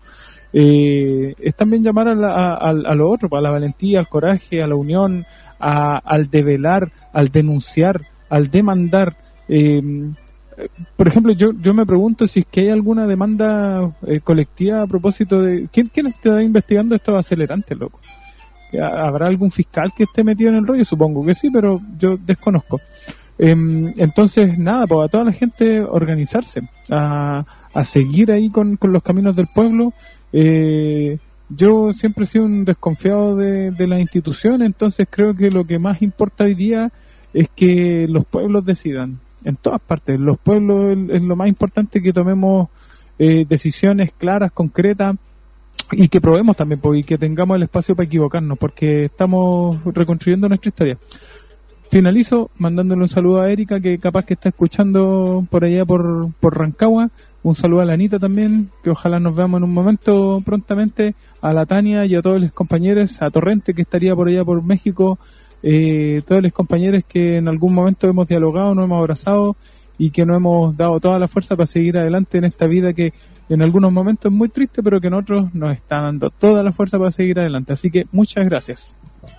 eh, es también llamar a, la, a, a, a lo otro, a la valentía, al coraje, a la unión, a, al develar, al denunciar, al demandar. Eh, por ejemplo, yo yo me pregunto si es que hay alguna demanda eh, colectiva a propósito de... ¿Quién, quién está investigando estos acelerantes, loco? ¿Habrá algún fiscal que esté metido en el rollo? Supongo que sí, pero yo desconozco. Eh, entonces, nada, pues a toda la gente organizarse, a, a seguir ahí con, con los caminos del pueblo. Eh, yo siempre he sido un desconfiado de, de las instituciones, entonces creo que lo que más importa hoy día es que los pueblos decidan, en todas partes. Los pueblos es, es lo más importante, que tomemos eh, decisiones claras, concretas, y que probemos también, pues, y que tengamos el espacio para equivocarnos, porque estamos reconstruyendo nuestra historia. Finalizo mandándole un saludo a Erika, que capaz que está escuchando por allá por, por Rancagua. Un saludo a la Anita también, que ojalá nos veamos en un momento prontamente. A la Tania y a todos los compañeros, a Torrente, que estaría por allá por México. Eh, todos los compañeros que en algún momento hemos dialogado, nos hemos abrazado y que nos hemos dado toda la fuerza para seguir adelante en esta vida que en algunos momentos es muy triste, pero que en otros nos está dando toda la fuerza para seguir adelante. Así que muchas gracias.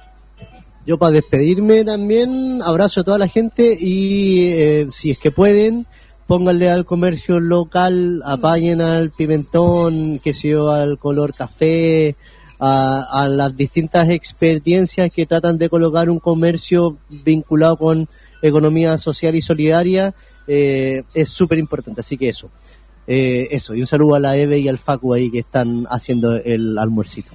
Yo, para despedirme también, abrazo a toda la gente y eh, si es que pueden, pónganle al comercio local, apañen al pimentón, que sé yo, al color café, a, a las distintas experiencias que tratan de colocar un comercio vinculado con economía social y solidaria. Eh, es súper importante, así que eso. Eh, eso, y un saludo a la Eve y al Facu ahí que están haciendo el almuercito.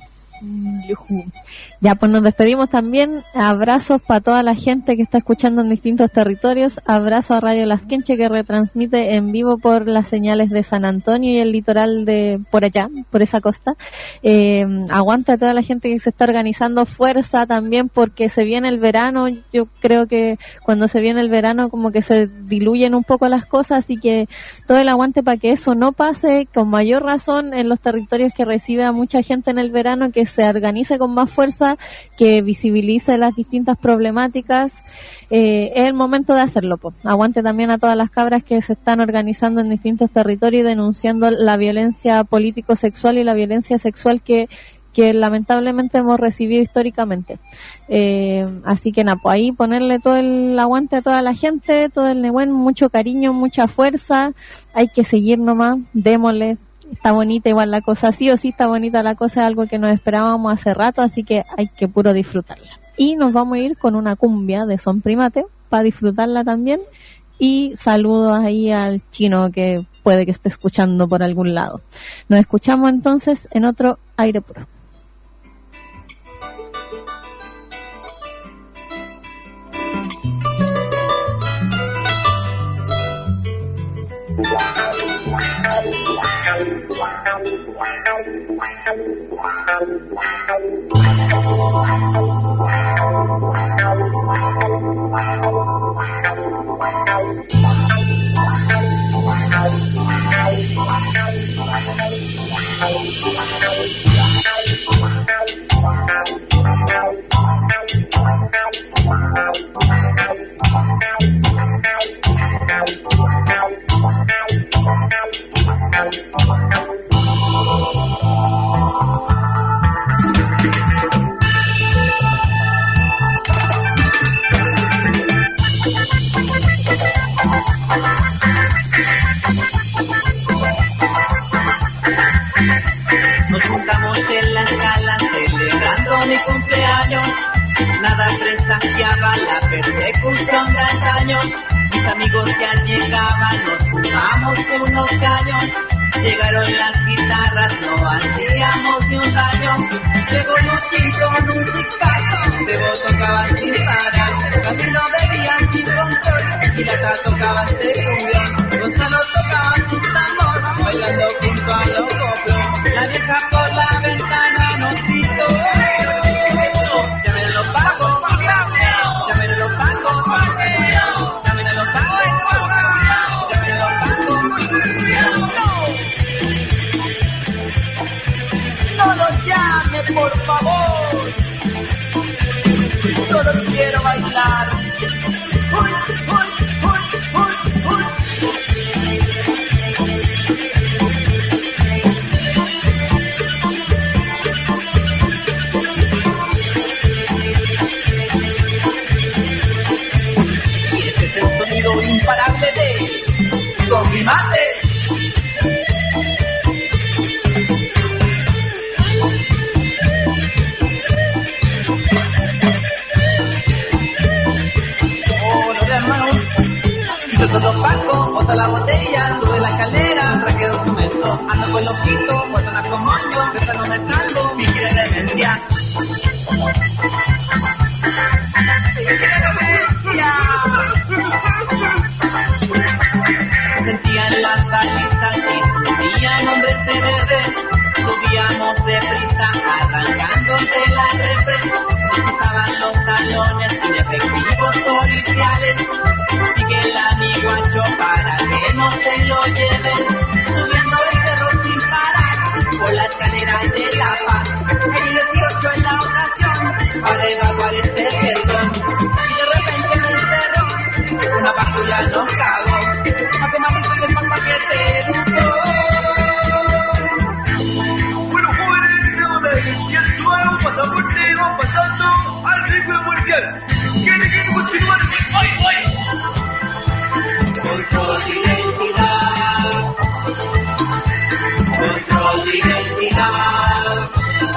Ya, pues nos despedimos también. Abrazos para toda la gente que está escuchando en distintos territorios. Abrazo a Radio Las Quenche, que retransmite en vivo por las señales de San Antonio y el litoral de por allá, por esa costa. Eh, aguanta a toda la gente que se está organizando, fuerza también, porque se viene el verano. Yo creo que cuando se viene el verano como que se diluyen un poco las cosas, así que todo el aguante para que eso no pase, con mayor razón en los territorios que recibe a mucha gente en el verano, que se organice con más fuerza, que visibilice las distintas problemáticas. Eh, es el momento de hacerlo, po. Aguante también a todas las cabras que se están organizando en distintos territorios y denunciando la violencia político-sexual y la violencia sexual que que lamentablemente hemos recibido históricamente. Eh, así que nada, pues ahí ponerle todo el aguante a toda la gente, todo el buen, mucho cariño, mucha fuerza, hay que seguir nomás, démosle, está bonita igual la cosa, sí o sí está bonita la cosa, es algo que nos esperábamos hace rato, así que hay que puro disfrutarla. Y nos vamos a ir con una cumbia de Son Primate, para disfrutarla también, y saludos ahí al chino que puede que esté escuchando por algún lado. Nos escuchamos entonces en otro Aire Puro. Nos juntamos en la escala celebrando mi cumpleaños. Nada presagiaba la persecución de antaño. Mis amigos ya llegaban, nos fumamos unos caños. Llegaron las guitarras, no hacíamos ni un daño. Llegó Luchito con un zigpazo, Debo tocaba sin parar, Camilo bebía sin control, y la Tata tocaba este cumbión. Gonzalo tocaba su tambor, bailando junto a los coplos. La vieja por la ventana nos gritó: ya me lo pago, ya me lo pago, ya me lo pago, ya me lo pago. No lo llame, por favor, solo quiero bailar. Uy, uy, uy, uy, uy. Y este es el sonido imparable de Son Primate. Solo Paco, bota la botella, sube la escalera, traje documento, ando con loquito, guardona con moño, de esta no me salvo, mi gira demencia. Se sentían las palizas y subían hombres de verde, subíamos deprisa, arrancando de la repre, nos pisaban los talones inefectivos policiales. El amigo ancho para que no se lo lleven, subiendo el cerro sin parar, por la escalera de La Paz, el dieciocho en la ocasión, para evacuar este perdón. Y de repente en el cerro, una patrulla nos cagó, a comadrito y de papá que te educó. Bueno, jóvenes, seamos de ahí, y el suelo, pasaporte, va pasando al vehículo policial. ¿Quién quiere continuar? ¡Ay, ay! Control de identidad, control de identidad,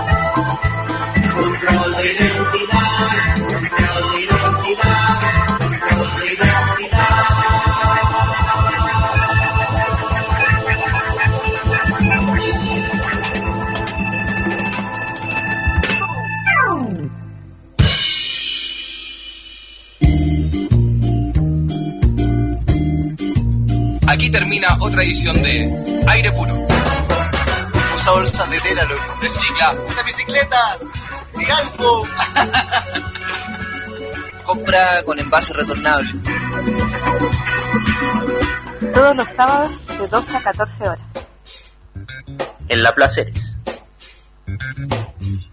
control de identidad, control de identidad, control de identidad. Aquí termina otra edición de Aire Puro. Usa bolsas de tela, loco. Recicla. ¡Una bicicleta! ¡Di algo! Compra con envase retornable. Todos los sábados de doce a catorce horas. En La Placeres.